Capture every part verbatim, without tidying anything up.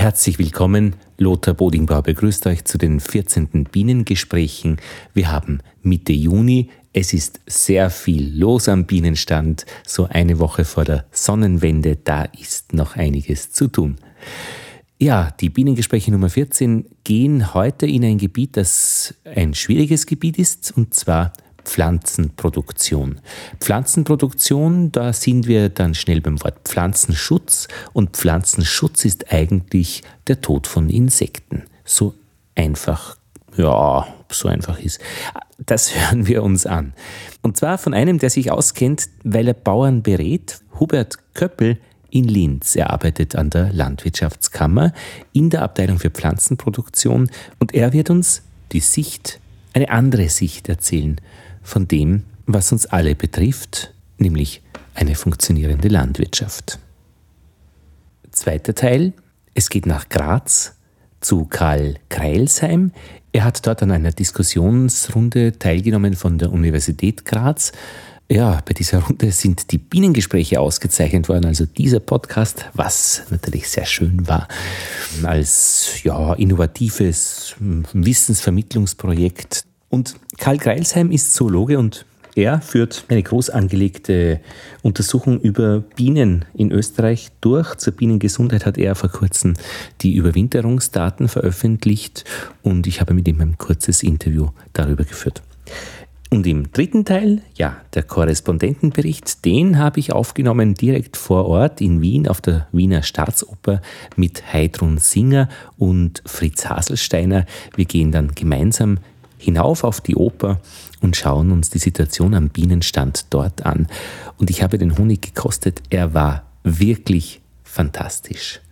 Herzlich willkommen, Lothar Bodingbauer begrüßt euch zu den vierzehnten Bienengesprächen. Wir haben Mitte Juni, es ist sehr viel los am Bienenstand, so eine Woche vor der Sonnenwende, da ist noch einiges zu tun. Ja, die Bienengespräche Nummer vierzehn gehen heute in ein Gebiet, das ein schwieriges Gebiet ist, und zwar Pflanzenproduktion. Pflanzenproduktion, da sind wir dann schnell beim Wort Pflanzenschutz, und Pflanzenschutz ist eigentlich der Tod von Insekten. So einfach, ja, so einfach ist. Das hören wir uns an. Und zwar von einem, der sich auskennt, weil er Bauern berät, Hubert Köppel in Linz. Er arbeitet an der Landwirtschaftskammer in der Abteilung für Pflanzenproduktion, und er wird uns die Sicht, eine andere Sicht erzählen von dem, was uns alle betrifft, nämlich eine funktionierende Landwirtschaft. Zweiter Teil, es geht nach Graz zu Karl Kreilsheim. Er hat dort an einer Diskussionsrunde teilgenommen von der Universität Graz. Ja, bei dieser Runde sind die Bienengespräche ausgezeichnet worden, also dieser Podcast, was natürlich sehr schön war, als ja, innovatives Wissensvermittlungsprojekt. Und Karl Kreilsheim ist Zoologe, und er führt eine groß angelegte Untersuchung über Bienen in Österreich durch. Zur Bienengesundheit hat er vor kurzem die Überwinterungsdaten veröffentlicht, und ich habe mit ihm ein kurzes Interview darüber geführt. Und im dritten Teil, ja, der Korrespondentenbericht, den habe ich aufgenommen direkt vor Ort in Wien auf der Wiener Staatsoper mit Heidrun Singer und Fritz Haselsteiner. Wir gehen dann gemeinsam hinauf auf die Oper und schauen uns die Situation am Bienenstand dort an. Und ich habe den Honig gekostet, er war wirklich fantastisch.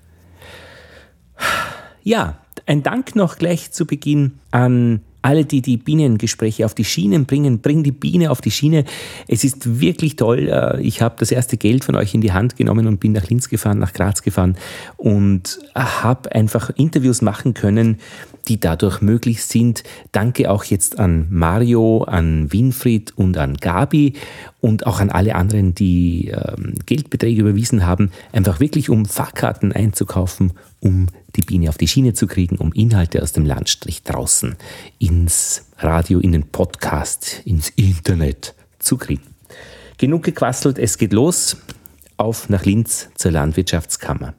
Ja, ein Dank noch gleich zu Beginn an alle, die die Bienengespräche auf die Schienen bringen. Bring die Biene auf die Schiene. Es ist wirklich toll. Ich habe das erste Geld von euch in die Hand genommen und bin nach Linz gefahren, nach Graz gefahren und habe einfach Interviews machen können, die dadurch möglich sind. Danke auch jetzt an Mario, an Winfried und an Gabi und auch an alle anderen, die ähm, Geldbeträge überwiesen haben, einfach wirklich um Fahrkarten einzukaufen, um die Biene auf die Schiene zu kriegen, um Inhalte aus dem Landstrich draußen ins Radio, in den Podcast, ins Internet zu kriegen. Genug gequasselt, es geht los. Auf nach Linz zur Landwirtschaftskammer.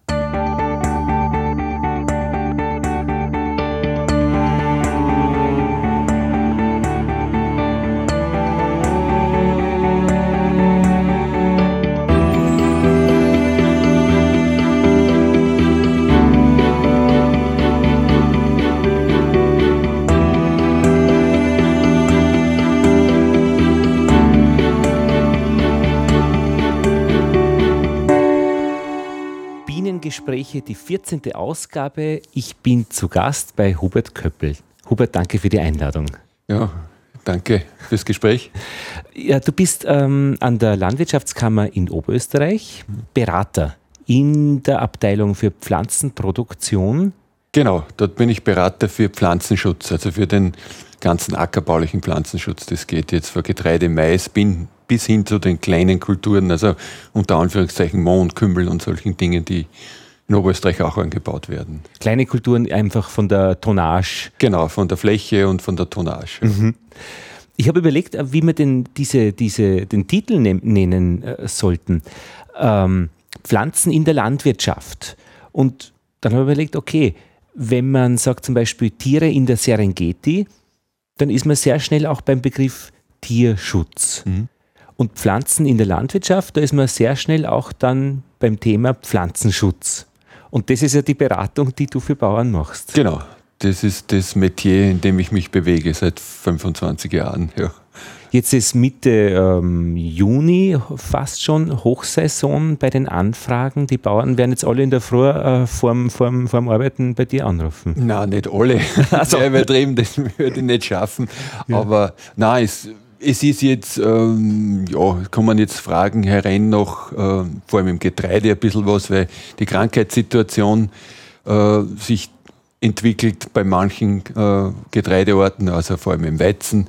Gespräche, die vierzehnte Ausgabe. Ich bin zu Gast bei Hubert Köppel. Hubert, danke für die Einladung. Ja, danke fürs Gespräch. Ja, du bist ähm, an der Landwirtschaftskammer in Oberösterreich Berater in der Abteilung für Pflanzenproduktion. Genau, dort bin ich Berater für Pflanzenschutz, also für den ganzen ackerbaulichen Pflanzenschutz. Das geht jetzt von Getreide, Mais, bin bis hin zu den kleinen Kulturen, also unter Anführungszeichen Mohn, Kümmel und solchen Dingen, die in Oberösterreich auch angebaut werden. Kleine Kulturen einfach von der Tonnage. Genau, von der Fläche und von der Tonnage. Mhm. Ich habe überlegt, wie wir den, diese, diese, den Titel ne- nennen äh, sollten. Ähm, Pflanzen in der Landwirtschaft. Und dann habe ich überlegt, okay, wenn man sagt zum Beispiel Tiere in der Serengeti, dann ist man sehr schnell auch beim Begriff Tierschutz. Mhm. Und Pflanzen in der Landwirtschaft, da ist man sehr schnell auch dann beim Thema Pflanzenschutz. Und das ist ja die Beratung, die du für Bauern machst. Genau, das ist das Metier, in dem ich mich bewege seit fünfundzwanzig Jahren. Ja. Jetzt ist Mitte ähm, Juni fast schon Hochsaison bei den Anfragen. Die Bauern werden jetzt alle in der Früh äh, vorm, vorm, vorm Arbeiten bei dir anrufen. Nein, nicht alle. Also sehr übertrieben, das würde ich nicht schaffen. Ja. Aber nein, es Es ist jetzt, ähm, ja, kommen jetzt Fragen herein noch, äh, vor allem im Getreide ein bisschen was, weil die Krankheitssituation äh, sich entwickelt bei manchen äh, Getreideorten, also vor allem im Weizen.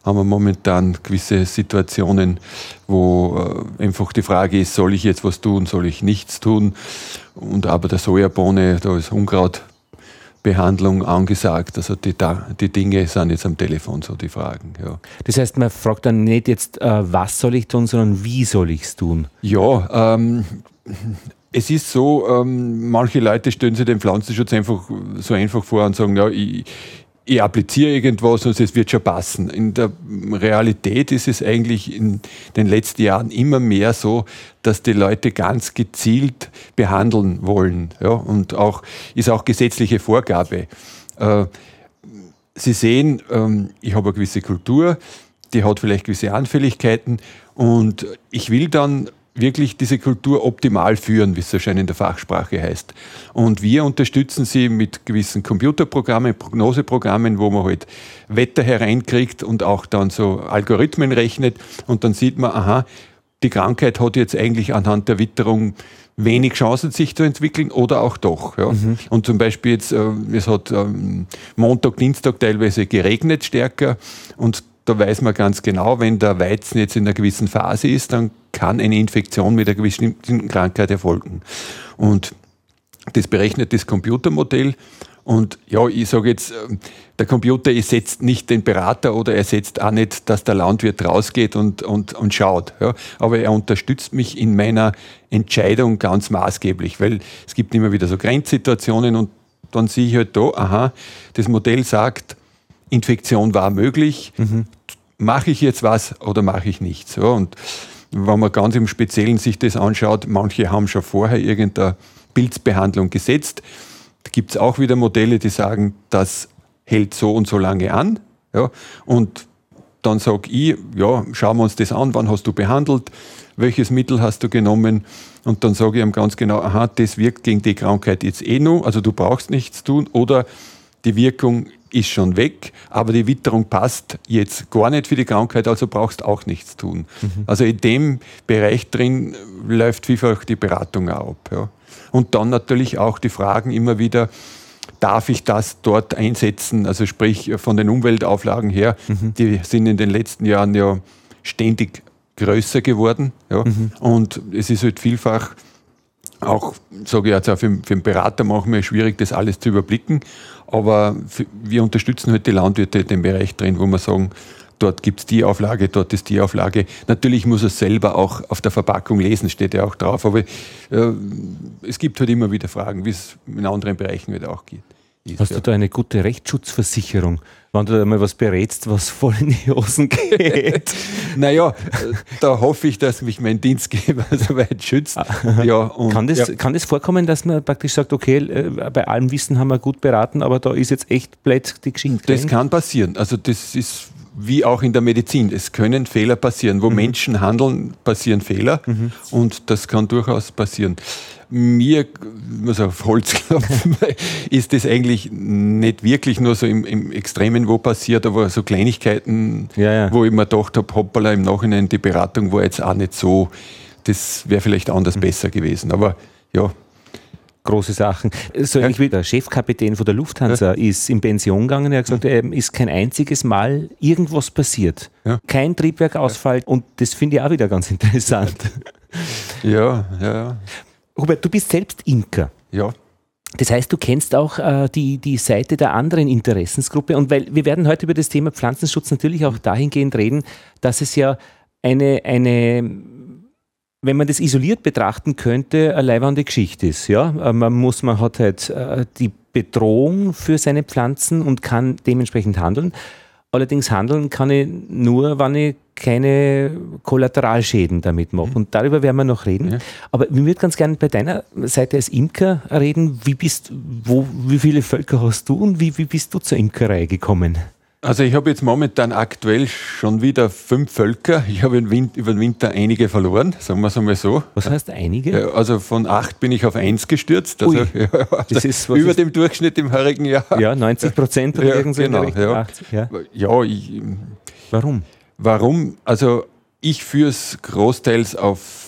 haben wir momentan gewisse Situationen, wo äh, einfach die Frage ist, soll ich jetzt was tun, soll ich nichts tun? Und aber der Sojabohne, da ist Unkrautbehandlung angesagt. Also die, die Dinge sind jetzt am Telefon so die Fragen. Ja. Das heißt, man fragt dann nicht jetzt, äh, was soll ich tun, sondern wie soll ich es tun? Ja, ähm, es ist so, ähm, manche Leute stellen sich den Pflanzenschutz einfach so einfach vor und sagen, ja, ich, ich appliziere irgendwas und es wird schon passen. In der Realität ist es eigentlich in den letzten Jahren immer mehr so, dass die Leute ganz gezielt behandeln wollen. Ja, und auch, ist auch gesetzliche Vorgabe. Äh, Sie sehen, ähm, ich habe eine gewisse Kultur, die hat vielleicht gewisse Anfälligkeiten und ich will dann wirklich diese Kultur optimal führen, wie es so schön in der Fachsprache heißt. Und wir unterstützen sie mit gewissen Computerprogrammen, Prognoseprogrammen, wo man halt Wetter hereinkriegt und auch dann so Algorithmen rechnet. Und dann sieht man, aha, die Krankheit hat jetzt eigentlich anhand der Witterung wenig Chancen, sich zu entwickeln oder auch doch. Ja. Mhm. Und zum Beispiel jetzt, äh, es hat ähm, Montag, Dienstag teilweise geregnet stärker und da weiß man ganz genau, wenn der Weizen jetzt in einer gewissen Phase ist, dann kann eine Infektion mit einer gewissen Krankheit erfolgen. Und das berechnet das Computermodell. Und ja, ich sage jetzt, der Computer ersetzt nicht den Berater oder ersetzt auch nicht, dass der Landwirt rausgeht und, und, und schaut. Ja. Aber er unterstützt mich in meiner Entscheidung ganz maßgeblich, weil es gibt immer wieder so Grenzsituationen und dann sehe ich halt da, aha, das Modell sagt, Infektion war möglich, mhm. mache ich jetzt was oder mache ich nichts? Ja, und wenn man ganz im Speziellen sich das anschaut, manche haben schon vorher irgendeine Pilzbehandlung gesetzt. Da gibt es auch wieder Modelle, die sagen, das hält so und so lange an. Ja, und dann sage ich, ja, schauen wir uns das an, wann hast du behandelt, welches Mittel hast du genommen? Und dann sage ich ihm ganz genau, aha, das wirkt gegen die Krankheit jetzt eh noch, also du brauchst nichts tun oder die Wirkung ist schon weg, aber die Witterung passt jetzt gar nicht für die Krankheit, also brauchst auch nichts tun. Mhm. Also in dem Bereich drin läuft vielfach die Beratung auch ab. Ja. Und dann natürlich auch die Fragen immer wieder, darf ich das dort einsetzen? Also sprich von den Umweltauflagen her, mhm. die sind in den letzten Jahren ja ständig größer geworden. Ja. Mhm. Und es ist halt vielfach auch, sage ich jetzt auch, für, für den Berater manchmal schwierig, das alles zu überblicken. Aber für, wir unterstützen halt die Landwirte in dem Bereich drin, wo wir sagen, dort gibt es die Auflage, dort ist die Auflage. Natürlich muss er selber auch auf der Verpackung lesen, steht ja auch drauf. Aber äh, es gibt halt immer wieder Fragen, wie es in anderen Bereichen halt auch geht. Ist, Hast ja. du da eine gute Rechtsschutzversicherung, wenn du da mal was berätst, was voll in die Hosen geht? Naja, da hoffe ich, dass mich mein Dienstgeber soweit schützt. Ja, und kann, das, ja. kann das vorkommen, dass man praktisch sagt, okay, bei allem Wissen haben wir gut beraten, aber da ist jetzt echt blöd die Geschichte? Das kann passieren. Also das ist wie auch in der Medizin. Es können Fehler passieren. Wo mhm. Menschen handeln, passieren Fehler mhm. und das kann durchaus passieren. Mir, muss auf Holz klopfen, ist das eigentlich nicht wirklich nur so im, im Extremen wo passiert, aber so Kleinigkeiten, ja, ja. wo ich mir gedacht habe, hoppala, im Nachhinein die Beratung war jetzt auch nicht so, das wäre vielleicht anders mhm. besser gewesen. Aber ja. Große Sachen. So ja. wie der Chefkapitän von der Lufthansa ja. ist in Pension gegangen, er hat gesagt, er ist kein einziges Mal irgendwas passiert. Ja. Kein Triebwerkausfall ja. und das finde ich auch wieder ganz interessant. Ja, ja. Hubert, du bist selbst Imker. Ja. Das heißt, du kennst auch äh, die, die Seite der anderen Interessensgruppe und weil wir werden heute über das Thema Pflanzenschutz natürlich auch dahingehend reden, dass es ja eine, eine wenn man das isoliert betrachten könnte, eine leiwande Geschichte ist. Ja? Man, muss, man hat halt äh, die Bedrohung für seine Pflanzen und kann dementsprechend handeln. Allerdings handeln kann ich nur, wenn ich keine Kollateralschäden damit mache. Und darüber werden wir noch reden. Ja. Aber ich würde ganz gerne bei deiner Seite als Imker reden. Wie, bist, wo, wie viele Völker hast du und wie, wie bist du zur Imkerei gekommen? Also ich habe jetzt momentan aktuell schon wieder fünf Völker. Ich habe über den Winter einige verloren, sagen wir es einmal so. Was heißt einige? Also von acht bin ich auf eins gestürzt. Also, ja, also das ist, über ist? dem Durchschnitt im heurigen Jahr. Ja, neunzig Prozent oder ja, irgend so genau, in der ja. achtzig, ja. Ja, ich, Warum? Warum? Also ich führe es großteils auf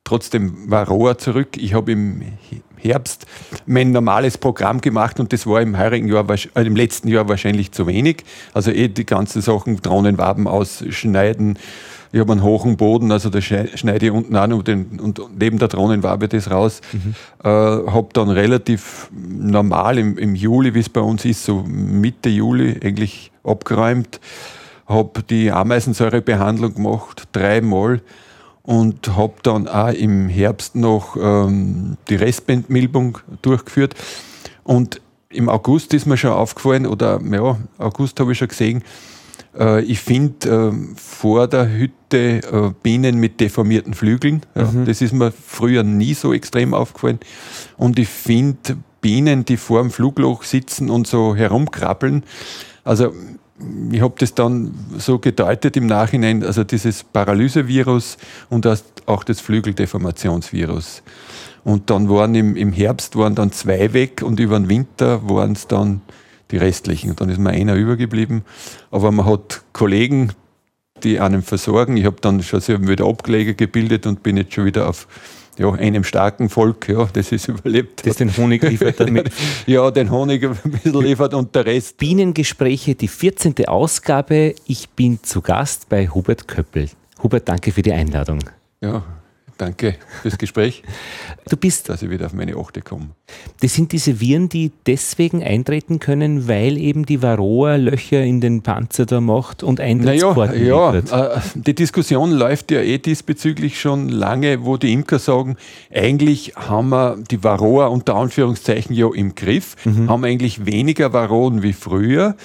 trotzdem Varroa zurück. Ich habe im Herbst mein normales Programm gemacht und das war im heurigen Jahr, äh, im letzten Jahr wahrscheinlich zu wenig. Also eh die ganzen Sachen, Drohnenwaben ausschneiden. Ich habe einen hohen Boden, also da schneide ich unten an und, den, und neben der Drohnenwabe das raus. Mhm. Äh, habe dann relativ normal im, im Juli, wie es bei uns ist, so Mitte Juli eigentlich abgeräumt. Habe die Ameisensäurebehandlung gemacht, dreimal. Und habe dann auch im Herbst noch ähm, die Restbandmilbung durchgeführt. Und im August ist mir schon aufgefallen, oder ja, August habe ich schon gesehen, äh, ich finde äh, vor der Hütte äh, Bienen mit deformierten Flügeln. Ja, mhm. Das ist mir früher nie so extrem aufgefallen. Und ich finde Bienen, die vor dem Flugloch sitzen und so herumkrabbeln, also ich habe das dann so gedeutet im Nachhinein, also dieses Paralysevirus und auch das Flügeldeformationsvirus. Und dann waren im, im Herbst waren dann zwei weg und über den Winter waren es dann die restlichen. Und dann ist mir einer übergeblieben. Aber man hat Kollegen, die einen versorgen. Ich habe dann schon wieder Ableger gebildet und bin jetzt schon wieder auf ja, einem starken Volk, ja, das ist überlebt. Das den Honig liefert damit. Ja, den Honig ein bisschen liefert und der Rest. Bienengespräche, die vierzehnte Ausgabe. Ich bin zu Gast bei Hubert Köppel. Hubert, danke für die Einladung. Ja, danke fürs Gespräch. Du bist, dass ich wieder auf meine Achte komme. Das sind diese Viren, die deswegen eintreten können, weil eben die Varroa Löcher in den Panzer da macht und Eintrittskarten naja, liefert. Ja, äh, die Diskussion läuft ja eh diesbezüglich schon lange, wo die Imker sagen, eigentlich haben wir die Varroa unter Anführungszeichen ja im Griff, mhm. haben eigentlich weniger Varroen wie früher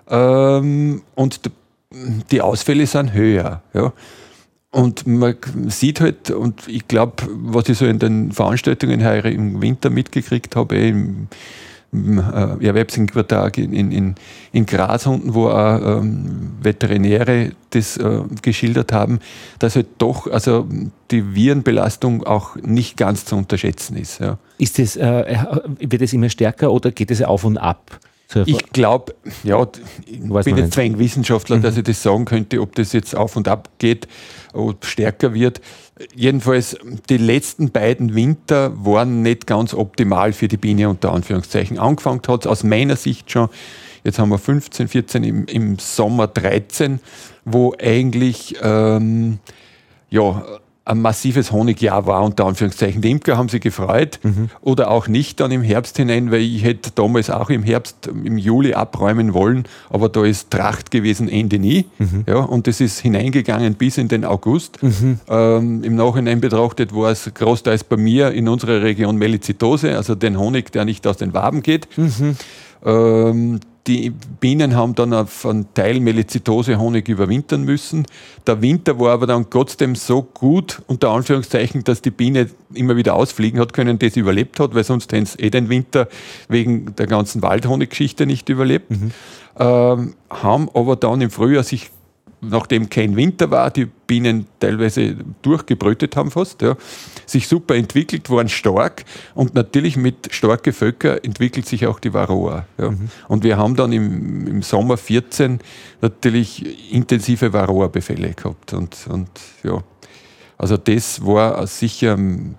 ähm, und die Ausfälle sind höher. Ja. Und man sieht halt, und ich glaube, was ich so in den Veranstaltungen heuer im Winter mitgekriegt habe, im, im äh, Erwerbsquartal in, in, in Graz unten, wo auch ähm, Veterinäre das äh, geschildert haben, dass halt doch also die Virenbelastung auch nicht ganz zu unterschätzen ist. Ja. Ist das, äh, wird es immer stärker oder geht es auf und ab? Ich glaube, ja, ich Weiß bin jetzt zwar ein Wissenschaftler, mhm. dass ich das sagen könnte, ob das jetzt auf und ab geht, ob stärker wird. Jedenfalls, die letzten beiden Winter waren nicht ganz optimal für die Biene, unter Anführungszeichen. Angefangen hat es aus meiner Sicht schon, jetzt haben wir fünfzehn, vierzehn, im, im Sommer dreizehn, wo eigentlich, ähm, ja, ein massives Honigjahr war, unter Anführungszeichen. Die Imker haben sich gefreut mhm. oder auch nicht dann im Herbst hinein, weil ich hätte damals auch im Herbst, im Juli abräumen wollen, aber da ist Tracht gewesen, Ende nie. Mhm. Ja, und das ist hineingegangen bis in den August. Mhm. Ähm, im Nachhinein betrachtet war es großteils bei mir in unserer Region Melizitose, also den Honig, der nicht aus den Waben geht. Mhm. Ähm, Die Bienen haben dann auf einen Teil Melizitose-Honig überwintern müssen. Der Winter war aber dann trotzdem so gut, unter Anführungszeichen, dass die Biene immer wieder ausfliegen hat können, das überlebt hat, weil sonst hätten sie eh den Winter wegen der ganzen Waldhoniggeschichte nicht überlebt. Mhm. Ähm, haben aber dann im Frühjahr sich, nachdem kein Winter war, die Bienen teilweise durchgebrütet haben fast, ja, sich super entwickelt, waren stark und natürlich mit starken Völkern entwickelt sich auch die Varroa. Ja. Mhm. Und wir haben dann im, im Sommer vierzehn natürlich intensive Varroa-Befälle gehabt. Und, und ja, also das war sicher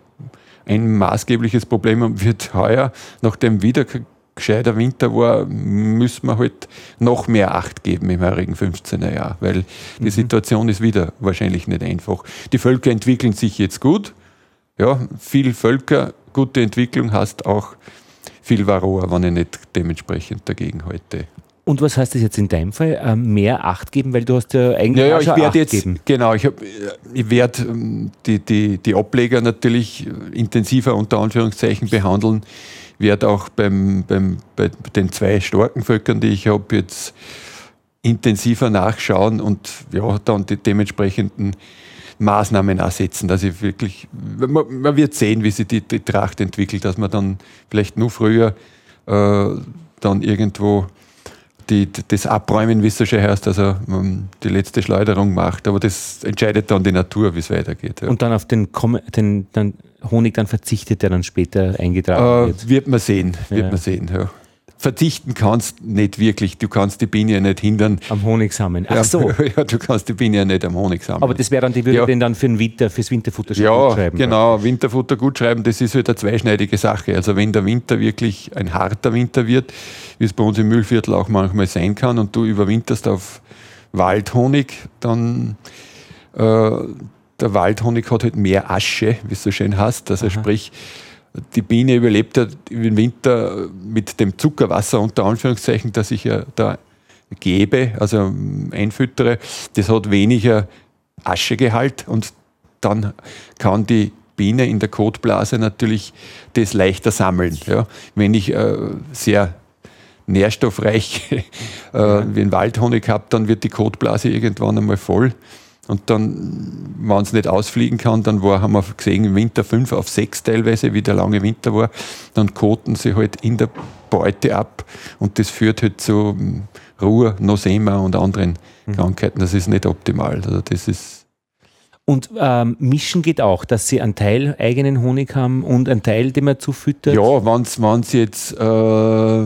ein maßgebliches Problem und wird heuer, nachdem wieder gescheiter Winter war, müssen wir halt noch mehr Acht geben im heurigen fünfzehner Jahr, weil die mhm. Situation ist wieder wahrscheinlich nicht einfach. Die Völker entwickeln sich jetzt gut. Ja, viel Völker, gute Entwicklung heißt auch viel Varroa, wenn ich nicht dementsprechend dagegen halte. Und was heißt das jetzt in deinem Fall? Mehr Acht geben, weil du hast ja eigentlich ja, ja, auch schon ich Acht jetzt, geben. Genau, ich, ich werde die, die, die Ableger natürlich intensiver unter Anführungszeichen behandeln. Werde auch beim, beim, bei den zwei starken Völkern, die ich habe, jetzt intensiver nachschauen und ja, dann die dementsprechenden Maßnahmen auch setzen, dass ich wirklich, man, man wird sehen, wie sich die, die Tracht entwickelt, dass man dann vielleicht nur früher äh, dann irgendwo die, das Abräumen, wie es so schön heißt, also um, die letzte Schleuderung macht, aber das entscheidet dann die Natur, wie es weitergeht. Ja. Und dann auf den, den, den Honig dann verzichtet, der dann später eingetragen äh, wird? Wird man sehen, wird ja. man sehen, ja. verzichten kannst nicht wirklich. Du kannst die Biene ja nicht hindern. Am Honigsamen. Ach so. Ja, du kannst die Biene ja nicht am Honig sammeln. Aber das wäre dann, die würde ja. den dann für den Winter, fürs Winterfutter schon ja, gut schreiben. Ja, genau. Winterfutter gut schreiben, das ist halt eine zweischneidige Sache. Also wenn der Winter wirklich ein harter Winter wird, wie es bei uns im Mühlviertel auch manchmal sein kann, und du überwinterst auf Waldhonig, dann äh, der Waldhonig hat halt mehr Asche, wie es so schön heißt. Also Aha. sprich, die Biene überlebt ja im Winter mit dem Zuckerwasser, unter Anführungszeichen, das ich ja da gebe, also einfüttere. Das hat weniger Aschegehalt und dann kann die Biene in der Kotblase natürlich das leichter sammeln. Ja. Wenn ich äh, sehr nährstoffreich äh, wie ein Waldhonig habe, dann wird die Kotblase irgendwann einmal voll. Und dann, wenn es nicht ausfliegen kann, dann war, haben wir gesehen, im Winter fünf auf sechs teilweise, wie der lange Winter war, dann koten sie halt in der Beute ab und das führt halt zu Ruhr, Nosema und anderen mhm. Krankheiten. Das ist nicht optimal. Also das ist und ähm, mischen geht auch, dass sie einen Teil eigenen Honig haben und einen Teil, den man zufüttert? Ja, wenn es jetzt äh,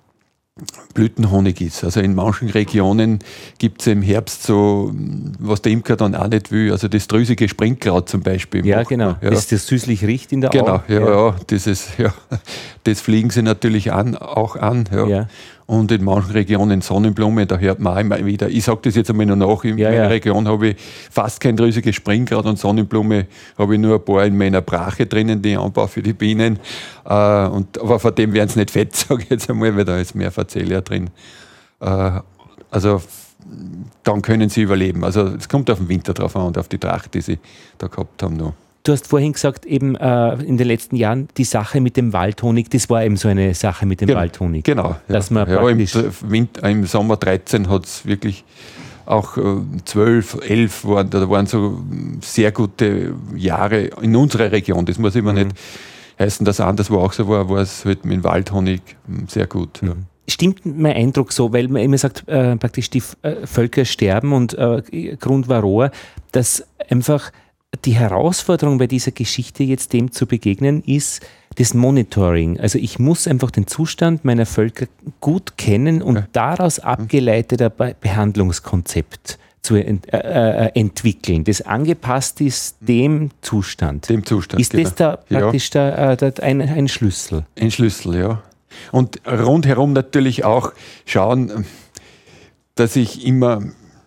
Blütenhonig ist. Also in manchen Regionen gibt es im Herbst so, was der Imker dann auch nicht will, also das drüsige Springkraut zum Beispiel. Ja, genau. Ja. Das, das süßlich riecht in der Genau, Augen. ja, ja. ja, das ist, ja, das fliegen sie natürlich an, auch an. Ja. Ja. Und in manchen Regionen Sonnenblume, da hört man auch immer wieder, ich sage das jetzt einmal noch nach, in ja, meiner ja. Region habe ich fast kein drüsiges Springkraut und Sonnenblume habe ich nur ein paar in meiner Brache drinnen, die ich anbaue für die Bienen. Äh, und, aber von dem werden sie nicht fett, sage ich jetzt einmal, weil da ist mehr Facelia drin. Äh, also dann können sie überleben. Also es kommt auf den Winter drauf an und auf die Tracht, die sie da gehabt haben noch. Du hast vorhin gesagt, eben äh, in den letzten Jahren die Sache mit dem Waldhonig, das war eben so eine Sache mit dem Gen- Waldhonig. Genau. Dass ja. man ja, im, Winter, im Sommer dreizehn hat es wirklich auch zwölf, äh, elf waren, da waren so sehr gute Jahre in unserer Region. Das muss immer mhm. nicht heißen, dass anderswo auch so war, war es halt mit dem Waldhonig sehr gut. Mhm. Ja. Stimmt mein Eindruck so, weil man immer sagt, äh, praktisch die äh, Völker sterben und äh, Grund war Rohr, dass einfach die Herausforderung bei dieser Geschichte jetzt dem zu begegnen ist das Monitoring. Also ich muss einfach den Zustand meiner Völker gut kennen und ja. daraus abgeleitet ein Behandlungskonzept zu ent- äh, entwickeln, das angepasst ist dem Zustand. Dem Zustand, Ist das da praktisch ja. da, da ein, ein Schlüssel? Ein Schlüssel, ja. Und rundherum natürlich auch schauen, dass ich immer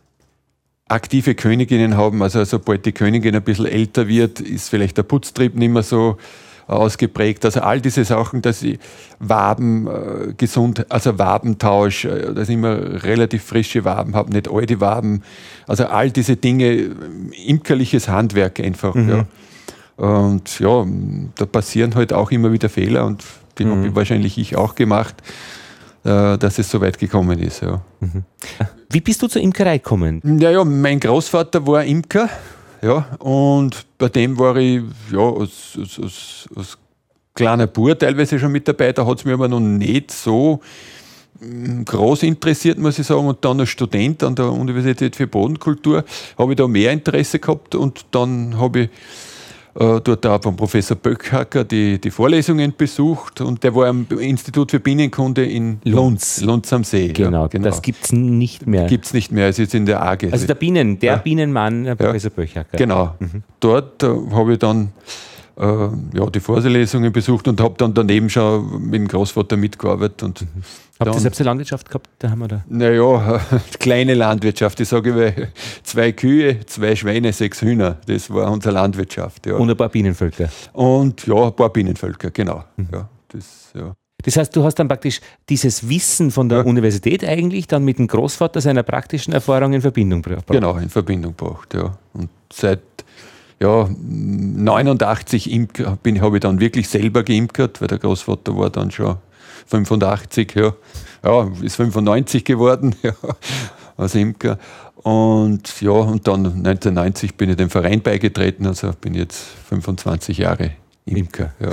aktive Königinnen haben, also sobald die Königin ein bisschen älter wird, ist vielleicht der Putztrieb nicht mehr so ausgeprägt. Also all diese Sachen, dass ich Waben äh, gesund, also Wabentausch, äh, dass ich immer relativ frische Waben habe, nicht alte Waben. Also all diese Dinge, imkerliches Handwerk einfach. Mhm. Ja. Und ja, da passieren halt auch immer wieder Fehler und die mhm. habe ich wahrscheinlich ich auch gemacht, äh, dass es so weit gekommen ist. Ja. Mhm. Wie bist du zur Imkerei gekommen? Ja, ja, mein Großvater war Imker, ja, und bei dem war ich ja, als, als, als, als kleiner Bub teilweise schon mit dabei. Da hat es mich aber noch nicht so groß interessiert, muss ich sagen. Und dann als Student an der Universität für Bodenkultur habe ich da mehr Interesse gehabt und dann habe ich äh, dort auch vom Professor Böckhacker die, die Vorlesungen besucht und der war am Institut für Bienenkunde in Lunz, Lunz am See. Genau, ja, genau. Das gibt es nicht mehr. Gibt es nicht mehr, es ist jetzt in der A G. Also der Bienen, der ja. Bienenmann, der Professor ja. Böckhacker. Genau, mhm. dort äh, habe ich dann äh, ja, die Vorlesungen besucht und habe dann daneben schon mit dem Großvater mitgearbeitet. Und mhm. Habt ihr selbst eine Landwirtschaft gehabt? Da haben wir da. Naja, kleine Landwirtschaft. Ich sage immer, zwei Kühe, zwei Schweine, sechs Hühner. Das war unsere Landwirtschaft. Ja. Und ein paar Bienenvölker. Und ja, ein paar Bienenvölker, genau. Mhm. Ja, das, ja. Das heißt, du hast dann praktisch dieses Wissen von der ja. Universität eigentlich dann mit dem Großvater seiner praktischen Erfahrung in Verbindung gebracht. Genau, in Verbindung gebracht, ja. Und seit ja, neunundachtzig imker, bin, habe ich dann wirklich selber geimkert, weil der Großvater war dann schon fünfundachtzig, ja, ja ist fünfundneunzig geworden, ja, als Imker. Und ja, und dann neunzehnhundertneunzig bin ich dem Verein beigetreten, also bin jetzt fünfundzwanzig Jahre Imker. Ja.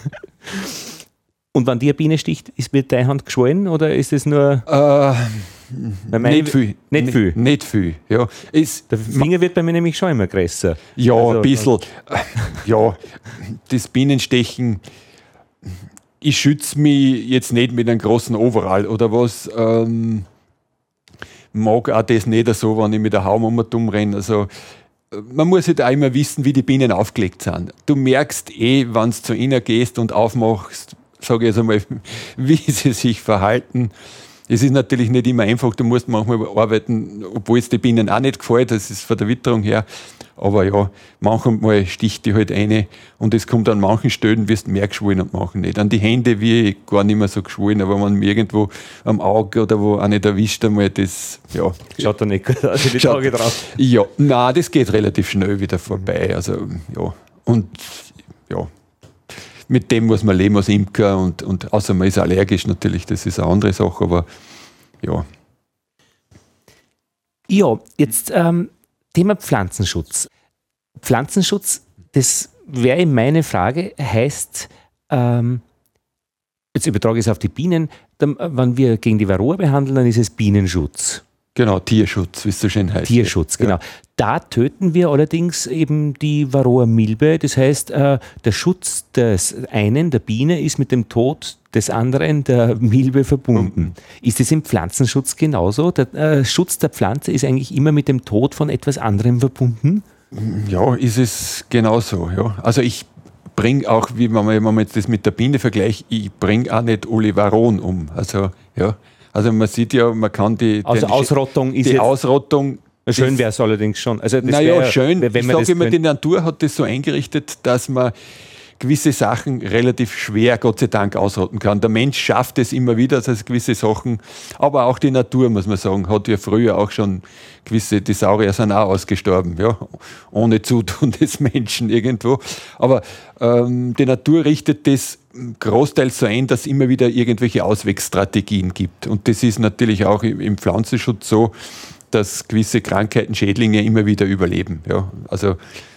Und wenn die eine Biene sticht, ist wird deine Hand geschwollen oder ist es nur... Äh, nicht viel. Nicht viel? Nicht viel, ja. Ist, der Finger wird bei mir nämlich schon immer größer. Ja, also, ein bisschen. Ja, das Bienenstechen ich schütze mich jetzt nicht mit einem großen Overall oder was. Ähm, mag auch das nicht so, wenn ich mit der Haum um dumm renne. Also, man muss halt auch immer wissen, wie die Bienen aufgelegt sind. Du merkst eh, wenn du zu ihnen gehst und aufmachst, sage ich jetzt einmal, wie sie sich verhalten. Es ist natürlich nicht immer einfach, du musst manchmal arbeiten, obwohl es den Bienen auch nicht gefällt, das ist von der Witterung her. Aber ja, manchmal sticht die halt eine und es kommt an manchen Stellen, wirst du mehr geschwollen und manchen nicht. An die Hände wie gar nicht mehr so geschwollen, aber wenn man irgendwo am Auge oder wo auch nicht erwischt einmal, das, ja. Schaut dann nicht gut aus, die Schaut, Tage drauf. Ja, nein, das geht relativ schnell wieder vorbei. Also, ja, und ja, mit dem muss man leben als Imker und, und außer man ist allergisch natürlich, das ist eine andere Sache, aber ja. Ja, jetzt ähm, Thema Pflanzenschutz. Pflanzenschutz, das wäre meine Frage, heißt, ähm, jetzt übertrage ich es auf die Bienen, dann, wenn wir gegen die Varroa behandeln, dann ist es Bienenschutz. Genau, Tierschutz, wie es so schön heißt. Tierschutz, genau. Ja. Da töten wir allerdings eben die Varroa-Milbe. Das heißt, äh, der Schutz des einen, der Biene, ist mit dem Tod des anderen, der Milbe, verbunden. Mhm. Ist es im Pflanzenschutz genauso? Der äh, Schutz der Pflanze ist eigentlich immer mit dem Tod von etwas anderem verbunden? Ja, ist es genauso. Ja. Also ich bringe auch, wie man, wenn man jetzt das mit der Biene vergleicht, ich bringe auch nicht alle Varroen um. Also ja. Also man sieht ja, man kann die... Also die, Ausrottung ist die jetzt... Ausrottung... Schön wäre es allerdings schon. Also naja, schön. Wenn ich sage immer, die Natur hat das so eingerichtet, dass man gewisse Sachen relativ schwer, Gott sei Dank, ausrotten kann. Der Mensch schafft es immer wieder, also gewisse Sachen, aber auch die Natur, muss man sagen, hat ja früher auch schon gewisse, die Saurier sind auch ausgestorben, ja, ohne Zutun des Menschen irgendwo. Aber ähm, die Natur richtet das großteils so ein, dass es immer wieder irgendwelche Auswegstrategien gibt. Und das ist natürlich auch im Pflanzenschutz so, dass gewisse Krankheiten, Schädlinge immer wieder überleben. Ja, also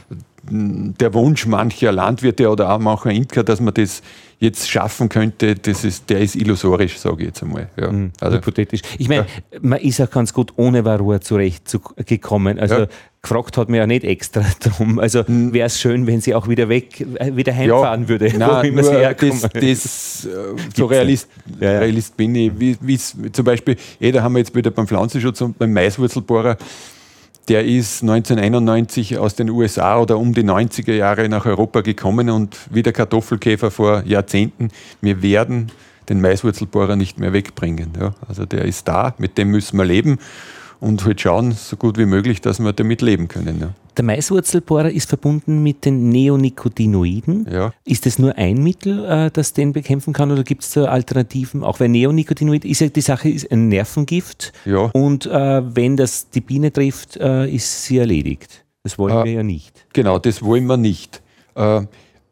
der Wunsch mancher Landwirte oder auch mancher Imker, dass man das jetzt schaffen könnte, das ist, der ist illusorisch, sage ich jetzt einmal. Ja. Mhm, also, hypothetisch. Ich meine, ja. Man ist auch ganz gut ohne Varroa zurechtgekommen. Also ja. Gefragt hat man ja nicht extra drum. Also mhm. wäre es schön, wenn sie auch wieder weg, wieder heimfahren ja. würde. Nein, wo nur das, das so Realist, ja, ja. Realist bin ich, wie, wie zum Beispiel, eh, da haben wir jetzt wieder beim Pflanzenschutz und beim Maiswurzelbohrer. Der ist neunzehnhunderteinundneunzig aus den U S A oder um die neunziger Jahre nach Europa gekommen und wie der Kartoffelkäfer vor Jahrzehnten, wir werden den Maiswurzelbohrer nicht mehr wegbringen. Ja, also der ist da, mit dem müssen wir leben und halt schauen, so gut wie möglich, dass wir damit leben können. Ja. Der Maiswurzelbohrer ist verbunden mit den Neonicotinoiden. Ja. Ist das nur ein Mittel, äh, das den bekämpfen kann oder gibt es da Alternativen? Auch weil Neonicotinoid ist ja die Sache, ist ein Nervengift ja. und äh, wenn das die Biene trifft, äh, ist sie erledigt. Das wollen äh, wir ja nicht. Genau, das wollen wir nicht. Äh,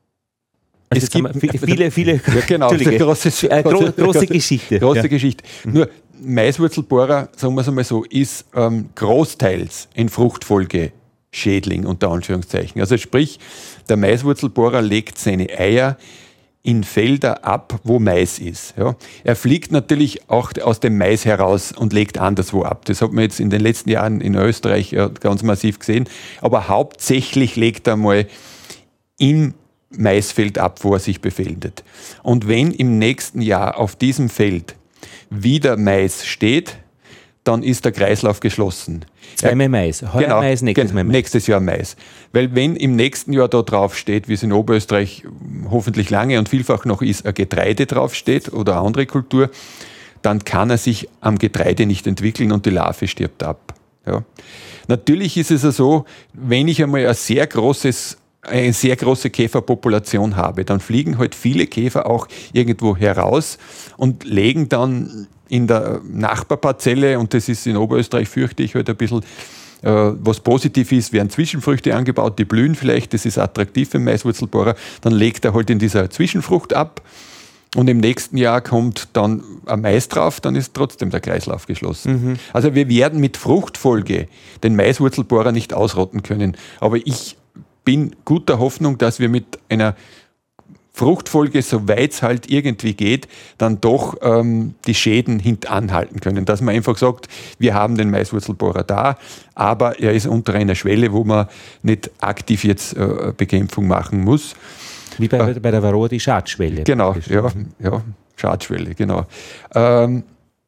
Also es gibt viele, viele, viele ja, genau, große, äh, gro große Geschichte. Große ja. Geschichte. Nur Maiswurzelbohrer, sagen wir es einmal so, ist ähm, großteils ein Fruchtfolgeschädling unter Anführungszeichen. Also sprich, der Maiswurzelbohrer legt seine Eier in Felder ab, wo Mais ist. Ja. Er fliegt natürlich auch aus dem Mais heraus und legt anderswo ab. Das hat man jetzt in den letzten Jahren in Österreich ja ganz massiv gesehen. Aber hauptsächlich legt er mal im Maisfeld ab, wo er sich befindet. Und wenn im nächsten Jahr auf diesem Feld wieder Mais steht, dann ist der Kreislauf geschlossen. Zweimal Mais. Heuer genau, Mais, nächstes Mal Mais. Nächstes Jahr Mais. Weil wenn im nächsten Jahr da drauf steht, wie es in Oberösterreich hoffentlich lange und vielfach noch ist, ein Getreide draufsteht oder eine andere Kultur, dann kann er sich am Getreide nicht entwickeln und die Larve stirbt ab. Ja. Natürlich ist es ja so, wenn ich einmal ein sehr großes eine sehr große Käferpopulation habe, dann fliegen halt viele Käfer auch irgendwo heraus und legen dann in der Nachbarparzelle, und das ist in Oberösterreich, fürchte ich, halt ein bisschen, äh, was positiv ist, werden Zwischenfrüchte angebaut, die blühen vielleicht, das ist attraktiv für den Maiswurzelbohrer, dann legt er halt in dieser Zwischenfrucht ab und im nächsten Jahr kommt dann ein Mais drauf, dann ist trotzdem der Kreislauf geschlossen. Mhm. Also wir werden mit Fruchtfolge den Maiswurzelbohrer nicht ausrotten können, aber ich bin guter Hoffnung, dass wir mit einer Fruchtfolge, soweit es halt irgendwie geht, dann doch ähm, die Schäden hintanhalten können. Dass man einfach sagt, wir haben den Maiswurzelbohrer da, aber er ist unter einer Schwelle, wo man nicht aktiv jetzt äh, Bekämpfung machen muss. Wie bei, äh, bei der Varroa die Schadschwelle. Genau, ja, ja, Schadschwelle, genau. Ähm,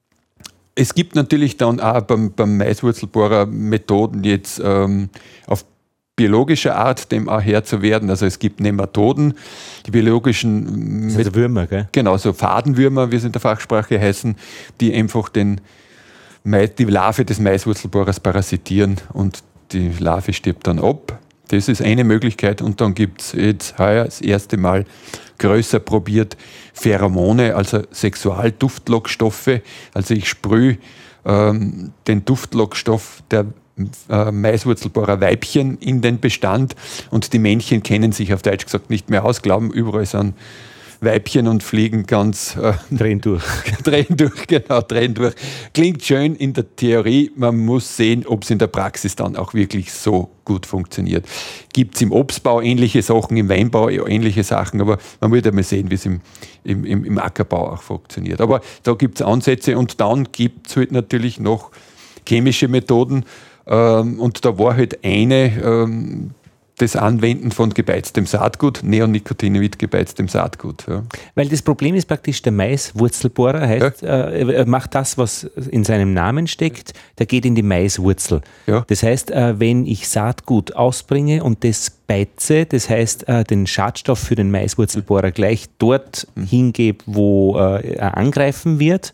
es gibt natürlich dann auch beim, beim Maiswurzelbohrer Methoden jetzt ähm, auf biologischer Art dem auch Herr zu werden. Also es gibt Nematoden, die biologischen das sind Würmer, gell? Genau, so Fadenwürmer, wie sie in der Fachsprache heißen, die einfach den Mais, die Larve des Maiswurzelbohrers parasitieren und die Larve stirbt dann ab. Das ist eine Möglichkeit und dann gibt es jetzt heuer das erste Mal größer probiert Pheromone, also Sexualduftlockstoffe. Also ich sprühe ähm, den Duftlockstoff der äh, Maiswurzelbohrer Weibchen in den Bestand und die Männchen kennen sich auf Deutsch gesagt nicht mehr aus, glauben überall sind Weibchen und fliegen ganz äh, drehen durch. drehen durch, genau, drehen durch. Klingt schön in der Theorie, man muss sehen, ob es in der Praxis dann auch wirklich so gut funktioniert. Gibt es im Obstbau ähnliche Sachen, im Weinbau ähnliche Sachen, aber man wird ja mal sehen, wie es im, im, im Ackerbau auch funktioniert. Aber da gibt es Ansätze und dann gibt es halt natürlich noch chemische Methoden ähm, und da war halt eine, ähm, das Anwenden von gebeiztem Saatgut, Neonicotinoid gebeiztem Saatgut. Ja. Weil das Problem ist praktisch, der Maiswurzelbohrer heißt, ja. äh, er macht das, was in seinem Namen steckt, der geht in die Maiswurzel. Ja. Das heißt, äh, wenn ich Saatgut ausbringe und das beize, das heißt, äh, den Schadstoff für den Maiswurzelbohrer gleich dort mhm. hingebe, wo äh, er angreifen wird,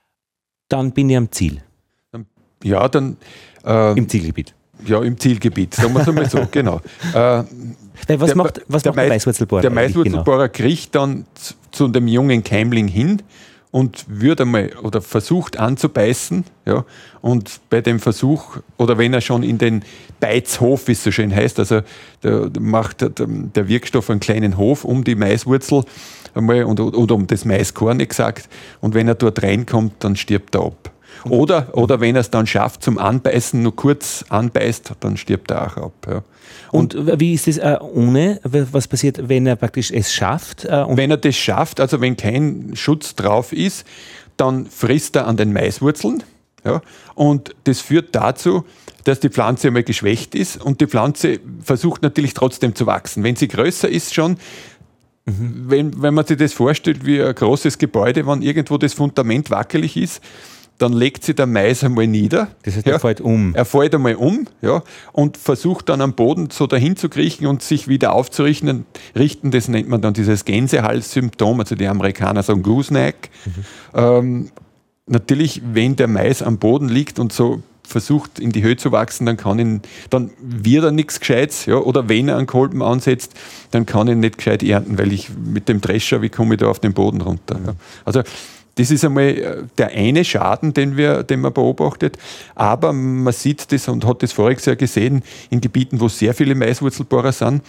dann bin ich am Ziel. Ja, dann... Ähm, Im Zielgebiet. Ja, im Zielgebiet, sagen wir es einmal so, genau. Äh, was der, macht, was der, macht der Maiswurzelbohrer? Der Maiswurzelbohrer genau. kriegt dann zu, zu dem jungen Keimling hin und wird einmal oder versucht anzubeißen. Ja, und bei dem Versuch, oder wenn er schon in den Beizhof, wie es so schön heißt, also der, der macht der, der Wirkstoff einen kleinen Hof um die Maiswurzel einmal und, oder um das Maiskorn exakt. Und wenn er dort reinkommt, dann stirbt er ab. Oder, oder wenn er es dann schafft zum Anbeißen, nur kurz anbeißt, dann stirbt er auch ab. Ja. Und, und wie ist das äh, ohne? Was passiert, wenn er praktisch es schafft? Äh, und wenn er das schafft, also wenn kein Schutz drauf ist, dann frisst er an den Maiswurzeln. Ja, und das führt dazu, dass die Pflanze einmal geschwächt ist und die Pflanze versucht natürlich trotzdem zu wachsen. Wenn sie größer ist schon, mhm. wenn, wenn man sich das vorstellt wie ein großes Gebäude, wenn irgendwo das Fundament wackelig ist, dann legt sich der Mais einmal nieder. Das heißt, er ja, fällt um. Er fällt einmal um, ja, und versucht dann am Boden so dahin zu kriechen und sich wieder aufzurichten. Richten, das nennt man dann dieses Gänsehals-Symptom, also die Amerikaner sagen Gooseneck. Mhm. Ähm, natürlich, wenn der Mais am Boden liegt und so versucht in die Höhe zu wachsen, dann kann ihn, dann wird er nichts Gescheites, ja, oder wenn er einen Kolben ansetzt, dann kann ich ihn nicht gescheit ernten, weil ich mit dem Drescher, wie komme ich da auf den Boden runter? Ja. Also das ist einmal der eine Schaden, den, wir, den man beobachtet. Aber man sieht das und hat das voriges Jahr gesehen, in Gebieten, wo sehr viele Maiswurzelbohrer sind.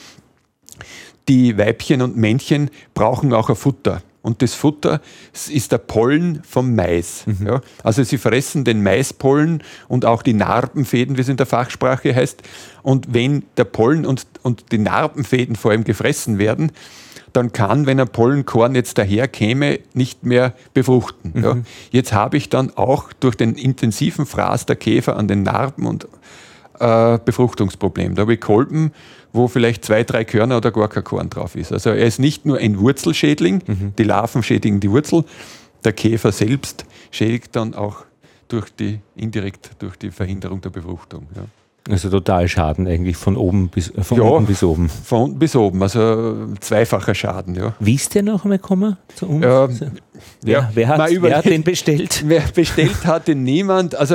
Die Weibchen und Männchen brauchen auch ein Futter. Und das Futter ist der Pollen vom Mais. Mhm. Ja, also sie fressen den Maispollen und auch die Narbenfäden, wie es in der Fachsprache heißt. Und wenn der Pollen und, und die Narbenfäden vor allem gefressen werden, dann kann, wenn ein Pollenkorn jetzt daher käme, nicht mehr befruchten. Mhm. Ja. Jetzt habe ich dann auch durch den intensiven Fraß der Käfer an den Narben und äh, Befruchtungsproblem. Da habe ich Kolben, wo vielleicht zwei, drei Körner oder gar kein Korn drauf ist. Also er ist nicht nur ein Wurzelschädling, mhm. die Larven schädigen die Wurzel, der Käfer selbst schädigt dann auch durch die, indirekt durch die Verhinderung der Befruchtung. Ja. Also total Schaden eigentlich, von oben bis, von ja, unten bis oben. Von unten bis oben, also zweifacher Schaden. Ja. Wie ist der noch einmal gekommen zu uns? Ähm, wer, ja, wer, hat, wer hat den bestellt? Wer bestellt hat den niemand. Also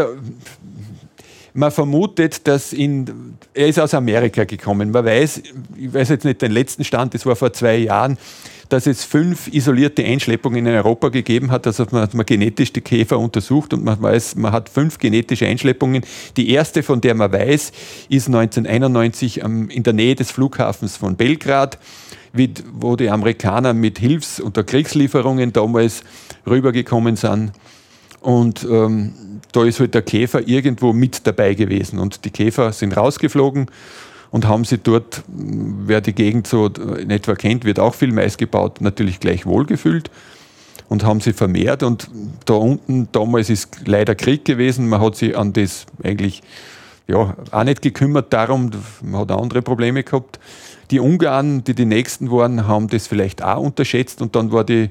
man vermutet, dass ihn, er ist aus Amerika gekommen. Man weiß, ich weiß jetzt nicht den letzten Stand, das war vor zwei Jahren, dass es fünf isolierte Einschleppungen in Europa gegeben hat. Also man hat man genetisch die Käfer untersucht und man weiß, man hat fünf genetische Einschleppungen. Die erste, von der man weiß, ist neunzehnhunderteinundneunzig in der Nähe des Flughafens von Belgrad, wo die Amerikaner mit Hilfs- und Kriegslieferungen damals rübergekommen sind. Und ähm, da ist halt der Käfer irgendwo mit dabei gewesen. Und die Käfer sind rausgeflogen und haben sie dort, wer die Gegend so in etwa kennt, wird auch viel Mais gebaut, natürlich gleich wohlgefühlt und haben sie vermehrt. Und da unten, damals ist leider Krieg gewesen, man hat sich an das eigentlich ja, auch nicht gekümmert darum, man hat andere Probleme gehabt. Die Ungarn, die die Nächsten waren, haben das vielleicht auch unterschätzt und dann war die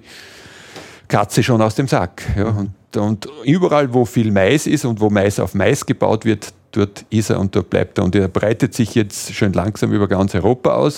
Katze schon aus dem Sack. Ja. Und, und überall, wo viel Mais ist und wo Mais auf Mais gebaut wird, dort ist er und dort bleibt er. Und er breitet sich jetzt schön langsam über ganz Europa aus.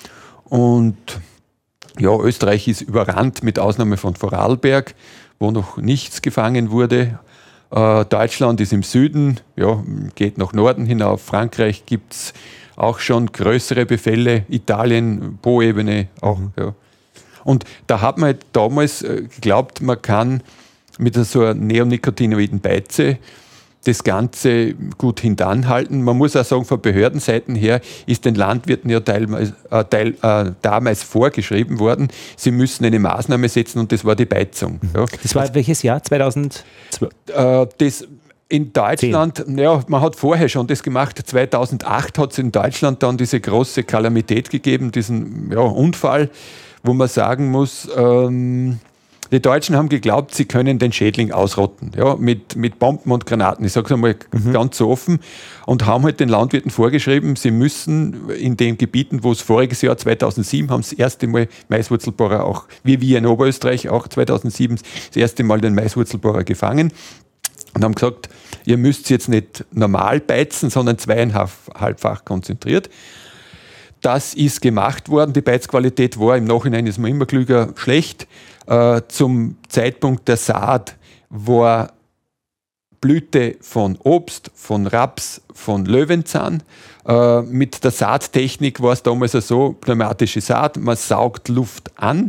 Und ja, Österreich ist überrannt, mit Ausnahme von Vorarlberg, wo noch nichts gefangen wurde. Äh, Deutschland ist im Süden, ja, geht nach Norden hinauf. Frankreich gibt es auch schon größere Befälle. Italien, Po-Ebene auch. Mhm. Ja. Und da hat man halt damals geglaubt, man kann mit so einer neonicotinoiden Beize das Ganze gut hintanhalten. Man muss auch sagen, von Behördenseiten her ist den Landwirten ja teilweise, äh, teil, äh, damals vorgeschrieben worden, sie müssen eine Maßnahme setzen und das war die Beizung. Mhm. Ja. Das war also, welches Jahr? zweitausendzwölf? Äh, das in Deutschland, zehn. Ja, man hat vorher schon das gemacht. zweitausendacht hat es in Deutschland dann diese große Kalamität gegeben, diesen ja, Unfall, wo man sagen muss, ähm, die Deutschen haben geglaubt, sie können den Schädling ausrotten, ja, mit, mit Bomben und Granaten. Ich sage es einmal mhm. ganz so offen. Und haben halt den Landwirten vorgeschrieben, sie müssen in den Gebieten, wo es voriges Jahr zweitausendsieben haben, das erste Mal Maiswurzelbohrer auch, wie wir in Oberösterreich auch zweitausendsieben, das erste Mal den Maiswurzelbohrer gefangen und haben gesagt, ihr müsst jetzt nicht normal beizen, sondern zweieinhalbfach konzentriert. Das ist gemacht worden. Die Beizqualität war im Nachhinein, ist man immer klüger, schlecht. Äh, zum Zeitpunkt der Saat war Blüte von Obst, von Raps, von Löwenzahn. Äh, mit der Saattechnik war es damals so, pneumatische Saat, man saugt Luft an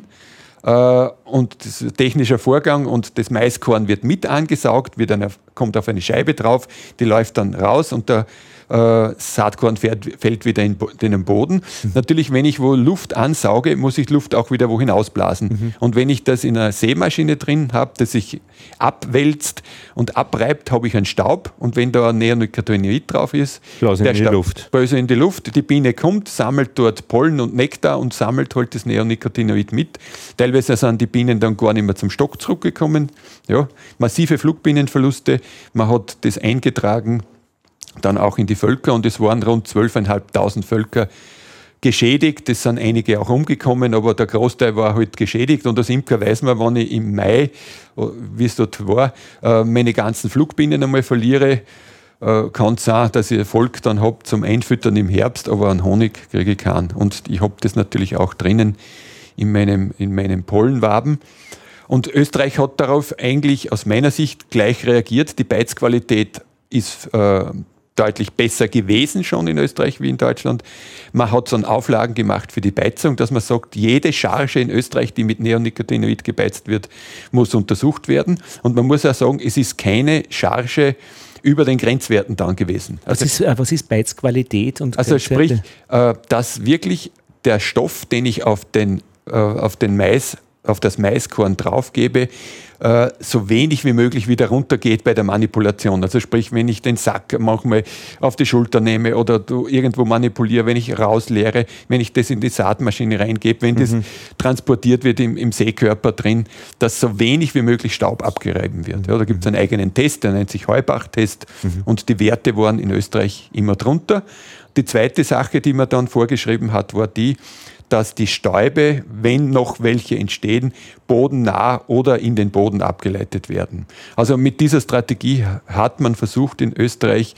äh, und das ist ein technischer Vorgang und das Maiskorn wird mit angesaugt, wird eine, kommt auf eine Scheibe drauf, die läuft dann raus und der Äh, Saatkorn fährt, fällt wieder in, in den Boden. Mhm. Natürlich, wenn ich wo Luft ansauge, muss ich Luft auch wieder wohin ausblasen. Mhm. Und wenn ich das in einer Sämaschine drin habe, das sich abwälzt und abreibt, habe ich einen Staub. Und wenn da ein Neonicotinoid drauf ist, Blasen der in Staub, die Luft. Böse in die Luft. Die Biene kommt, sammelt dort Pollen und Nektar und sammelt halt das Neonicotinoid mit. Teilweise sind die Bienen dann gar nicht mehr zum Stock zurückgekommen. Ja, massive Flugbienenverluste. Man hat das eingetragen, dann auch in die Völker und es waren rund zwölftausendfünfhundert Völker geschädigt. Es sind einige auch umgekommen, aber der Großteil war halt geschädigt und als Imker weiß man, wenn ich im Mai, wie es dort war, meine ganzen Flugbienen einmal verliere, kann es sein, dass ich Erfolg dann habe zum Einfüttern im Herbst, aber einen Honig kriege ich keinen. Und ich habe das natürlich auch drinnen in meinem, in meinem Pollenwaben. Und Österreich hat darauf eigentlich aus meiner Sicht gleich reagiert. Die Beizqualität ist äh, deutlich besser gewesen schon in Österreich wie in Deutschland. Man hat so Auflagen gemacht für die Beizung, dass man sagt, jede Charge in Österreich, die mit Neonicotinoid gebeizt wird, muss untersucht werden. Und man muss auch sagen, es ist keine Charge über den Grenzwerten dann gewesen. Also, was, ist, was ist Beizqualität und Also sprich, äh, dass wirklich der Stoff, den ich auf den, äh, auf den Mais, auf das Maiskorn draufgebe, äh, so wenig wie möglich wieder runtergeht bei der Manipulation. Also sprich, wenn ich den Sack manchmal auf die Schulter nehme oder du irgendwo manipuliere, wenn ich rausleere, wenn ich das in die Saatmaschine reingebe, wenn mhm. das transportiert wird im, im Seekörper drin, dass so wenig wie möglich Staub abgereiben wird. Ja, da gibt es einen eigenen Test, der nennt sich Heubach-Test mhm. und die Werte waren in Österreich immer drunter. Die zweite Sache, die man dann vorgeschrieben hat, war die, dass die Stäube, wenn noch welche entstehen, bodennah oder in den Boden abgeleitet werden. Also mit dieser Strategie hat man versucht in Österreich,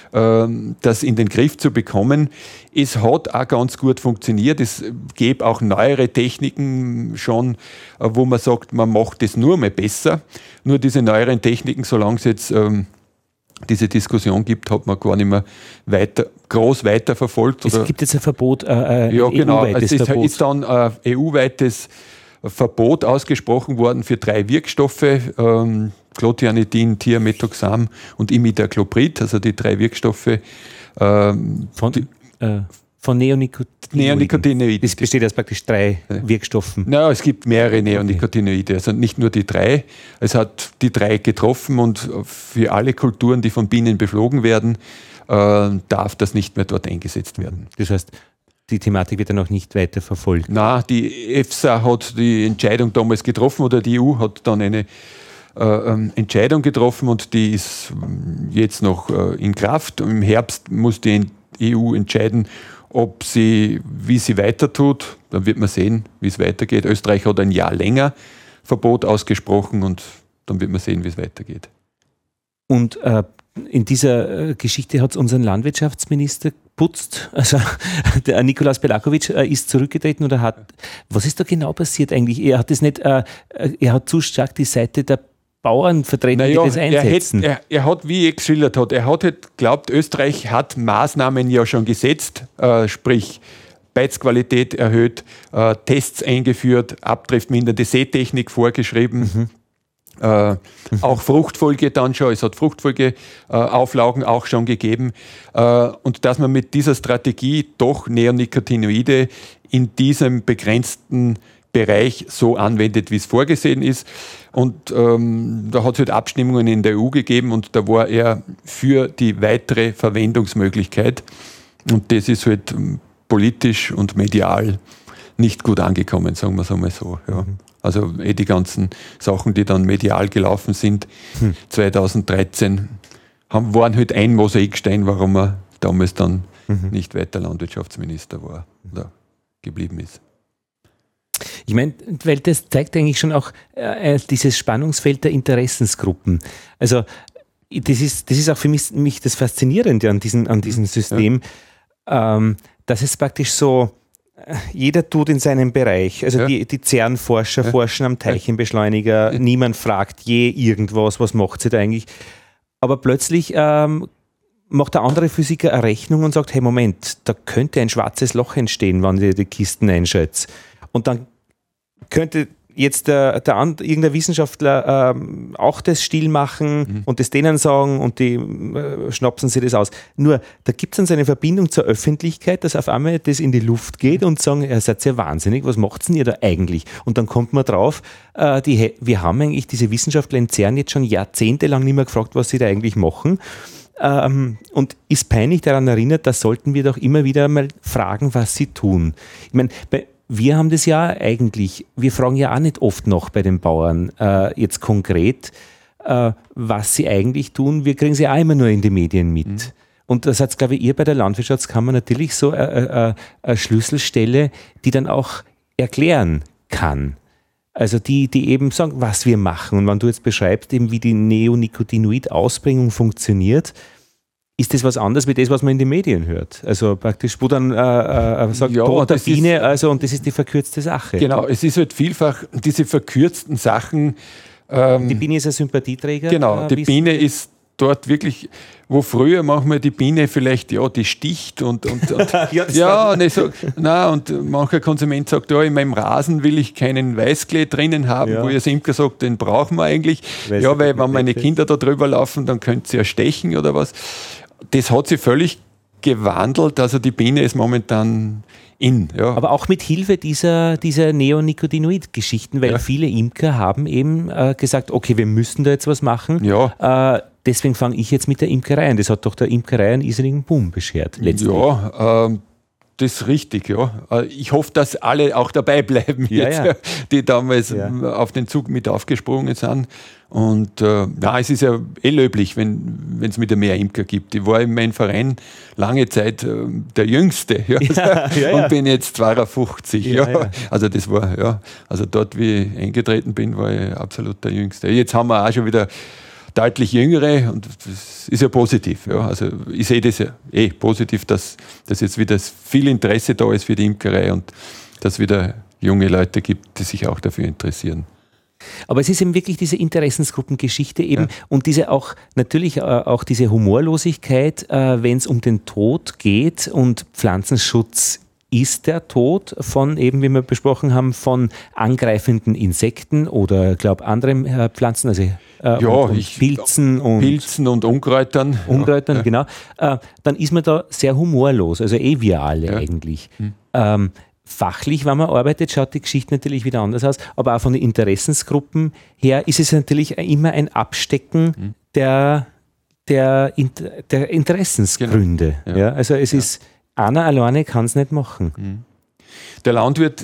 das in den Griff zu bekommen. Es hat auch ganz gut funktioniert. Es gibt auch neuere Techniken schon, wo man sagt, man macht es nur mal besser. Nur diese neueren Techniken, solange es jetzt diese Diskussion gibt, hat man gar nicht mehr weiter, groß weiterverfolgt. Es gibt jetzt ein Verbot, äh, ja, genau. Es ist, Verbot. ist dann ein E U-weites Verbot ausgesprochen worden für drei Wirkstoffe, ähm, Clothianidin, Thiamethoxam und Imidacloprid, also die drei Wirkstoffe. Ähm, von, die, äh, von Neonicotinoiden. Neonicotinoiden. Das besteht aus praktisch drei ja. Wirkstoffen. Naja, es gibt mehrere Neonicotinoide, also nicht nur die drei. Es hat die drei getroffen und für alle Kulturen, die von Bienen beflogen werden, äh, darf das nicht mehr dort eingesetzt werden. Das heißt, die Thematik wird dann auch nicht weiter verfolgt? Nein, die EFSA hat die Entscheidung damals getroffen oder die E U hat dann eine äh, Entscheidung getroffen und die ist jetzt noch äh, in Kraft. Im Herbst muss die E U entscheiden, Ob sie, wie sie weiter tut, dann wird man sehen, wie es weitergeht. Österreich hat ein Jahr länger Verbot ausgesprochen und dann wird man sehen, wie es weitergeht. Und äh, in dieser Geschichte hat es unseren Landwirtschaftsminister geputzt. Also der Nikolaus Pelakovic äh, ist zurückgetreten oder hat. Was ist da genau passiert eigentlich? Er hat das nicht, äh, er hat zu stark die Seite der Bauern vertreten, naja, die das einsetzen. Er, hat, er, er hat, wie ich geschildert habe, er hat halt geglaubt, Österreich hat Maßnahmen ja schon gesetzt, äh, sprich Beizqualität erhöht, äh, Tests eingeführt, abdriftmindernde Seetechnik vorgeschrieben. Mhm. Äh, mhm. Auch Fruchtfolge dann schon, es hat Fruchtfolgeauflagen äh, auch schon gegeben. Äh, und dass man mit dieser Strategie doch Neonicotinoide in diesem begrenzten Bereich so anwendet, wie es vorgesehen ist. Und ähm, da hat es halt Abstimmungen in der E U gegeben und da war er für die weitere Verwendungsmöglichkeit. Und das ist halt politisch und medial nicht gut angekommen, sagen wir es einmal so. Ja. Mhm. Also eh die ganzen Sachen, die dann medial gelaufen sind, hm. zweitausenddreizehn, haben, waren halt ein Mosaikstein, warum er damals dann mhm. nicht weiter Landwirtschaftsminister war oder geblieben ist. Ich meine, weil das zeigt eigentlich schon auch äh, dieses Spannungsfeld der Interessensgruppen. Also das ist, das ist auch für mich, mich das Faszinierende an diesem, an diesem System, ja. ähm, dass es praktisch so, jeder tut in seinem Bereich. Also ja. die, die CERN-Forscher ja. forschen am Teilchenbeschleuniger, ja. niemand fragt je irgendwas, was macht sie da eigentlich. Aber plötzlich ähm, macht der andere Physiker eine Rechnung und sagt, hey Moment, da könnte ein schwarzes Loch entstehen, wenn ihr die Kisten einschätzt. Und dann könnte jetzt der, der irgendein Wissenschaftler ähm, auch das still machen mhm. und das denen sagen und die äh, schnapsen sich das aus. Nur, da gibt es dann so eine Verbindung zur Öffentlichkeit, dass auf einmal das in die Luft geht und sagen, ihr seid ja wahnsinnig, was macht denn ihr da eigentlich? Und dann kommt man drauf, äh, die, wir haben eigentlich diese Wissenschaftler in CERN jetzt schon jahrzehntelang nicht mehr gefragt, was sie da eigentlich machen. Ähm, und ist peinlich daran erinnert, da sollten wir doch immer wieder mal fragen, was sie tun. Ich meine, bei Wir haben das ja eigentlich, wir fragen ja auch nicht oft noch bei den Bauern äh, jetzt konkret, äh, was sie eigentlich tun. Wir kriegen sie auch immer nur in die Medien mit. Mhm. Und das hat, glaube ich, ihr bei der Landwirtschaftskammer natürlich so eine äh, äh, Schlüsselstelle, die dann auch erklären kann. Also die, die eben sagen, was wir machen. Und wenn du jetzt beschreibst, eben wie die Neonicotinoid-Ausbringung funktioniert, ist das was anderes wie das, was man in den Medien hört? Also praktisch, wo dann äh, äh, sagt, ja, toter Biene, also und das ist die verkürzte Sache. Genau, es ist halt vielfach diese verkürzten Sachen. Ähm, die Biene ist ein Sympathieträger? Genau, äh, die Biene ist dort wirklich, wo früher manchmal die Biene vielleicht, ja, die sticht und, und, und ja, ja und, ich sag, na, und mancher Konsument sagt, ja, in meinem Rasen will ich keinen Weißklee drinnen haben, ja. wo ihr Imker sagt, den brauchen wir eigentlich. Weiß ja, weil wenn meine Kinder da drüber laufen, dann könnte sie ja stechen oder was. Das hat sich völlig gewandelt, also die Biene ist momentan in. Ja. Aber auch mit Hilfe dieser, dieser Neonicotinoid-Geschichten, weil ja. viele Imker haben eben äh, gesagt, okay, wir müssen da jetzt was machen. Ja. Äh, deswegen fange ich jetzt mit der Imkerei an. Das hat doch der Imkerei einen irrsinnigen Boom beschert, letztlich. Ja, ähm, das ist richtig, ja. Ich hoffe, dass alle auch dabei bleiben, ja, jetzt, ja. die damals ja. auf den Zug mit aufgesprungen sind. Und äh, na, es ist ja eh löblich, wenn es wieder mehr Imker gibt. Ich war in meinem Verein lange Zeit äh, der Jüngste ja, ja, ja, und ja. bin jetzt zweiundfünfzig. Ja, ja. Also das war, ja, also dort, wie ich eingetreten bin, war ich absolut der Jüngste. Jetzt haben wir auch schon wieder deutlich Jüngere und das ist ja positiv. Ja. Also ich sehe das ja eh positiv, dass, dass jetzt wieder viel Interesse da ist für die Imkerei und dass es wieder junge Leute gibt, die sich auch dafür interessieren. Aber es ist eben wirklich diese Interessensgruppengeschichte eben Ja. und diese auch, natürlich äh, auch diese Humorlosigkeit, äh, wenn es um den Tod geht und Pflanzenschutz ist der Tod von eben, wie wir besprochen haben, von angreifenden Insekten oder, glaube anderen äh, Pflanzen, also äh, ja, und, und ich, Pilzen und Pilzen und Unkräutern. Unkräutern, ja. genau. Äh, dann ist man da sehr humorlos, also eh wir alle Ja. eigentlich. Hm. Ähm, Fachlich, wenn man arbeitet, schaut die Geschichte natürlich wieder anders aus, aber auch von den Interessensgruppen her ist es natürlich immer ein Abstecken Mhm. der, der, der Interessensgründe. Genau. Ja. Ja, also es Ja. ist, einer alleine kann es nicht machen. Der Landwirt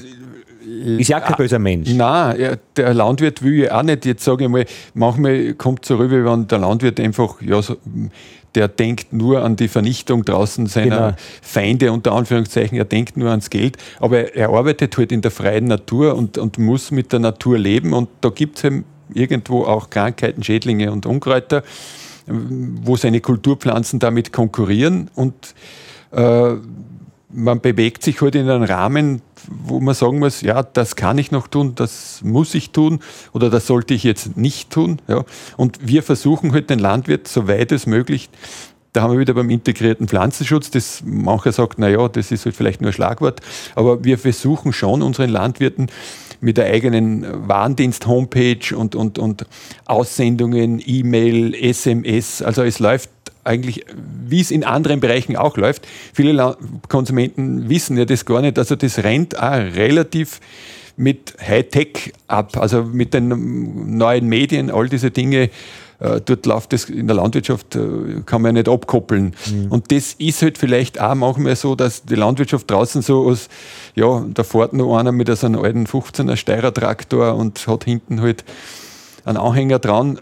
Ist ja kein böser Mensch. Nein, ja, der Landwirt will ja auch nicht, jetzt sage ich mal, manchmal kommt es so rüber, wenn der Landwirt einfach ja, so der denkt nur an die Vernichtung draußen seiner genau. Feinde, unter Anführungszeichen, er denkt nur ans Geld, aber er arbeitet halt in der freien Natur und, und muss mit der Natur leben und da gibt es eben irgendwo auch Krankheiten, Schädlinge und Unkräuter, wo seine Kulturpflanzen damit konkurrieren und äh, man bewegt sich halt in einem Rahmen, wo man sagen muss, ja, das kann ich noch tun, das muss ich tun oder das sollte ich jetzt nicht tun. Ja. Und wir versuchen halt den Landwirt, soweit es möglich, da haben wir wieder beim integrierten Pflanzenschutz, das mancher sagt, naja, das ist halt vielleicht nur ein Schlagwort, aber wir versuchen schon unseren Landwirten mit der eigenen Warendienst-Homepage und, und, und Aussendungen, E-Mail, S M S, also es läuft eigentlich, wie es in anderen Bereichen auch läuft. Viele Konsumenten wissen ja das gar nicht, also das rennt auch relativ mit Hightech ab, also mit den neuen Medien, all diese Dinge. Dort läuft das in der Landwirtschaft, kann man ja nicht abkoppeln. Mhm. Und das ist halt vielleicht auch manchmal so, dass die Landwirtschaft draußen so aus, ja, da fährt noch einer mit so einem alten fünfzehner Steirer-Traktor und hat hinten halt einen Anhänger dran.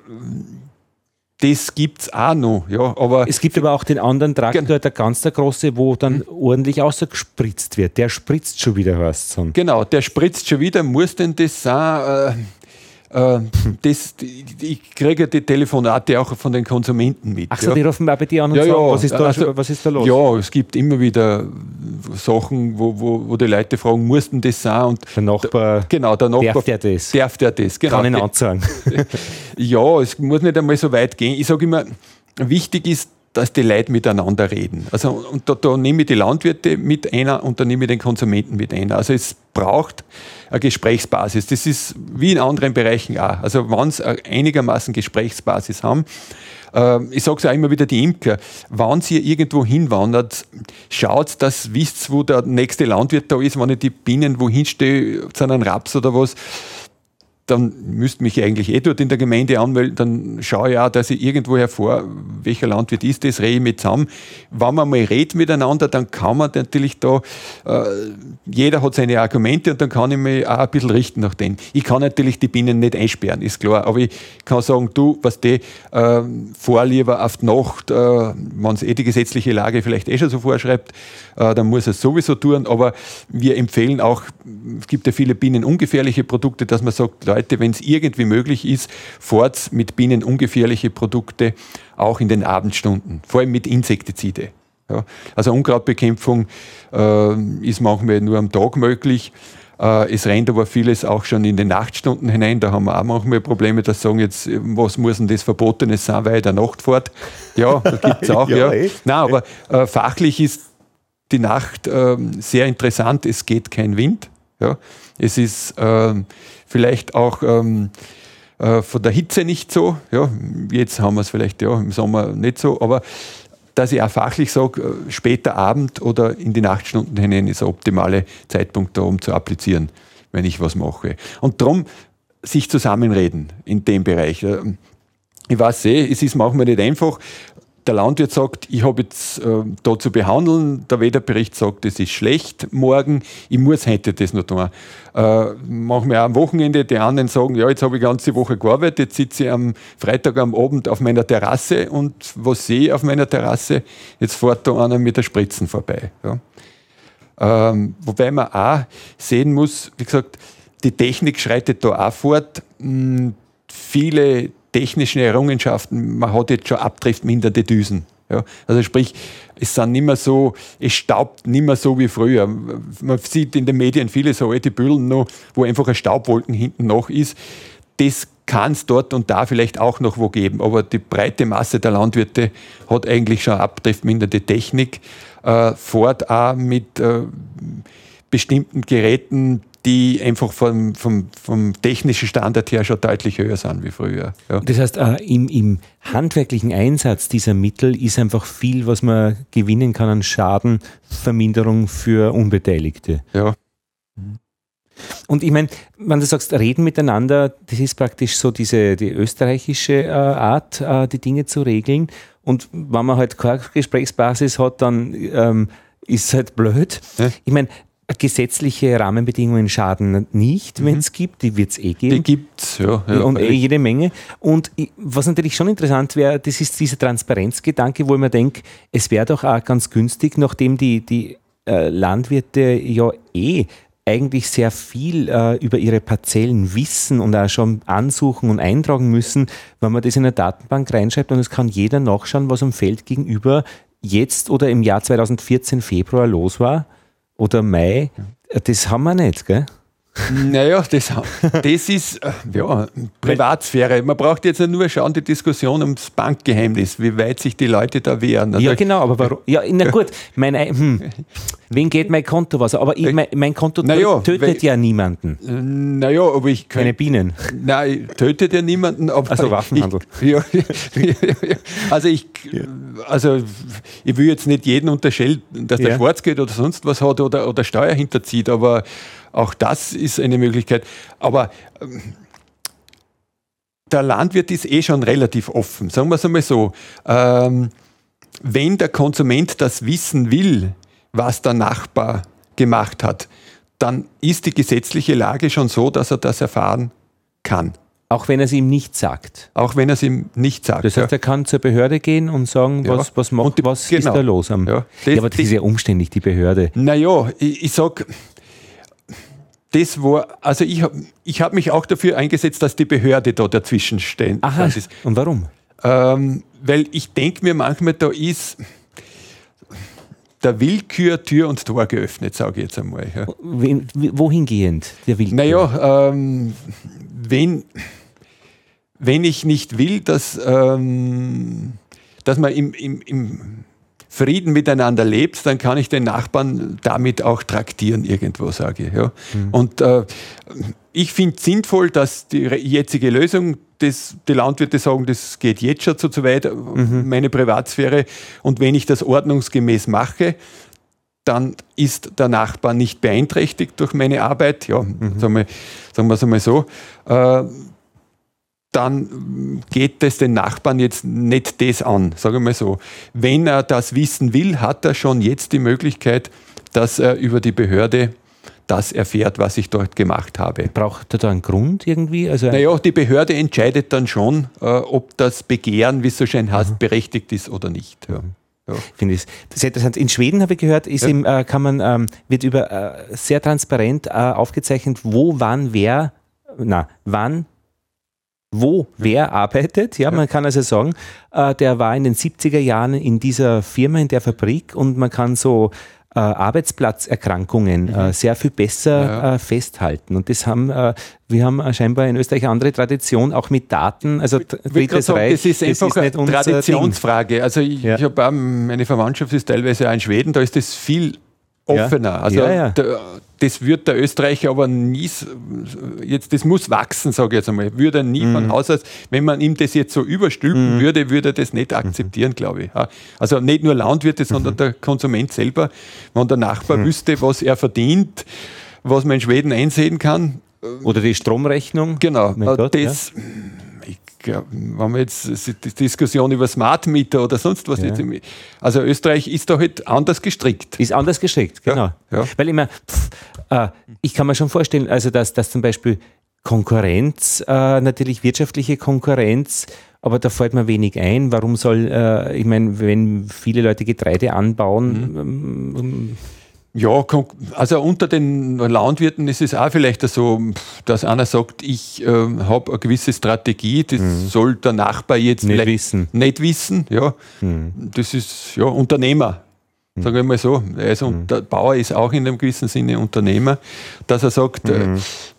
Das gibt es auch noch. Ja, aber es gibt aber auch den anderen Traktor, der ganz der große, wo dann mhm. ordentlich ausgespritzt wird. Der spritzt schon wieder, heißt es. Genau, der spritzt schon wieder. Muss denn das sein? Äh, Das, ich kriege die Telefonate auch von den Konsumenten mit. Ach so, ja. Die rufen auch bei dir an und ja, sagen, ja, was, ist da, also, was ist da los? Ja, es gibt immer wieder Sachen, wo, wo, wo die Leute fragen, muss denn das sein? Und der Nachbar, da, genau, der Nachbar darf der das? Darf der das, genau. Kann ihn anzeigen. Ja, es muss nicht einmal so weit gehen. Ich sage immer, wichtig ist, dass die Leute miteinander reden. Also, und da, da nehme ich die Landwirte mit einer und da nehme ich den Konsumenten mit einer. Also es braucht eine Gesprächsbasis. Das ist wie in anderen Bereichen auch. Also wenn sie einigermaßen Gesprächsbasis haben, äh, ich sage es auch immer wieder, die Imker, wenn sie irgendwo hinwandert, schaut, dass wisst, wo der nächste Landwirt da ist, wenn ich die Bienen wohin stehe, zu einem Raps oder was, dann müsste mich eigentlich eh dort in der Gemeinde anmelden, dann schaue ich auch, dass ich irgendwo hervor, welcher Landwirt ist das, rede ich mit zusammen. Wenn man mal redet miteinander, dann kann man natürlich da, äh, jeder hat seine Argumente und dann kann ich mich auch ein bisschen richten nach denen. Ich kann natürlich die Bienen nicht einsperren, ist klar, aber ich kann sagen, du, was die, äh, fahr lieber auf die Nacht, äh, wenn es eh die gesetzliche Lage vielleicht eh schon so vorschreibt, äh, dann muss er es sowieso tun, aber wir empfehlen auch, es gibt ja viele bienenungefährliche Produkte, dass man sagt, Leute, wenn es irgendwie möglich ist, fahrt mit bienenungefährliche Produkte auch in den Abendstunden, vor allem mit Insektizide. Ja, also Unkrautbekämpfung äh, ist manchmal nur am Tag möglich. Äh, es rennt aber vieles auch schon in den Nachtstunden hinein. Da haben wir auch manchmal Probleme, dass sagen jetzt, was muss denn das Verbotenes sein, weil der Nacht fährt. Ja, da gibt es auch. ja, ja. Nein, aber äh, fachlich ist die Nacht äh, sehr interessant. Es geht kein Wind. Ja. Es ist äh, vielleicht auch ähm, äh, von der Hitze nicht so. Ja, jetzt haben wir es vielleicht ja, im Sommer nicht so, aber dass ich auch fachlich sage, später Abend oder in die Nachtstunden hinein ist der optimale Zeitpunkt da, um zu applizieren, wenn ich was mache. Und darum sich zusammenreden in dem Bereich. Ich weiß eh, es ist manchmal nicht einfach. Der Landwirt sagt, ich habe jetzt äh, da zu behandeln, der Wetterbericht sagt, das ist schlecht morgen, ich muss heute das noch tun. Äh, machen wir auch am Wochenende, die anderen sagen, ja, jetzt habe ich die ganze Woche gearbeitet, jetzt sitze ich am Freitag am Abend auf meiner Terrasse und was sehe ich auf meiner Terrasse? Jetzt fährt da einer mit der Spritzen vorbei. Ja. Ähm, wobei man auch sehen muss, wie gesagt, die Technik schreitet da auch fort. Hm, viele technischen Errungenschaften, man hat jetzt schon abdriftmindernde Düsen. Ja, also sprich, es sind nicht mehr so, es staubt nicht mehr so wie früher. Man sieht in den Medien viele so alte Büllen noch, wo einfach eine Staubwolken hinten noch ist. Das kann es dort und da vielleicht auch noch wo geben, aber die breite Masse der Landwirte hat eigentlich schon abdriftmindernde Technik, äh, fährt auch mit äh, bestimmten Geräten, die einfach vom, vom, vom technischen Standard her schon deutlich höher sind wie früher. Ja. Das heißt, äh, im, im handwerklichen Einsatz dieser Mittel ist einfach viel, was man gewinnen kann an Schadenverminderung für Unbeteiligte. Ja. Und ich meine, wenn du sagst, reden miteinander, das ist praktisch so diese die österreichische äh, Art, äh, die Dinge zu regeln. Und wenn man halt keine Gesprächsbasis hat, dann ähm, ist es halt blöd. Ja. Ich meine, gesetzliche Rahmenbedingungen schaden nicht, mhm. wenn es gibt, die wird es eh geben. Die gibt es, ja. ja und eh jede Menge. Und was natürlich schon interessant wäre, das ist dieser Transparenzgedanke, wo ich mir denke, es wäre doch auch ganz günstig, nachdem die, die äh, Landwirte ja eh eigentlich sehr viel äh, über ihre Parzellen wissen und auch schon ansuchen und eintragen müssen, wenn man das in eine Datenbank reinschreibt und es kann jeder nachschauen, was am Feld gegenüber jetzt oder im Jahr zweitausendvierzehn Februar los war oder Mai. Das haben wir nicht, gell? Naja, das, das ist ja, Privatsphäre. Man braucht jetzt nur schauen, die Diskussion ums Bankgeheimnis, wie weit sich die Leute da wehren. Also ja, genau, aber warum? Ja, na gut, mein, hm, wen geht mein Konto was? Aber ich, mein, mein Konto naja, tötet weil, ja niemanden. Naja, aber ich kann. Keine Bienen. Nein, tötet ja niemanden. Aber also Waffenhandel. Ich, ja, ja, ja, also, ich, also ich will jetzt nicht jeden unterstellen, dass der ja. schwarz geht oder sonst was hat oder, oder Steuer hinterzieht, aber auch das ist eine Möglichkeit. Aber ähm, der Landwirt ist eh schon relativ offen. Sagen wir es einmal so. Ähm, wenn der Konsument das wissen will, was der Nachbar gemacht hat, dann ist die gesetzliche Lage schon so, dass er das erfahren kann. Auch wenn er es ihm nicht sagt. Auch wenn er es ihm nicht sagt. Das heißt, er kann zur Behörde gehen und sagen, was, ja. was, macht, die, was genau. ist da los? Am, ja. Das, ja, aber das, das ist ja umständlich, die Behörde. Naja, ich, ich sage... Das war, also ich habe ich hab mich auch dafür eingesetzt, dass die Behörde da dazwischen steht. Aha, und warum? Ähm, weil ich denke mir manchmal, da ist der Willkür Tür und Tor geöffnet, sage ich jetzt einmal. Ja. Wohingehend, der Willkür? Naja, ähm, wenn, wenn ich nicht will, dass, ähm, dass man im, im, im Frieden miteinander lebt, dann kann ich den Nachbarn damit auch traktieren irgendwo, sage ich. Ja. Mhm. Und äh, ich finde es sinnvoll, dass die jetzige Lösung, das, die Landwirte sagen, das geht jetzt schon so zu weit, mhm. meine Privatsphäre. Und wenn ich das ordnungsgemäß mache, dann ist der Nachbar nicht beeinträchtigt durch meine Arbeit. Ja, mhm. sagen wir, sagen wir es einmal so. Äh, dann geht es den Nachbarn jetzt nicht das an, sage ich mal so. Wenn er das wissen will, hat er schon jetzt die Möglichkeit, dass er über die Behörde das erfährt, was ich dort gemacht habe. Braucht er da einen Grund irgendwie? Also naja, die Behörde entscheidet dann schon, äh, ob das Begehren, wie es so schön heißt, mhm. berechtigt ist oder nicht. Ja. Ja. Finde ich sehr interessant. In Schweden habe ich gehört, ist ja. im, äh, kann man, ähm, wird über äh, sehr transparent äh, aufgezeichnet, wo, wann, wer, na, wann, wo wer arbeitet. Ja, man kann also sagen, äh, der war in den siebziger Jahren in dieser Firma, in der Fabrik und man kann so äh, Arbeitsplatzerkrankungen mhm. äh, sehr viel besser ja. äh, festhalten. Und das haben, äh, wir haben scheinbar in Österreich eine andere Tradition, auch mit Daten. Also Drittes sagen, Reich, das ist einfach das ist eine Traditionsfrage. Ding. Also ich, ja. ich habe meine Verwandtschaft ist teilweise auch in Schweden, da ist das viel offener. Ja. Also ja, ja. Der, das wird der Österreicher aber nie, jetzt, das muss wachsen, sage ich jetzt einmal. Würde er nie mhm. von Haus aus, wenn man ihm das jetzt so überstülpen mhm. würde, würde er das nicht akzeptieren, mhm. glaube ich. Also nicht nur Landwirte, sondern mhm. der Konsument selber. Wenn der Nachbar mhm. wüsste, was er verdient, was man in Schweden einsehen kann. Oder die Stromrechnung. Genau. Gott, das, ja. Ja, wenn wir jetzt die Diskussion über Smart Meter oder sonst was, ja. jetzt, also Österreich ist da halt anders gestrickt. Ist anders gestrickt, genau. Ja, ja. Weil ich mir, pff, äh, ich kann mir schon vorstellen, also dass, dass zum Beispiel Konkurrenz, äh, natürlich wirtschaftliche Konkurrenz, aber da fällt mir wenig ein. Warum soll, äh, ich meine, wenn viele Leute Getreide anbauen, mhm. ähm, ja, also unter den Landwirten ist es auch vielleicht so, dass einer sagt, ich äh, habe eine gewisse Strategie, das mhm. soll der Nachbar jetzt nicht wissen. Nicht wissen, ja. Mhm. Das ist ja Unternehmer, mhm. sagen wir mal so. Also mhm. der Bauer ist auch in einem gewissen Sinne Unternehmer, dass er sagt, mhm. äh,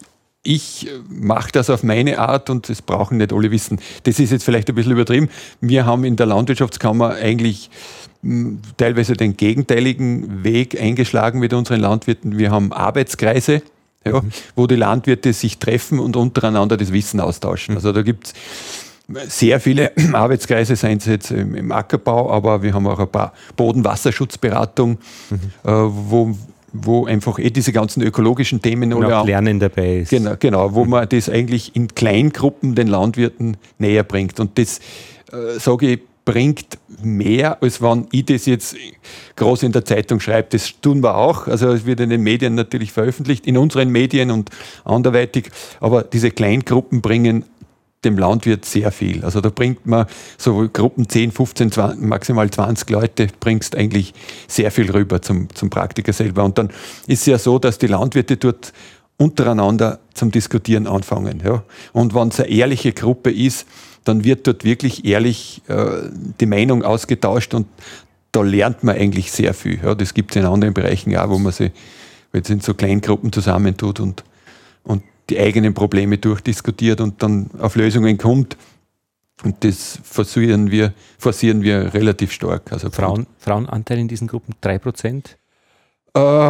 ich mache das auf meine Art und das brauchen nicht alle wissen. Das ist jetzt vielleicht ein bisschen übertrieben. Wir haben in der Landwirtschaftskammer eigentlich teilweise den gegenteiligen Weg eingeschlagen mit unseren Landwirten. Wir haben Arbeitskreise, ja, mhm. wo die Landwirte sich treffen und untereinander das Wissen austauschen. Mhm. Also da gibt es sehr viele Arbeitskreise, seien es jetzt im, im Ackerbau, aber wir haben auch ein paar Bodenwasserschutzberatung, mhm. äh, wo, wo einfach eh diese ganzen ökologischen Themen und auch Lernen dabei ist. Genau, genau, wo man das eigentlich in Kleingruppen den Landwirten näher bringt. Und das, äh, sage ich, bringt mehr, als wenn ich das jetzt groß in der Zeitung schreibe. Das tun wir auch. Also es wird in den Medien natürlich veröffentlicht, in unseren Medien und anderweitig. Aber diese Kleingruppen bringen dem Landwirt sehr viel. Also da bringt man so Gruppen zehn, fünfzehn, zwanzig, maximal zwanzig Leute, bringst eigentlich sehr viel rüber zum, zum Praktiker selber. Und dann ist es ja so, dass die Landwirte dort untereinander zum Diskutieren anfangen. Ja. Und wenn es eine ehrliche Gruppe ist, dann wird dort wirklich ehrlich äh, die Meinung ausgetauscht und da lernt man eigentlich sehr viel. Ja, das gibt es in anderen Bereichen auch, wo man sich jetzt in so Kleingruppen zusammentut und, und die eigenen Probleme durchdiskutiert und dann auf Lösungen kommt. Und das forcieren wir, forcieren wir relativ stark. Also Frauen, Frauenanteil in diesen Gruppen drei Prozent? Äh,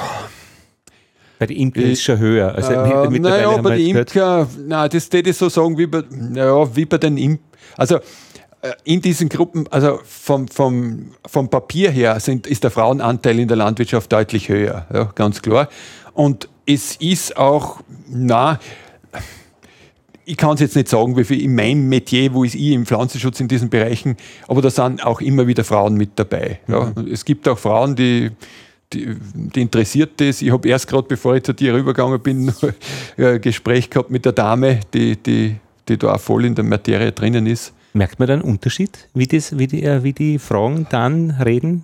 Bei den Imkern ist es schon höher. Also äh, naja, bei den Imker, nein, das würde ich so sagen, wie bei, naja, wie bei den Imkern. Also äh, in diesen Gruppen, also vom, vom, vom Papier her sind, ist der Frauenanteil in der Landwirtschaft deutlich höher, ja, ganz klar. Und es ist auch, na, ich kann es jetzt nicht sagen, wie viel in meinem Metier, wo ist ich im Pflanzenschutz in diesen Bereichen, aber da sind auch immer wieder Frauen mit dabei. Ja. Mhm. Es gibt auch Frauen, die Die, die interessiert das. Ich habe erst gerade, bevor ich zu dir rübergegangen bin, ein Gespräch gehabt mit der Dame, die, die, die da auch voll in der Materie drinnen ist. Merkt man da einen Unterschied, wie, das, wie, die, wie die Frauen dann reden?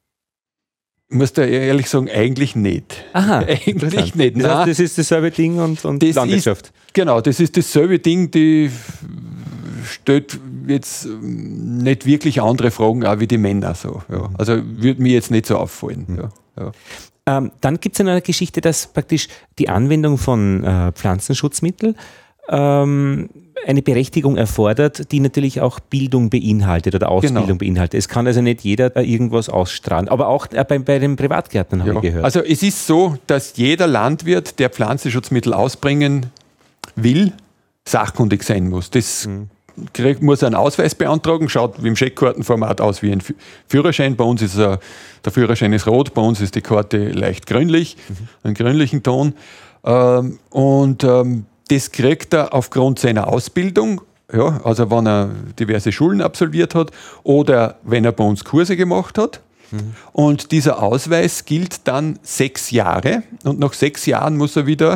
Ich muss da ehrlich sagen, eigentlich nicht. Aha, eigentlich nicht. Das heißt, das ist dasselbe Ding und, und das Landwirtschaft. Ist, genau, das ist dasselbe Ding, die stellt jetzt nicht wirklich andere Fragen auch wie die Männer. So, ja. Also würde mir jetzt nicht so auffallen. Mhm. Ja. Ja. Ähm, dann gibt es eine Geschichte, dass praktisch die Anwendung von äh, Pflanzenschutzmitteln ähm, eine Berechtigung erfordert, die natürlich auch Bildung beinhaltet oder Ausbildung genau. beinhaltet. Es kann also nicht jeder äh, irgendwas ausstrahlen, aber auch äh, bei, bei den Privatgärtnern habe ja. ich gehört. Also es ist so, dass jeder Landwirt, der Pflanzenschutzmittel ausbringen will, sachkundig sein muss. Das mhm. Krieg, muss einen Ausweis beantragen, schaut wie im Scheckkartenformat aus wie ein Führerschein. Bei uns ist er, der Führerschein ist rot, bei uns ist die Karte leicht grünlich, mhm. einen grünlichen Ton. Ähm, und ähm, das kriegt er aufgrund seiner Ausbildung, ja, also wenn er diverse Schulen absolviert hat oder wenn er bei uns Kurse gemacht hat. Mhm. Und dieser Ausweis gilt dann sechs Jahre und nach sechs Jahren muss er wieder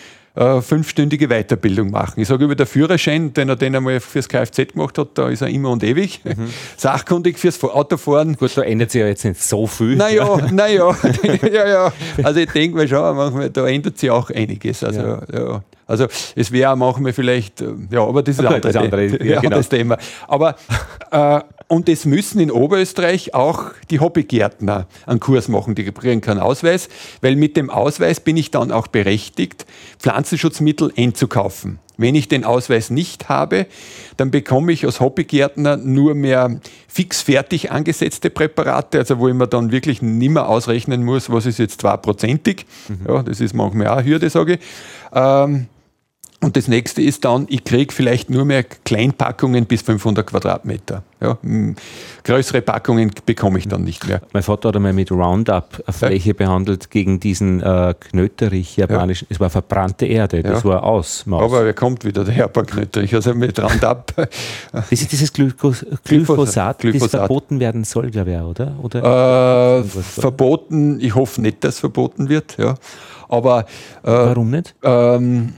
Äh, fünfstündige Weiterbildung machen. Ich sage über den Führerschein, den er den einmal fürs Kfz gemacht hat, da ist er immer und ewig. Mhm. Sachkundig fürs Autofahren. Gut, da ändert sich ja jetzt nicht so viel. Naja, naja, ja, ja. Also ich denke mal schon, manchmal, da ändert sich auch einiges. Also, ja. Ja. Also es wäre manchmal vielleicht, ja, aber das ist ein anderes andere, ja, genau. Thema. Aber äh, und es müssen in Oberösterreich auch die Hobbygärtner einen Kurs machen, die kriegen keinen Ausweis, weil mit dem Ausweis bin ich dann auch berechtigt, Pflanzenschutzmittel einzukaufen. Wenn ich den Ausweis nicht habe, dann bekomme ich als Hobbygärtner nur mehr fix fertig angesetzte Präparate, also wo ich mir dann wirklich nicht mehr ausrechnen muss, was ist jetzt zweiprozentig. Mhm. Ja, das ist manchmal auch eine Hürde, sage ich. Ähm, Und das nächste ist dann, ich kriege vielleicht nur mehr Kleinpackungen bis fünfhundert Quadratmeter. Ja, größere Packungen bekomme ich dann nicht mehr. Mein Vater hat einmal mit Roundup eine Fläche ja. behandelt gegen diesen äh, Knöterich japanischen. Ja. Es war verbrannte Erde, das ja. war aus. Maus. Aber er kommt wieder, der Japan-Knöterich. Also mit Roundup. Das ist dieses Glykos Glyphosat, Glyphosat, das verboten werden soll, glaube ich, oder? oder äh, verboten, ich hoffe nicht, dass es verboten wird. Ja. Aber, äh, warum nicht? Ähm,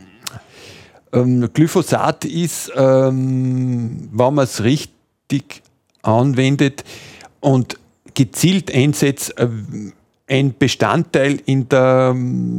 Ähm, Glyphosat ist, ähm, wenn man es richtig anwendet und gezielt einsetzt, äh, ein Bestandteil in der,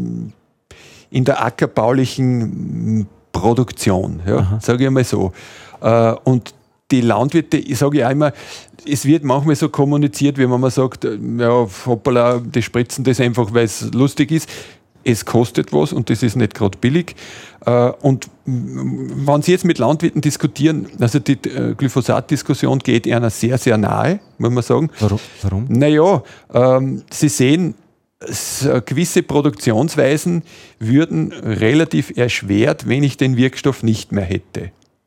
in der ackerbaulichen Produktion, ja, sage ich mal so. Äh, und die Landwirte, ich sage ja immer, es wird manchmal so kommuniziert, wie wenn man sagt, ja, hoppala, die spritzen das einfach, weil es lustig ist. Es kostet was und das ist nicht gerade billig. Und wenn Sie jetzt mit Landwirten diskutieren, also die Glyphosat-Diskussion geht einer sehr, sehr nahe, muss man sagen. Warum? Warum? Naja, Sie sehen, gewisse Produktionsweisen würden relativ erschwert, wenn ich den Wirkstoff nicht mehr hätte.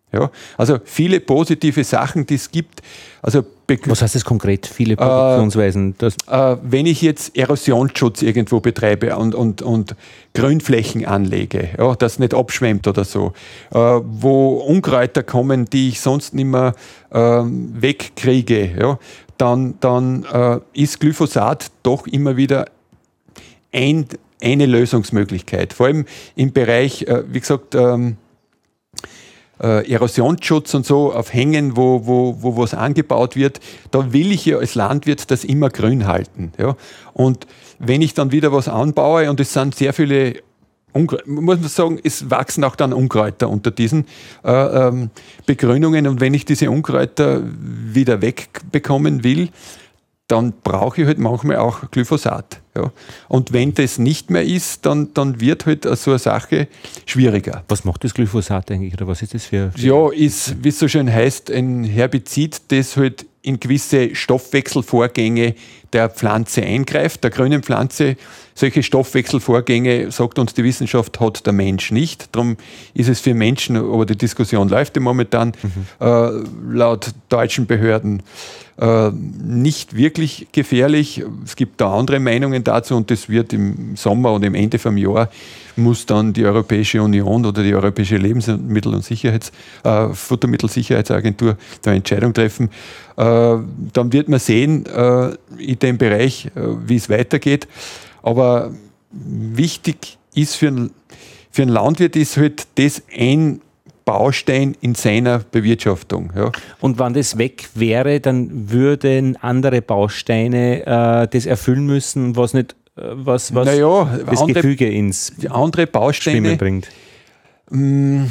Ja, also viele positive Sachen, die es gibt. Also Was heißt das konkret? Viele Produktionsweisen? Äh, äh, wenn ich jetzt Erosionsschutz irgendwo betreibe und, und, und Grünflächen anlege, ja, das nicht abschwemmt oder so, äh, wo Unkräuter kommen, die ich sonst nicht mehr äh, wegkriege, ja, dann, dann äh, ist Glyphosat doch immer wieder ein, eine Lösungsmöglichkeit. Vor allem im Bereich, äh, wie gesagt, ähm, Äh, Erosionsschutz und so auf Hängen, wo, wo, wo was angebaut wird, da will ich ja als Landwirt das immer grün halten. Ja? Und wenn ich dann wieder was anbaue und es sind sehr viele, Unkr- muss man sagen, es wachsen auch dann Unkräuter unter diesen äh, ähm, Begrünungen und wenn ich diese Unkräuter wieder wegbekommen will, dann brauche ich halt manchmal auch Glyphosat. Ja. Und wenn das nicht mehr ist, dann, dann wird halt so eine Sache schwieriger. Was macht das Glyphosat eigentlich oder was ist das für... Ja, ist, wie es so schön heißt, ein Herbizid, das halt in gewisse Stoffwechselvorgänge der Pflanze eingreift, der grünen Pflanze. Solche Stoffwechselvorgänge, sagt uns die Wissenschaft, hat der Mensch nicht. Darum ist es für Menschen, aber die Diskussion läuft ja momentan, mhm. äh, laut deutschen Behörden äh, nicht wirklich gefährlich. Es gibt da andere Meinungen dazu und das wird im Sommer und im Ende vom Jahr muss dann die Europäische Union oder die Europäische Lebensmittel- und Sicherheits, äh, Futtermittelsicherheitsagentur da eine Entscheidung treffen. Äh, dann wird man sehen äh, in dem Bereich, äh, wie es weitergeht. Aber wichtig ist für einen, für einen Landwirt ist halt das ein Baustein in seiner Bewirtschaftung. Ja. Und wenn das weg wäre, dann würden andere Bausteine äh, das erfüllen müssen, was nicht was, was naja, das andere, Gefüge ins andere Bausteine Schwimmen bringt. Mh,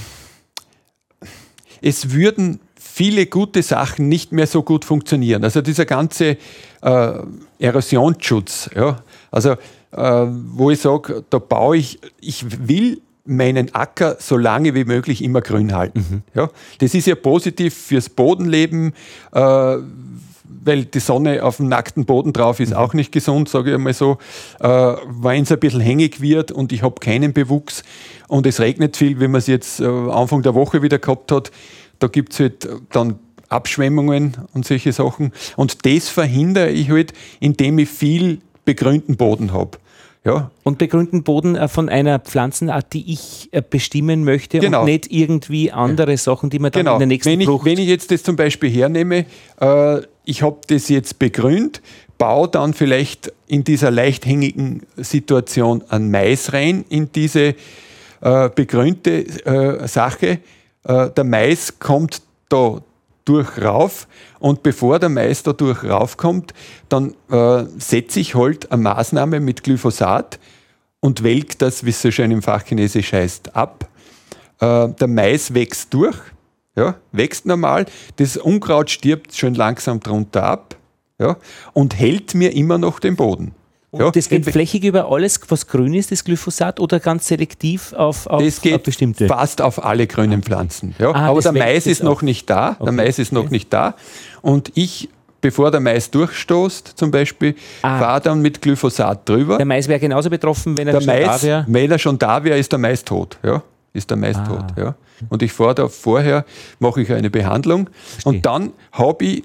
es würden viele gute Sachen nicht mehr so gut funktionieren. Also dieser ganze äh, Erosionsschutz, ja, also äh, wo ich sage, da baue ich, ich will meinen Acker so lange wie möglich immer grün halten. Mhm. Ja, das ist ja positiv fürs Bodenleben, äh, weil die Sonne auf dem nackten Boden drauf ist, auch nicht gesund, sage ich einmal so. Äh, wenn es ein bisschen hängig wird und ich habe keinen Bewuchs und es regnet viel, wie man es jetzt äh, Anfang der Woche wieder gehabt hat, da gibt es halt dann Abschwemmungen und solche Sachen. Und das verhindere ich halt, indem ich viel begrünten Boden habe. Ja. Und begrünten Boden von einer Pflanzenart, die ich bestimmen möchte, genau. Und nicht irgendwie andere ja. Sachen, die man dann genau. in der nächsten wenn ich, Frucht... Wenn ich jetzt das zum Beispiel hernehme, äh, ich habe das jetzt begrünt, baue dann vielleicht in dieser leicht hängigen Situation ein Mais rein, in diese äh, begrünte äh, Sache. Äh, der Mais kommt da durch rauf und bevor der Mais da durch raufkommt, dann äh, setze ich halt eine Maßnahme mit Glyphosat und welke das, wie es so schön im Fachchinesisch heißt, ab. Äh, der Mais wächst durch, ja, wächst normal, das Unkraut stirbt schön langsam drunter ab, ja, und hält mir immer noch den Boden. Und ja, das geht flächig über alles, was grün ist, das Glyphosat, oder ganz selektiv auf, auf, das geht auf bestimmte? Fast auf alle grünen Pflanzen. Ja. Ah, aber der Mais ist auch. noch nicht da. Okay. Der Mais ist noch okay. nicht da. Und ich, bevor der Mais durchstoßt, zum Beispiel, ah. fahre dann mit Glyphosat drüber. Der Mais wäre genauso betroffen, wenn er der schon Mais, da wäre? Wenn er schon da wäre, ist der Mais tot. Ja. Ist der Mais ah. tot. Ja. Und ich fahre da vorher, mache ich eine Behandlung. Verstehe. Und dann habe ich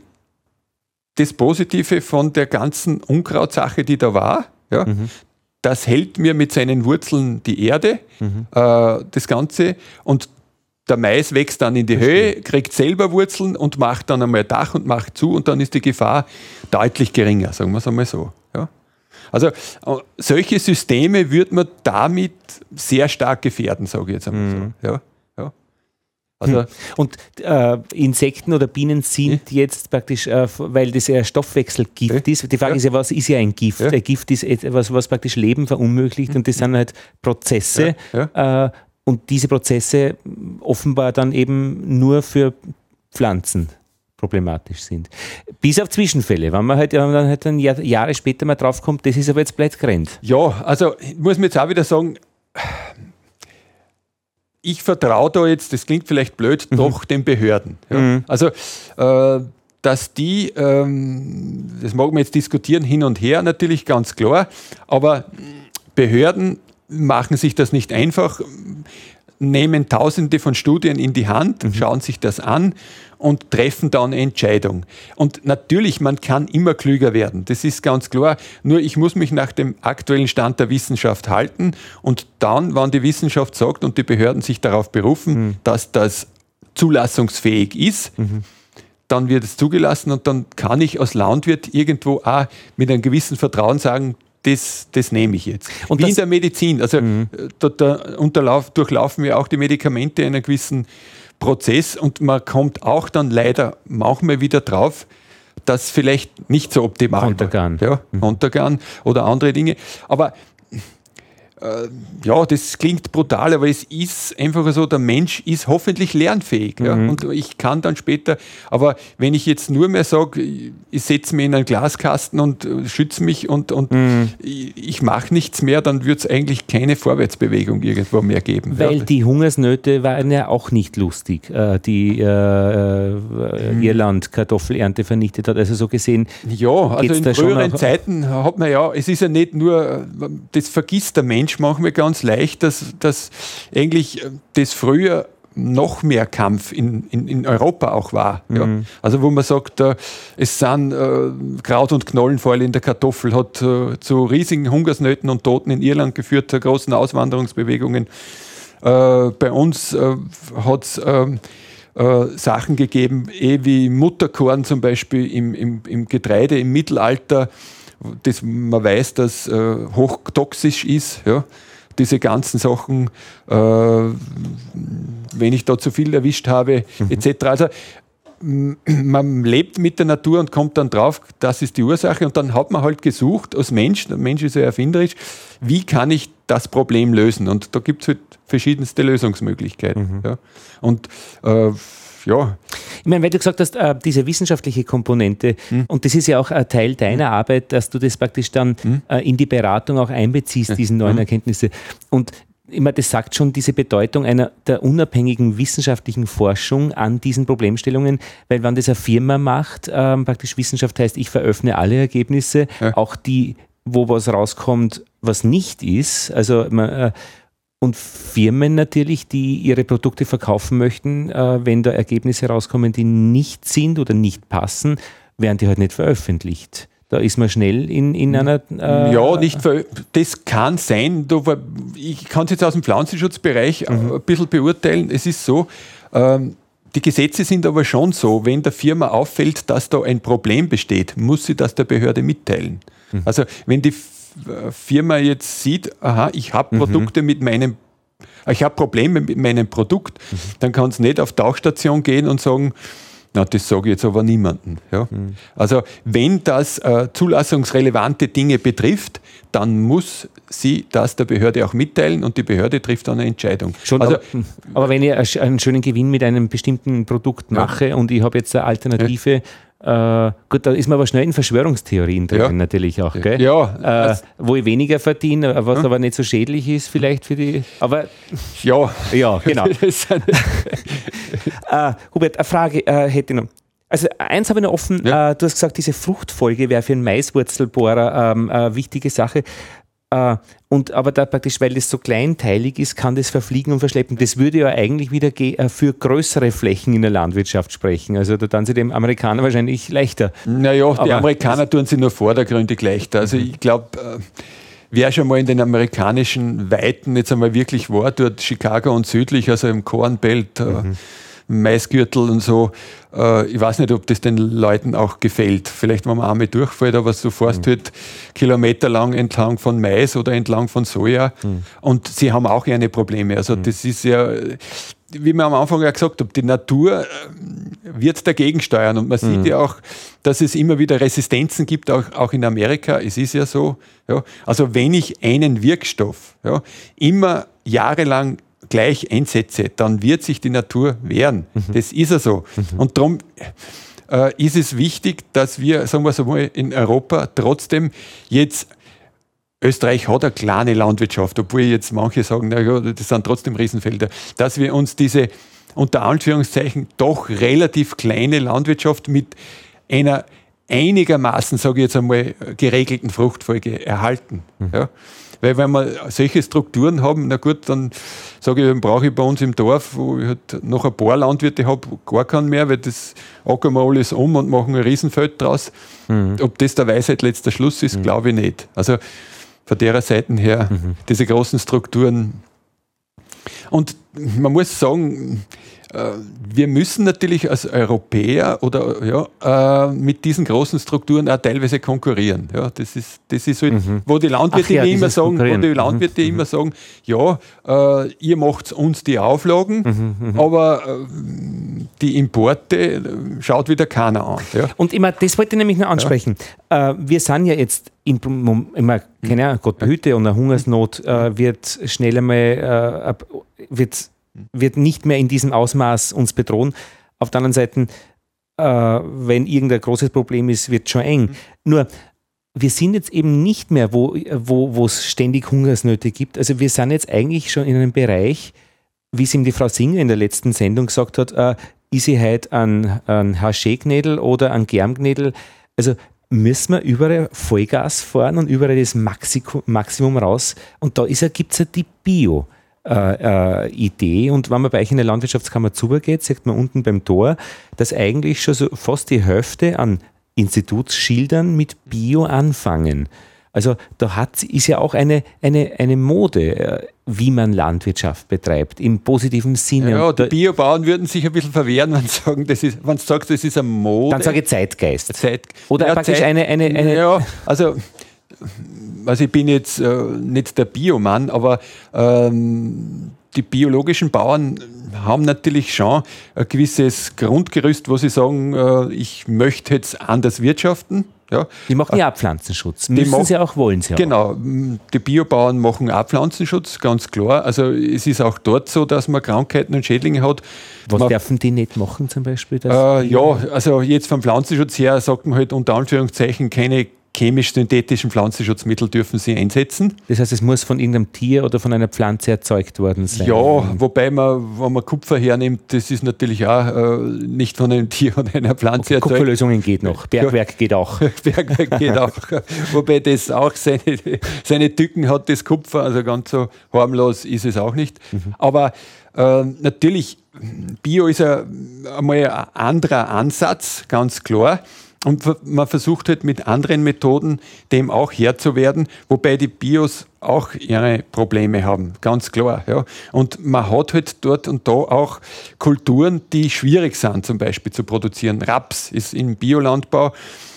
das Positive von der ganzen Unkrautsache, die da war. Ja, mhm. Das hält mir mit seinen Wurzeln die Erde, mhm. äh, das Ganze. Und der Mais wächst dann in die Verstehe. Höhe, kriegt selber Wurzeln und macht dann einmal Dach und macht zu. Und dann ist die Gefahr deutlich geringer, sagen wir es einmal so. Ja. Also äh, solche Systeme würde man damit sehr stark gefährden, sage ich jetzt einmal mhm. so. Ja. Also und äh, Insekten oder Bienen sind ja. jetzt praktisch, äh, weil das ja Stoffwechselgift ja. ist. Die Frage ja. ist ja, was ist ja ein Gift? Ja. Ein Gift ist etwas, was praktisch Leben verunmöglicht, mhm. und das sind halt Prozesse. Ja. Ja. Äh, und diese Prozesse offenbar dann eben nur für Pflanzen problematisch sind. Bis auf Zwischenfälle, wenn man halt, wenn man halt dann Jahr, Jahre später mal draufkommt, das ist aber jetzt Blattgrund. Ja, also muss man jetzt auch wieder sagen, ich vertraue da jetzt, das klingt vielleicht blöd, mhm. doch den Behörden. Ja. Mhm. Also, äh, dass die, ähm, das mag man jetzt diskutieren, hin und her natürlich, ganz klar, aber Behörden machen sich das nicht einfach. nehmen Tausende von Studien in die Hand, mhm. schauen sich das an und treffen dann eine Entscheidung. Und natürlich, man kann immer klüger werden, das ist ganz klar. Nur ich muss mich nach dem aktuellen Stand der Wissenschaft halten und dann, wenn die Wissenschaft sagt und die Behörden sich darauf berufen, mhm. dass das zulassungsfähig ist, mhm. dann wird es zugelassen und dann kann ich als Landwirt irgendwo auch mit einem gewissen Vertrauen sagen, Das, das nehme ich jetzt. Und wie in der Medizin. Also mhm. da, da unterlauf, durchlaufen wir auch die Medikamente einen gewissen Prozess und man kommt auch dann leider manchmal wieder drauf, dass vielleicht nicht so optimal Contergan. Ja, mhm. Contergan oder andere Dinge. Aber äh, ja, das klingt brutal, aber es ist einfach so, der Mensch ist hoffentlich lernfähig. Mhm. Ja, und ich kann dann später, aber wenn ich jetzt nur mehr sage, ich setze mich in einen Glaskasten und schütze mich und, und mhm. ich, ich mache nichts mehr, dann wird es eigentlich keine Vorwärtsbewegung irgendwo mehr geben. Weil ja. die Hungersnöte waren ja auch nicht lustig, die äh, mhm. Irland Kartoffelernte vernichtet hat. Also so gesehen. Ja, also in früheren Zeiten hat man ja, es ist ja nicht nur, das vergisst der Mensch manchmal ganz leicht, dass, dass eigentlich das früher noch mehr Kampf in, in, in Europa auch war. Mhm. Ja. Also wo man sagt, äh, es sind äh, Kraut- und Knollenfäule in der Kartoffel, hat äh, zu riesigen Hungersnöten und Toten in Irland geführt, zu großen Auswanderungsbewegungen. Äh, bei uns äh, hat es äh, äh, Sachen gegeben, eh wie Mutterkorn zum Beispiel im, im, im Getreide im Mittelalter, das man weiß, dass äh, hochtoxisch ist, ja. Diese ganzen Sachen, äh, wenn ich da zu viel erwischt habe, mhm. et cetera. Also man lebt mit der Natur und kommt dann drauf, das ist die Ursache und dann hat man halt gesucht als Mensch, der Mensch ist ja erfinderisch, wie kann ich das Problem lösen? Und da gibt es halt verschiedenste Lösungsmöglichkeiten. Mhm. Ja. Und äh, ja. Ich meine, weil du gesagt hast, äh, diese wissenschaftliche Komponente, hm. und das ist ja auch ein Teil deiner hm. Arbeit, dass du das praktisch dann hm. äh, in die Beratung auch einbeziehst, diese neuen hm. Erkenntnisse. Und ich meine, das sagt schon diese Bedeutung einer der unabhängigen wissenschaftlichen Forschung an diesen Problemstellungen, weil wenn das eine Firma macht, äh, praktisch Wissenschaft heißt, ich veröffentliche alle Ergebnisse, ja. auch die, wo was rauskommt, was nicht ist, also man, äh, und Firmen natürlich, die ihre Produkte verkaufen möchten, äh, wenn da Ergebnisse rauskommen, die nicht sind oder nicht passen, werden die halt nicht veröffentlicht. Da ist man schnell in, in einer... Äh, ja, nicht ver- das kann sein. Ich kann es jetzt aus dem Pflanzenschutzbereich mhm. ein bisschen beurteilen. Es ist so, ähm, die Gesetze sind aber schon so, wenn der Firma auffällt, dass da ein Problem besteht, muss sie das der Behörde mitteilen. Mhm. Also wenn die Firma jetzt sieht, aha, ich habe Produkte mhm. mit meinem, ich habe Probleme mit meinem Produkt, mhm. dann kann es nicht auf Tauchstation gehen und sagen, na, das sage ich jetzt aber niemandem. Ja? Mhm. Also wenn das äh, zulassungsrelevante Dinge betrifft, dann muss sie das der Behörde auch mitteilen und die Behörde trifft dann eine Entscheidung. Schon, also, aber, aber wenn ich einen schönen Gewinn mit einem bestimmten Produkt mache ja. und ich habe jetzt eine Alternative, ja. Äh, gut, da ist man aber schnell in Verschwörungstheorien drin, ja. natürlich auch, gell? Ja. Äh, wo ich weniger verdiene, was ja. aber nicht so schädlich ist vielleicht für die, aber... Ja. Ja, genau. äh, Hubert, eine Frage äh, hätte ich noch. Also eins habe ich noch offen, ja. äh, du hast gesagt, diese Fruchtfolge wäre für einen Maiswurzelbohrer ähm, eine wichtige Sache. Uh, und aber da praktisch, weil das so kleinteilig ist, kann das verfliegen und verschleppen. Das würde ja eigentlich wieder ge- uh, für größere Flächen in der Landwirtschaft sprechen. Also da tun sie dem Amerikaner wahrscheinlich leichter. Naja, die aber Amerikaner tun sie nur vordergründig leichter. Also ich glaube, äh, wer schon mal in den amerikanischen Weiten jetzt einmal wirklich war, dort Chicago und südlich, also im Corn Belt, äh, mhm. Maisgürtel und so. Äh, ich weiß nicht, ob das den Leuten auch gefällt. Vielleicht, wenn man einmal durchfällt, aber du fährst mhm. halt kilometerlang entlang von Mais oder entlang von Soja mhm. und sie haben auch ihre Probleme. Also mhm. das ist ja, wie wir am Anfang ja gesagt haben, die Natur wird dagegen steuern und man mhm. sieht ja auch, dass es immer wieder Resistenzen gibt, auch, auch in Amerika. Es ist ja so. Ja. Also wenn ich einen Wirkstoff ja, immer jahrelang gleich einsetze, dann wird sich die Natur wehren. Mhm. Das ist ja so. Mhm. Und darum äh, ist es wichtig, dass wir, sagen wir so mal, in Europa trotzdem jetzt, Österreich hat eine kleine Landwirtschaft, obwohl jetzt manche sagen, na ja, das sind trotzdem Riesenfelder, dass wir uns diese unter Anführungszeichen doch relativ kleine Landwirtschaft mit einer einigermaßen, sage ich jetzt einmal, geregelten Fruchtfolge erhalten. Mhm. Ja? Weil wenn wir solche Strukturen haben, na gut, dann sage ich, dann brauche ich bei uns im Dorf, wo ich halt noch ein paar Landwirte habe, gar keinen mehr, weil das ackern wir alles um und machen ein Riesenfeld draus. Mhm. Ob das der Weisheit letzter Schluss ist, mhm. glaube ich nicht. Also von der Seite her, mhm. diese großen Strukturen. Und man muss sagen, wir müssen natürlich als Europäer oder ja, äh, mit diesen großen Strukturen auch teilweise konkurrieren. Ja, das ist, das ist halt, mhm. wo die Landwirte ja, immer sagen, wo die Landwirte mhm. immer sagen, ja, äh, ihr macht uns die Auflagen, mhm. aber äh, die Importe schaut wieder keiner an. Ja. Und immer, das wollte ich nämlich noch ansprechen. Ja. Äh, wir sind ja jetzt in, immer, keine Ahnung, Gott behüte, und eine Hungersnot äh, wird schnell einmal äh, wird wird nicht mehr in diesem Ausmaß uns bedrohen. Auf der anderen Seite, äh, wenn irgendein großes Problem ist, wird es schon eng. Mhm. Nur, wir sind jetzt eben nicht mehr, wo wo es ständig Hungersnöte gibt. Also wir sind jetzt eigentlich schon in einem Bereich, wie es ihm die Frau Singer in der letzten Sendung gesagt hat, äh, ist sie heute an, an Haschee-Gnädel oder an Germgnädel. Also müssen wir überall Vollgas fahren und überall das Maxi- Maximum raus. Und da gibt es ja die Bio- Äh, äh, Idee, und wenn man bei euch in der Landwirtschaftskammer zugeht, sieht man unten beim Tor, dass eigentlich schon so fast die Hälfte an Institutsschildern mit Bio anfangen. Also da hat, ist ja auch eine, eine, eine Mode, äh, wie man Landwirtschaft betreibt, im positiven Sinne. Ja, die Biobauern würden sich ein bisschen verwehren, wenn sie sagen, das ist, wenn du sagst, das ist eine Mode. Dann sage ich Zeitgeist. Zeit, Oder ja, praktisch Zeit, eine, eine, eine... Ja, also... Also ich bin jetzt äh, nicht der Biomann, aber ähm, die biologischen Bauern haben natürlich schon ein gewisses Grundgerüst, wo sie sagen, äh, ich möchte jetzt anders wirtschaften. Ja. Die machen ja auch Pflanzenschutz. Müssen mach, sie auch, wollen sie auch. Genau, die Biobauern machen auch Pflanzenschutz, ganz klar. Also es ist auch dort so, dass man Krankheiten und Schädlinge hat. Was man, dürfen die nicht machen zum Beispiel? Äh, ja, also jetzt vom Pflanzenschutz her sagt man halt unter Anführungszeichen keine chemisch-synthetischen Pflanzenschutzmittel dürfen sie einsetzen. Das heißt, es muss von irgendeinem Tier oder von einer Pflanze erzeugt worden sein? Ja, wobei man, wenn man Kupfer hernimmt, das ist natürlich auch äh, nicht von einem Tier oder einer Pflanze okay, erzeugt. Kupferlösungen geht noch, Bergwerk ja, geht auch. Bergwerk geht auch, wobei das auch seine, seine Tücken hat, das Kupfer, also ganz so harmlos ist es auch nicht. Mhm. Aber äh, natürlich, Bio ist ja einmal ein anderer Ansatz, ganz klar. Und man versucht halt mit anderen Methoden dem auch Herr zu werden, wobei die Bios auch ihre Probleme haben, ganz klar. Ja. Und man hat halt dort und da auch Kulturen, die schwierig sind, zum Beispiel zu produzieren. Raps ist im Biolandbau,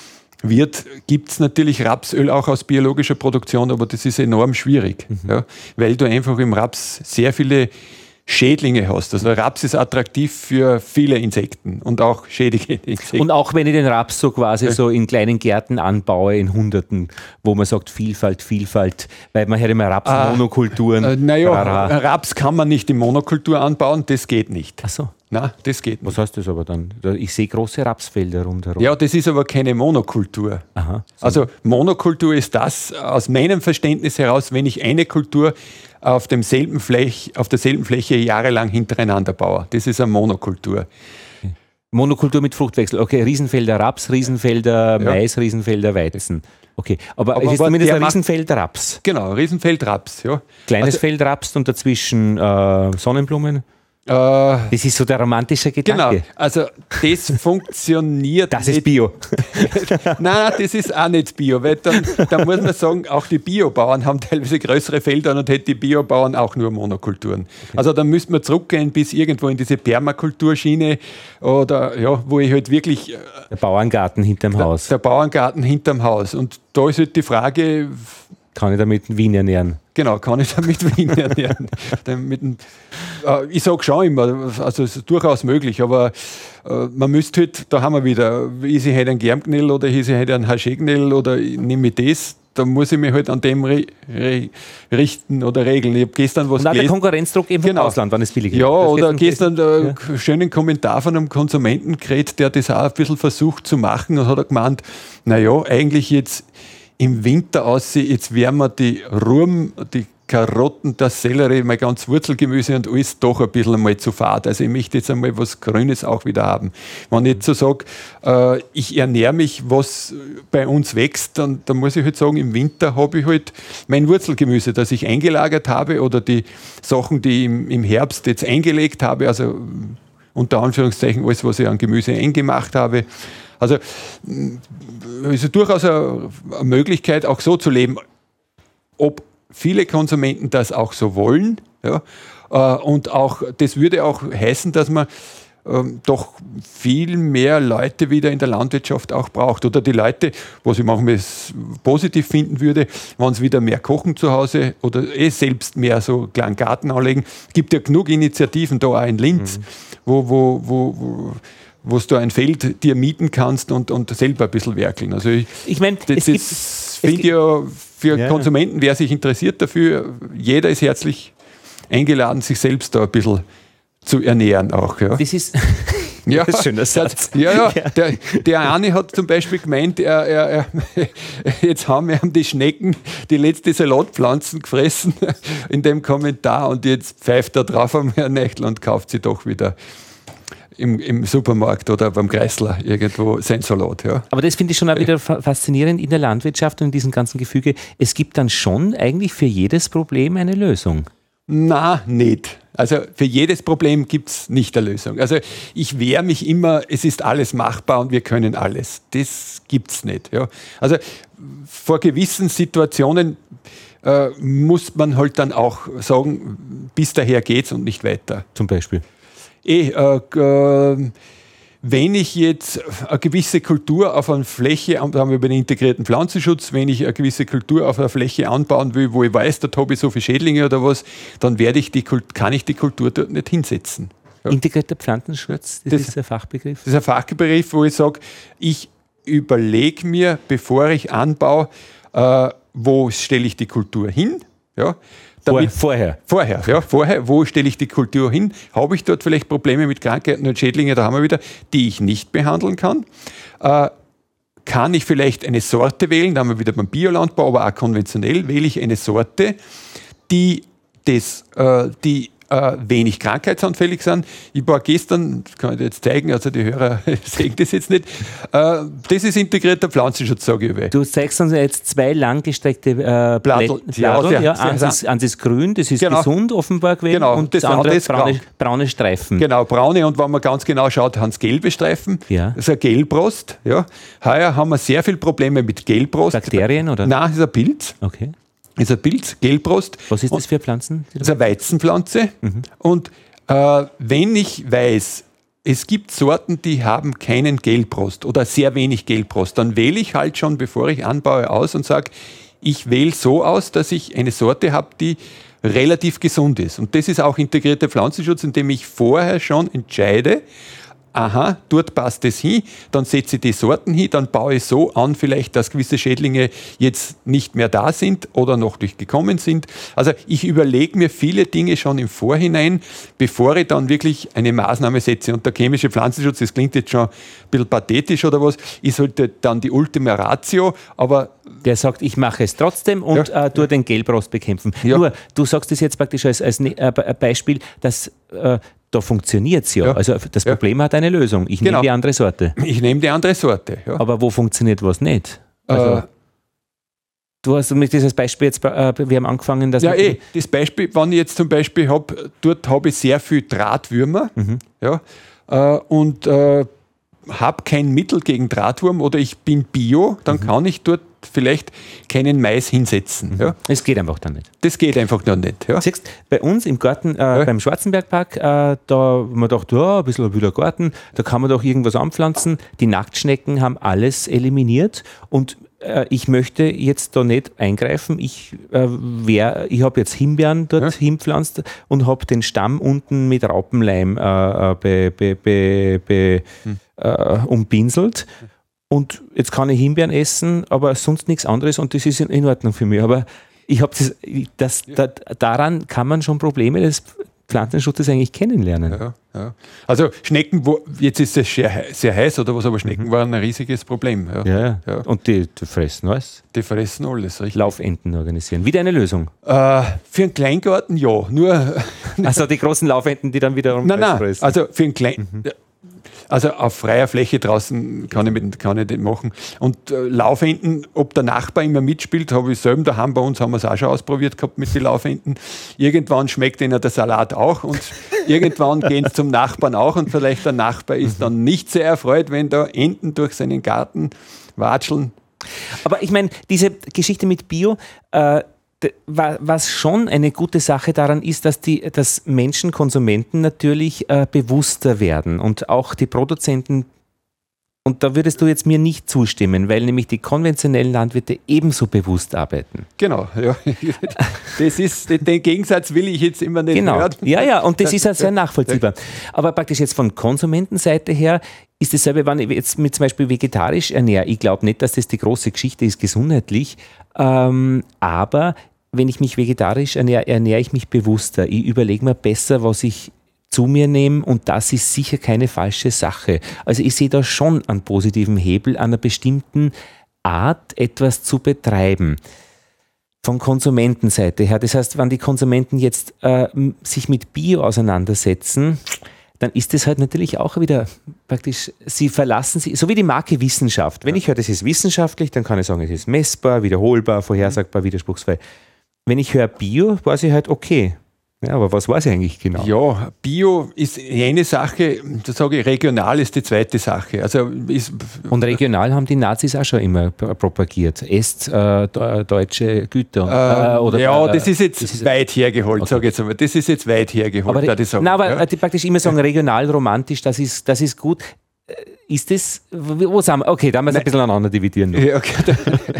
gibt es natürlich Rapsöl auch aus biologischer Produktion, aber das ist enorm schwierig, mhm. ja, weil du einfach im Raps sehr viele Schädlinge hast. Also Raps ist attraktiv für viele Insekten und auch schädige Insekten. Und auch wenn ich den Raps so quasi ja. so in kleinen Gärten anbaue, in Hunderten, wo man sagt Vielfalt, Vielfalt, weil man hört immer Raps-Monokulturen. Äh, naja, Raps kann man nicht in Monokultur anbauen, das geht nicht. Ach so. Nein, das geht nicht. Was heißt das aber dann? Ich sehe große Rapsfelder rundherum. Ja, das ist aber keine Monokultur. Aha, so. Also Monokultur ist das, aus meinem Verständnis heraus, wenn ich eine Kultur auf, demselben Flech, auf derselben Fläche jahrelang hintereinander baue. Das ist eine Monokultur. Okay. Monokultur mit Fruchtwechsel. Okay, Riesenfelder Raps, Riesenfelder ja. Mais, Riesenfelder Weizen. Okay, aber, aber es ist zumindest ein Riesenfeld Raps. Genau, Riesenfeld Raps, ja. Kleines also, Feld Raps und dazwischen äh, Sonnenblumen. Das ist so der romantische Gedanke. Genau, also das funktioniert Das nicht. ist Bio. Nein, das ist auch nicht Bio, weil dann, dann muss man sagen, auch die Biobauern haben teilweise größere Felder und hätten die Biobauern auch nur Monokulturen. Okay. Also dann müsste man zurückgehen bis irgendwo in diese Permakulturschiene oder ja, wo ich halt wirklich... Der Bauerngarten hinterm der, Haus. Der Bauerngarten hinterm Haus. Und da ist halt die Frage... Kann ich damit Wien ernähren? Genau, kann ich damit Wien ernähren. mit dem, äh, ich sage schon immer, also es ist durchaus möglich, aber äh, man müsste halt, da haben wir wieder, ist ich halt ein Germgnädel oder ist ich halt ein Haschee-Gnädel oder nehme ich das, da muss ich mich halt an dem re, re, richten oder regeln. Ich habe gestern was Und auch der Konkurrenzdruck eben genau. vom Ausland, wann es billig ist. Ja, das oder gestern einen ja. schönen Kommentar von einem Konsumenten gekriegt, der das auch ein bisschen versucht zu machen und hat er gemeint, naja, eigentlich jetzt im Winter aussehen, jetzt werden wir die Ruhm, die Karotten, das Sellerie, mein ganz Wurzelgemüse und alles doch ein bisschen einmal zu fad. Also ich möchte jetzt einmal was Grünes auch wieder haben. Wenn ich jetzt so sage, äh, ich ernähre mich, was bei uns wächst, dann, dann muss ich halt sagen, im Winter habe ich halt mein Wurzelgemüse, das ich eingelagert habe oder die Sachen, die ich im, im Herbst jetzt eingelegt habe, also unter Anführungszeichen alles, was ich an Gemüse eingemacht habe. Also es ist durchaus eine, eine Möglichkeit, auch so zu leben. Ob viele Konsumenten das auch so wollen, ja, äh, und auch, das würde auch heißen, dass man ähm, doch viel mehr Leute wieder in der Landwirtschaft auch braucht. Oder die Leute, was ich manchmal positiv finden würde, wenn sie wieder mehr kochen zu Hause oder eh selbst mehr so einen kleinen Garten anlegen. Es gibt ja genug Initiativen da auch in Linz, mhm. wo, wo, wo, wo wo du ein Feld dir mieten kannst und, und selber ein bisschen werkeln. Also ich, ich meine, das, das finde ich ja für ja. Konsumenten, wer sich interessiert dafür, jeder ist herzlich eingeladen, sich selbst da ein bisschen zu ernähren auch. Ja. Das ist, ja, das ist ein schöner Satz. Ja, ja, ja. Der, der eine hat zum Beispiel gemeint, er, er, er, jetzt haben wir die Schnecken die letzte Salatpflanzen gefressen in dem Kommentar und jetzt pfeift er drauf am Herrn Nächtl und kauft sie doch wieder Im, im Supermarkt oder beim Kreisler irgendwo sein Salat. Ja. Aber das finde ich schon auch wieder faszinierend in der Landwirtschaft und in diesem ganzen Gefüge. Es gibt dann schon eigentlich für jedes Problem eine Lösung. Na, nicht. Also für jedes Problem gibt es nicht eine Lösung. Also ich wehre mich immer, es ist alles machbar und wir können alles. Das gibt es nicht. Ja. Also vor gewissen Situationen äh, muss man halt dann auch sagen, bis daher geht's und nicht weiter. Zum Beispiel? Eh, äh, äh, wenn ich jetzt eine gewisse Kultur auf einer Fläche, da haben wir über den integrierten Pflanzenschutz, wenn ich eine gewisse Kultur auf einer Fläche anbauen will, wo ich weiß, dort habe ich so viele Schädlinge oder was, dann werde ich die, kann ich die Kultur dort nicht hinsetzen. Ja. Integrierter Pflanzenschutz, das, das ist ein Fachbegriff? Das ist ein Fachbegriff, wo ich sage, ich überlege mir, bevor ich anbaue, äh, wo stelle ich die Kultur hin, ja. Damit, vorher. Vorher, ja, vorher. Wo stelle ich die Kultur hin? Habe ich dort vielleicht Probleme mit Krankheiten und Schädlingen, da haben wir wieder, die ich nicht behandeln kann? Äh, kann ich vielleicht eine Sorte wählen? Da haben wir wieder beim Biolandbau, aber auch konventionell wähle ich eine Sorte, die, das, äh, die äh, wenig krankheitsanfällig sind. Ich war gestern, das kann ich dir jetzt zeigen, also die Hörer sehen das jetzt nicht, äh, das ist integrierter Pflanzenschutz, sage ich. Du zeigst uns jetzt zwei langgestreckte äh, Blätter, ja, ja, ja, eins, ist, eins ist grün, das ist genau. gesund offenbar gewesen, genau. und das, das andere das braune, braune Streifen. Genau, braune, und wenn man ganz genau schaut, haben es gelbe Streifen, ja. Das ist ein Gelbrost. Ja. Heuer haben wir sehr viele Probleme mit Gelbrost. Bakterien oder? Nein, das ist ein Pilz. Okay. Das ist ein Pilz, Gelbrost. Was ist das für Pflanzen? Das ist eine Weizenpflanze. Mhm. Und äh, wenn ich weiß, es gibt Sorten, die haben keinen Gelbrost oder sehr wenig Gelbrost, dann wähle ich halt schon, bevor ich anbaue, aus und sage, ich wähle so aus, dass ich eine Sorte habe, die relativ gesund ist. Und das ist auch integrierter Pflanzenschutz, indem ich vorher schon entscheide, aha, dort passt es hin, dann setze ich die Sorten hin, dann baue ich so an, vielleicht, dass gewisse Schädlinge jetzt nicht mehr da sind oder noch nicht gekommen sind. Also ich überlege mir viele Dinge schon im Vorhinein, bevor ich dann wirklich eine Maßnahme setze. Und der chemische Pflanzenschutz, das klingt jetzt schon ein bisschen pathetisch oder was, ist halt dann die Ultima Ratio, aber der sagt, ich mache es trotzdem und ja. äh, tue den Gelbrost bekämpfen. Ja. Nur, du sagst das jetzt praktisch als, als äh, Beispiel, dass äh, da funktioniert es ja. ja. Also das Problem ja. hat eine Lösung. Ich genau. nehme die andere Sorte. Ich nehme die andere Sorte. Ja. Aber wo funktioniert was nicht? Also, äh, du hast mit dieses Beispiel jetzt, äh, wir haben angefangen, dass... Ja, eh, das Beispiel, wenn ich jetzt zum Beispiel habe, dort habe ich sehr viel Drahtwürmer, mhm. ja, äh, und äh, habe kein Mittel gegen Drahtwurm oder ich bin Bio, dann mhm. kann ich dort vielleicht keinen Mais hinsetzen. Mhm. Ja. Es geht einfach dann nicht. Das geht einfach noch nicht. Ja. Siehst, bei uns im Garten, äh, ja. beim Schwarzenbergpark, äh, da haben wir gedacht, ja, ein bisschen ein wilder Garten, da kann man doch irgendwas anpflanzen. Die Nacktschnecken haben alles eliminiert und äh, ich möchte jetzt da nicht eingreifen. Ich, äh, ich habe jetzt Himbeeren dort ja. hinpflanzt und habe den Stamm unten mit Raupenleim äh, be, be, be, be, hm. äh, umpinselt. Und jetzt kann ich Himbeeren essen, aber sonst nichts anderes und das ist in Ordnung für mich. Aber ich habe das, das da, daran kann man schon Probleme des, Pflanzenschutzes eigentlich kennenlernen. Ja, ja. Also Schnecken, wo, jetzt ist es sehr, sehr heiß oder was, aber Schnecken mhm. waren ein riesiges Problem. Ja, ja, ja. Und die, die fressen alles? Die fressen alles, richtig. Laufenten organisieren. Wieder eine Lösung? Äh, für einen Kleingarten ja, nur... Also die großen Laufenten, die dann wiederum nein, nein, fressen? Also für einen kleinen... Mhm. Also auf freier Fläche draußen kann ich, mit, kann ich das machen. Und äh, Laufenten, ob der Nachbar immer mitspielt, habe ich selber daheim, bei uns haben wir es auch schon ausprobiert gehabt mit den Laufenten. Irgendwann schmeckt ihnen der Salat auch und irgendwann gehen sie zum Nachbarn auch und vielleicht der Nachbar ist dann nicht sehr erfreut, wenn da Enten durch seinen Garten watscheln. Aber ich meine, diese Geschichte mit Bio, äh, was schon eine gute Sache daran ist, dass die dass Menschen, Konsumenten natürlich äh, bewusster werden und auch die Produzenten, und da würdest du jetzt mir nicht zustimmen, weil nämlich die konventionellen Landwirte ebenso bewusst arbeiten. Genau, ja. Das ist, den Gegensatz will ich jetzt immer nicht genau. hören. Ja, ja, und das ist ja sehr nachvollziehbar. Aber praktisch jetzt von Konsumentenseite her ist dasselbe, wenn ich jetzt mit zum Beispiel vegetarisch ernähre. Ich glaube nicht, dass das die große Geschichte ist, gesundheitlich, ähm, aber wenn ich mich vegetarisch ernähre, ernähre ich mich bewusster. Ich überlege mir besser, was ich zu mir nehme und das ist sicher keine falsche Sache. Also ich sehe da schon einen positiven Hebel, einer bestimmten Art etwas zu betreiben. Von Konsumentenseite her. Das heißt, wenn die Konsumenten jetzt äh, sich mit Bio auseinandersetzen, dann ist es halt natürlich auch wieder praktisch, sie verlassen sich, so wie die Marke Wissenschaft. Wenn ich höre, das ist wissenschaftlich, dann kann ich sagen, es ist messbar, wiederholbar, vorhersagbar, widerspruchsfrei. Wenn ich höre Bio, weiß ich halt, okay. Ja, aber was weiß ich eigentlich genau? Ja, Bio ist eine Sache, da sage ich, regional ist die zweite Sache. Also ist und regional haben die Nazis auch schon immer propagiert. Esst äh, deutsche Güter. Äh, äh, oder, ja, äh, das ist jetzt das ist weit hergeholt, okay. sage ich jetzt einmal. Das ist jetzt weit hergeholt, aber, würde ich sagen. Nein, aber ja. die praktisch immer sagen, regional, romantisch, das ist, das ist gut. Ist das, wo sind wir? Okay, da müssen wir ein bisschen aneinander dividieren. Ja, okay.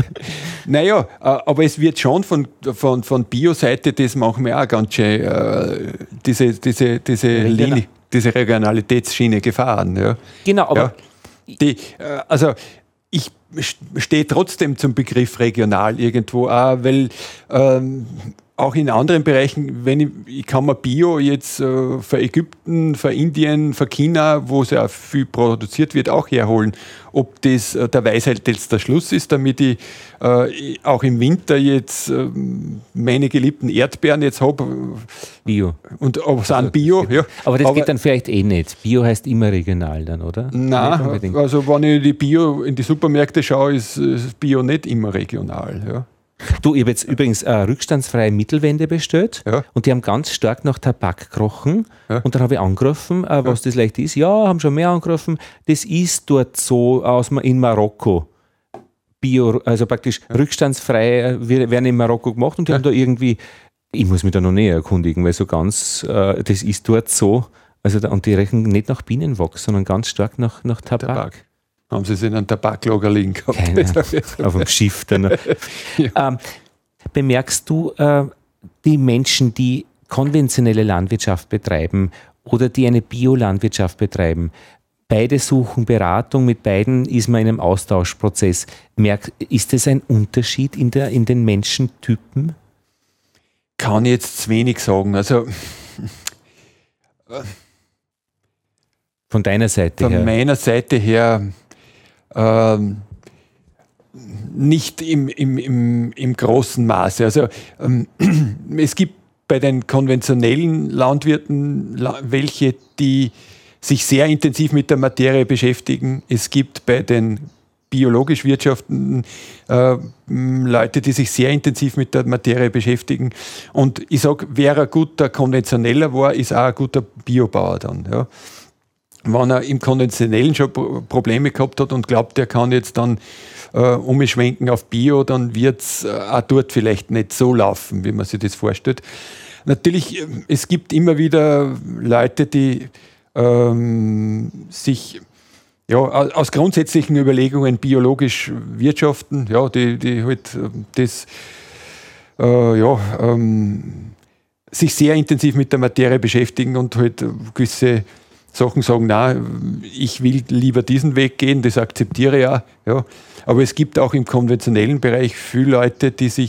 Naja, aber es wird schon von, von, von Bio-Seite, das machen wir auch ganz schön, äh, diese, diese, diese, Regional. Linie, diese Regionalitätsschiene gefahren. Ja. Genau, aber. Ja. Die, äh, also, ich stehe trotzdem zum Begriff regional irgendwo auch, weil ähm, auch in anderen Bereichen, wenn ich, ich kann mir Bio jetzt äh, für Ägypten, für Indien, für China, wo sehr viel produziert wird, auch herholen. Ob das äh, der Weisheit jetzt der Schluss ist, damit ich äh, auch im Winter jetzt äh, meine geliebten Erdbeeren jetzt habe. Bio. Und ob es an Bio, ja. Aber das Aber, geht dann vielleicht eh nicht. Bio heißt immer regional dann, oder? Nein, also wenn ich die Bio in die Supermärkte schaue, ist, ist Bio nicht immer regional, ja. Du, ich habe jetzt übrigens eine rückstandsfreie Mittelwende bestellt ja. und die haben ganz stark nach Tabak gerochen. Ja. Und dann habe ich angerufen, äh, was ja. das leicht ist. Ja, haben schon mehr angerufen. Das ist dort so aus, in Marokko. Bio, also praktisch ja. rückstandsfrei werden in Marokko gemacht und die ja. haben da irgendwie, ich muss mich da noch näher erkundigen, weil so ganz, äh, das ist dort so. Also da, und die rechnen nicht nach Bienenwachs, sondern ganz stark nach, nach Tabak. Tabak. Haben Sie es in einem Tabaklager liegen gehabt? Keine, auf dem Schiff. Dann. ja. ähm, bemerkst du äh, die Menschen, die konventionelle Landwirtschaft betreiben oder die eine Biolandwirtschaft betreiben, beide suchen Beratung, mit beiden ist man in einem Austauschprozess. Merk, ist das ein Unterschied in, der, in den Menschentypen? Kann ich jetzt zu wenig sagen. Also von deiner Seite von her? Von meiner Seite her Ähm, nicht im, im, im, im großen Maße. Also ähm, es gibt bei den konventionellen Landwirten welche, die sich sehr intensiv mit der Materie beschäftigen. Es gibt bei den biologisch wirtschaftenden äh, Leute, die sich sehr intensiv mit der Materie beschäftigen. Und ich sage, wer ein guter Konventioneller war, ist auch ein guter Biobauer dann. Ja. Wenn er im Konventionellen schon Probleme gehabt hat und glaubt, er kann jetzt dann äh, umschwenken auf Bio, dann wird es äh, auch dort vielleicht nicht so laufen, wie man sich das vorstellt. Natürlich, es gibt immer wieder Leute, die ähm, sich ja, aus grundsätzlichen Überlegungen biologisch wirtschaften, ja, die, die halt das äh, ja, ähm, sich sehr intensiv mit der Materie beschäftigen und halt gewisse Sachen sagen, nein, ich will lieber diesen Weg gehen, das akzeptiere ich auch. Ja. Aber es gibt auch im konventionellen Bereich viele Leute, die sich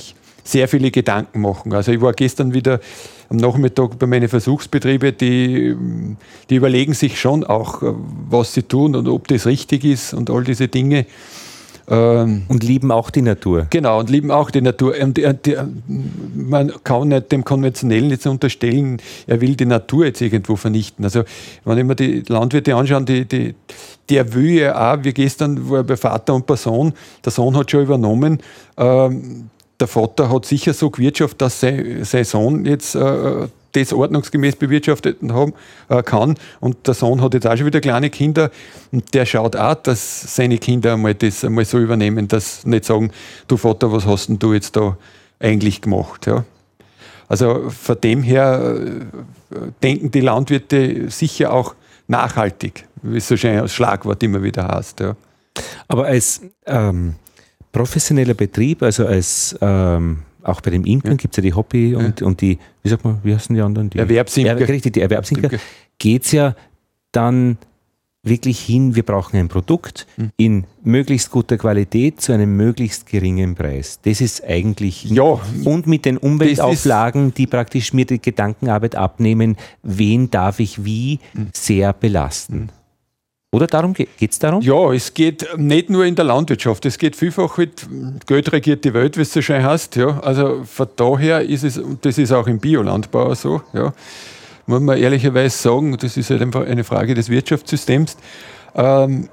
sehr viele Gedanken machen. Also ich war gestern wieder am Nachmittag bei meinen Versuchsbetrieben, die, die überlegen sich schon auch, was sie tun und ob das richtig ist und all diese Dinge. Und lieben auch die Natur. Genau, und lieben auch die Natur. Und die, die, man kann nicht dem Konventionellen jetzt unterstellen, er will die Natur jetzt irgendwo vernichten. Also wenn ich mir die Landwirte anschaue, die, die, der will ja auch, wie gestern war bei Vater und bei Sohn, der Sohn hat schon übernommen, ähm, der Vater hat sicher so gewirtschaftet, dass sein, sein Sohn jetzt äh, das ordnungsgemäß bewirtschaftet haben, äh, kann. Und der Sohn hat jetzt auch schon wieder kleine Kinder und der schaut auch, dass seine Kinder einmal das einmal so übernehmen, dass nicht sagen, du Vater, was hast denn du jetzt da eigentlich gemacht? Ja. Also von dem her äh, denken die Landwirte sicher auch nachhaltig, wie es so schön als Schlagwort immer wieder heißt. Ja. Aber als ähm, professioneller Betrieb, also als ähm auch bei den Imkern ja. gibt es ja die Hobby und, ja. und die, wie sagt man, wie heißen die anderen? Die Erwerbsimker. Ja, richtig, die Erwerbsimker. Geht es ja dann wirklich hin, wir brauchen ein Produkt mhm. in möglichst guter Qualität zu einem möglichst geringen Preis. Das ist eigentlich, ja, und mit den Umweltauflagen, die praktisch mir die Gedankenarbeit abnehmen, wen darf ich wie mhm. sehr belasten. Mhm. Oder darum geht es darum? Ja, es geht nicht nur in der Landwirtschaft, es geht vielfach halt, Geld regiert die Welt, wie es so schön heißt. Ja. Also von daher ist es, und das ist auch im Biolandbau so, ja, muss man ehrlicherweise sagen, das ist halt einfach eine Frage des Wirtschaftssystems, ähm,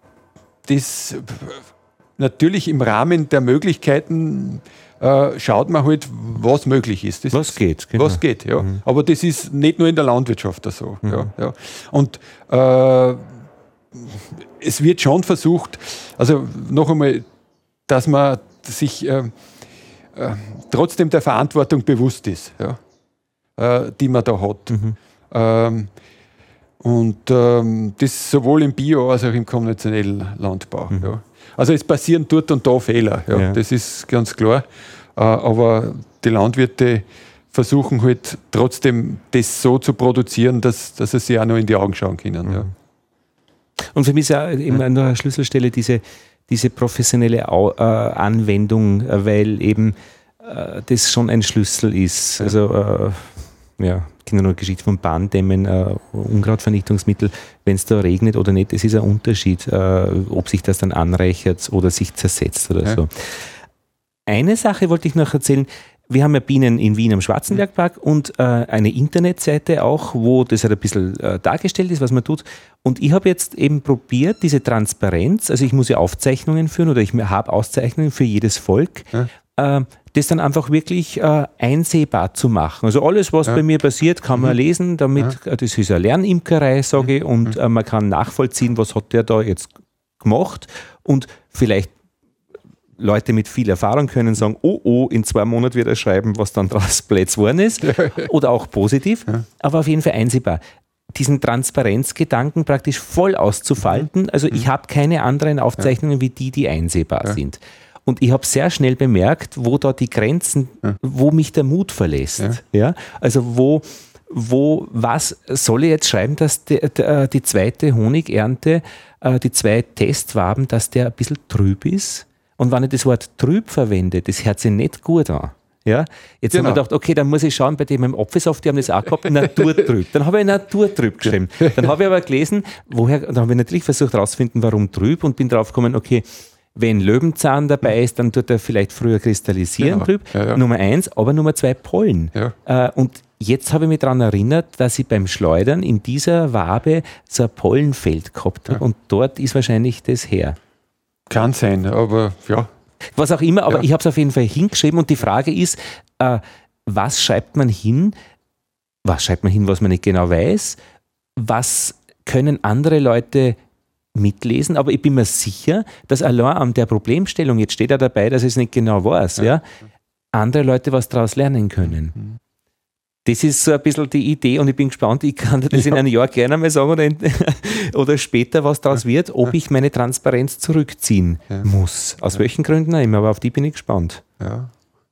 das natürlich im Rahmen der Möglichkeiten äh, schaut man halt, was möglich ist. Das was ist, geht. Genau. Was geht, ja. Mhm. Aber das ist nicht nur in der Landwirtschaft so. Mhm. Ja, ja. Und äh, es wird schon versucht, also noch einmal, dass man sich äh, äh, trotzdem der Verantwortung bewusst ist, ja, äh, die man da hat. Mhm. Ähm, und ähm, das sowohl im Bio- als auch im konventionellen Landbau. Mhm. Ja. Also es passieren dort und da Fehler, ja, ja. Das ist ganz klar. Äh, aber die Landwirte versuchen halt trotzdem das so zu produzieren, dass, dass sie sich auch noch in die Augen schauen können. Mhm. Ja. Und für mich ist ja immer nur eine Schlüsselstelle diese, diese professionelle Au- äh, Anwendung, äh, weil eben äh, das schon ein Schlüssel ist. Ja. Also, äh, ja, ich kenne nur eine Geschichte von Bahndämmen, äh, Unkrautvernichtungsmittel, wenn es da regnet oder nicht, es ist ein Unterschied, äh, ob sich das dann anreichert oder sich zersetzt oder ja. so. Eine Sache wollte ich noch erzählen. Wir haben ja Bienen in Wien am Schwarzenbergpark und äh, eine Internetseite auch, wo das halt ein bisschen äh, dargestellt ist, was man tut. Und ich habe jetzt eben probiert, diese Transparenz, also ich muss ja Aufzeichnungen führen oder ich habe Auszeichnungen für jedes Volk, ja. äh, das dann einfach wirklich äh, einsehbar zu machen. Also alles, was ja. bei mir passiert, kann man mhm. lesen, damit, ja. das ist eine Lernimkerei, sage ich, und äh, man kann nachvollziehen, was hat der da jetzt gemacht und vielleicht Leute mit viel Erfahrung können sagen, oh, oh, in zwei Monaten wird er schreiben, was dann daraus Plätz geworden ist. Oder auch positiv, ja. aber auf jeden Fall einsehbar. Diesen Transparenzgedanken praktisch voll auszufalten. Also ich habe keine anderen Aufzeichnungen wie die, die einsehbar ja. sind. Und ich habe sehr schnell bemerkt, wo da die Grenzen, ja. wo mich der Mut verlässt. Ja. Ja? Also wo, wo, was soll ich jetzt schreiben, dass die, die, die zweite Honigernte, die zwei Testwaben, dass der ein bisschen trüb ist? Und wenn ich das Wort trüb verwende, das hört sich nicht gut an. Ja? Jetzt genau. habe ich gedacht, okay, dann muss ich schauen, bei dem im Apfelsaft, die haben das auch gehabt, naturtrüb. Dann habe ich naturtrüb geschrieben. Dann habe ich aber gelesen, woher, dann habe ich natürlich versucht herauszufinden, warum trüb und bin drauf gekommen, okay, wenn Löwenzahn dabei ist, dann tut er vielleicht früher kristallisieren genau. trüb. Ja, ja. Nummer eins, aber Nummer zwei Pollen. Ja. Äh, und jetzt habe ich mich daran erinnert, dass ich beim Schleudern in dieser Wabe so ein Pollenfeld gehabt habe ja. und dort ist wahrscheinlich das her. Kann sein, aber ja. Was auch immer, aber ja. ich habe es auf jeden Fall hingeschrieben und die Frage ist, äh, was schreibt man hin? Was schreibt man hin, was man nicht genau weiß? Was können andere Leute mitlesen? Aber ich bin mir sicher, dass allein an der Problemstellung, jetzt steht er dabei, dass ich es nicht genau weiß, ja. Ja, andere Leute was daraus lernen können. Mhm. Das ist so ein bisschen die Idee und ich bin gespannt, ich kann dir das ja. in einem Jahr gerne mal sagen oder, in, oder später, was daraus wird, ob ich meine Transparenz zurückziehen ja. muss. Aus ja. welchen Gründen auch immer, aber auf die bin ich gespannt. Ja,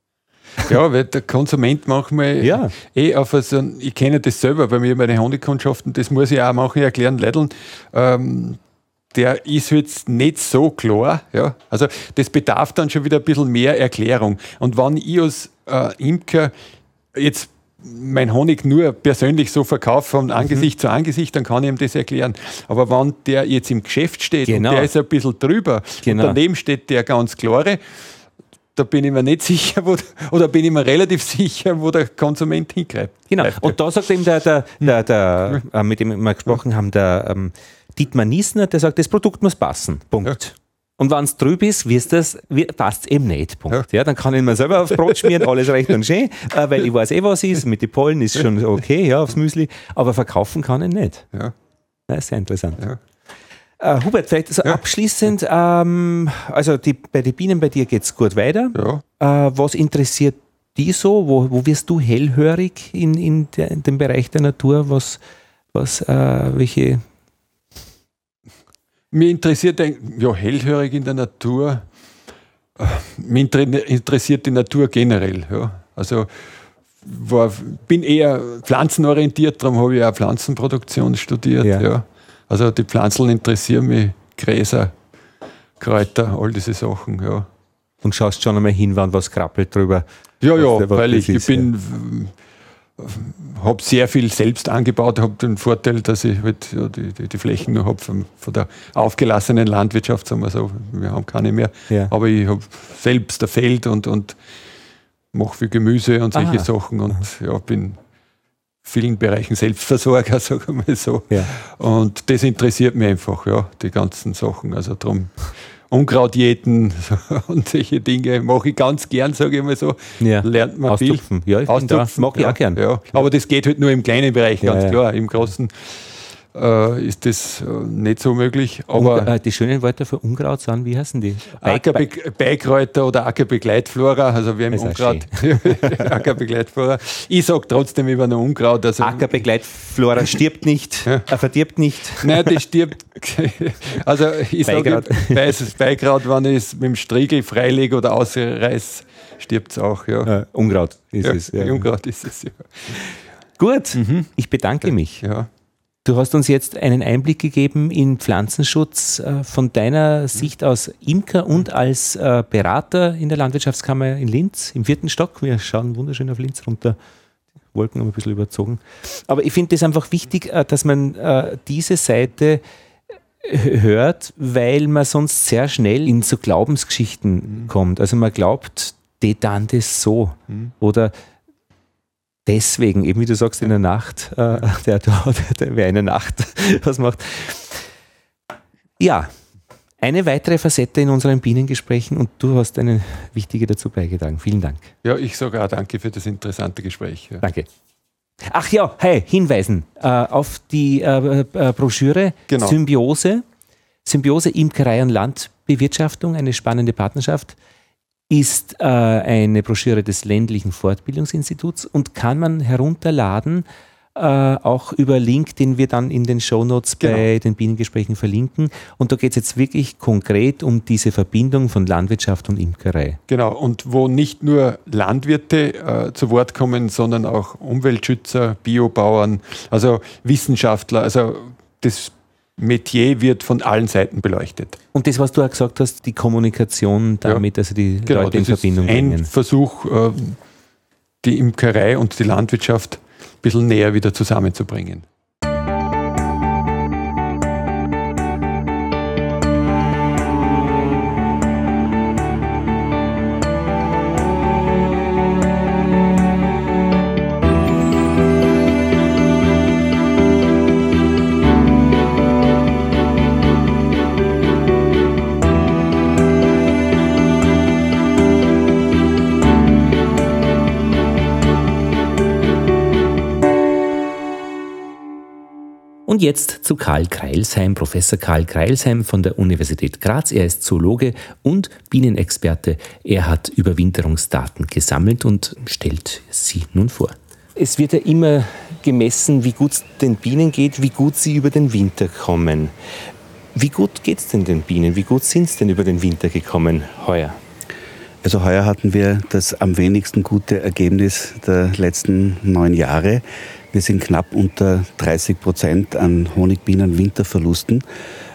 ja, weil der Konsument manchmal ja. eh auf so ein, ich kenne das selber bei mir bei den Honigkundschaften, das muss ich auch manchmal erklären, Leideln, ähm, der ist jetzt nicht so klar. Ja? Also das bedarf dann schon wieder ein bisschen mehr Erklärung. Und wenn ich als äh, Imker jetzt mein Honig nur persönlich so verkaufe von Angesicht mhm. zu Angesicht, dann kann ich ihm das erklären. Aber wenn der jetzt im Geschäft steht genau. und der ist ein bisschen drüber genau. und daneben steht der ganz klare, da bin ich mir nicht sicher, wo, oder bin ich mir relativ sicher, wo der Konsument hingreift. Genau, und da sagt eben der, der, der, der äh, mit dem wir gesprochen haben, der ähm, Dietmar Niesner, der sagt, das Produkt muss passen, Punkt. Ja. Und wenn es drüber ist, passt es eben nicht, Punkt. Ja. Ja, dann kann ich mir selber aufs Brot schmieren, alles recht und schön, äh, weil ich weiß eh, was ist, mit den Pollen ist schon okay, ja, aufs Müsli, aber verkaufen kann ich nicht. Ja. Das ist sehr interessant. Ja. Uh, Hubert, vielleicht so ja. abschließend, ähm, also die, bei den Bienen bei dir geht es gut weiter. Ja. Uh, was interessiert dich so? Wo, wo wirst du hellhörig in, in, der, in dem Bereich der Natur? Was, was uh, welche? Mir interessiert, ja, hellhörig in der Natur, mich interessiert die Natur generell. Ja. Also war, bin eher pflanzenorientiert, darum habe ich auch Pflanzenproduktion studiert. Ja. Ja. Also die Pflanzen interessieren mich, Gräser, Kräuter, all diese Sachen, ja. Und schaust schon einmal hin, wann was krabbelt drüber. Ja, ja, was, weil ich, ist, ich bin, ja. habe sehr viel selbst angebaut, habe den Vorteil, dass ich halt, ja, die, die, die Flächen nur habe von, von der aufgelassenen Landwirtschaft, sagen wir so, wir haben keine mehr. Ja. Aber ich habe selbst ein Feld und, und mache viel Gemüse und solche Aha. Sachen und ja, bin vielen Bereichen Selbstversorger, sagen wir mal so. Ja. Und das interessiert mich einfach, ja, die ganzen Sachen. Also darum Unkrautjäten und solche Dinge mache ich ganz gern, sage ich mal so. Ja. Lernt man Austupfen. viel. Ja, ich Austupfen. Mache ich ja. auch gern. Ja. Aber das geht halt nur im kleinen Bereich, ja, ganz ja. klar. Im Großen äh, ist das äh, nicht so möglich. Aber Und, äh, die schönen Wörter für Unkraut sind, wie heißen die? Ackerbe- Beikräuter oder Ackerbegleitflora, also wir haben Unkraut, Ackerbegleitflora. Ich sage trotzdem immer noch Unkraut. Also Ackerbegleitflora stirbt nicht, ja. er verdirbt nicht. Nein, das stirbt. Also ich sage, weißes Beikraut, wenn ich es mit dem Striegel freilege oder ausreiß, stirbt es auch. Ja. Äh, Unkraut ist ja, es. Ja. Unkraut ist es, ja. Gut, mhm. ich bedanke mich. Ja. Du hast uns jetzt einen Einblick gegeben in Pflanzenschutz äh, von deiner Sicht als Imker und als äh, Berater in der Landwirtschaftskammer in Linz, im vierten Stock. Wir schauen wunderschön auf Linz runter. Die Wolken haben ein bisschen überzogen. Aber ich finde es einfach wichtig, äh, dass man äh, diese Seite hört, weil man sonst sehr schnell in so Glaubensgeschichten mhm. kommt. Also man glaubt, die dann das so. Mhm. Oder deswegen, eben wie du sagst, in der Nacht, äh, der, der, der wer in der Nacht was macht. Ja, eine weitere Facette in unseren Bienengesprächen und du hast eine wichtige dazu beigetragen. Vielen Dank. Ja, ich sage auch danke für das interessante Gespräch. Ja. Danke. Ach ja, hey, hinweisen äh, auf die äh, äh, Broschüre genau. Symbiose, Symbiose Imkerei und Landbewirtschaftung, eine spannende Partnerschaft, ist äh, eine Broschüre des ländlichen Fortbildungsinstituts und kann man herunterladen, äh, auch über Link, den wir dann in den Shownotes genau. bei den Bienengesprächen verlinken. Und da geht es jetzt wirklich konkret um diese Verbindung von Landwirtschaft und Imkerei. Genau, und wo nicht nur Landwirte äh, zu Wort kommen, sondern auch Umweltschützer, Biobauern, also Wissenschaftler, also das Metier wird von allen Seiten beleuchtet. Und das, was du auch gesagt hast, die Kommunikation damit, ja, also die genau, Leute in Verbindung bringen. Ein Versuch, die Imkerei und die Landwirtschaft ein bisschen näher wieder zusammenzubringen. Und jetzt zu Karl Kreilsheim, Professor Karl Kreilsheim von der Universität Graz. Er ist Zoologe und Bienenexperte. Er hat Überwinterungsdaten gesammelt und stellt sie nun vor. Es wird ja immer gemessen, wie gut es den Bienen geht, wie gut sie über den Winter kommen. Wie gut geht es denn den Bienen? Wie gut sind es denn über den Winter gekommen heuer? Also heuer hatten wir das am wenigsten gute Ergebnis der letzten neun Jahre. Wir sind knapp unter dreißig Prozent an Honigbienen-Winterverlusten.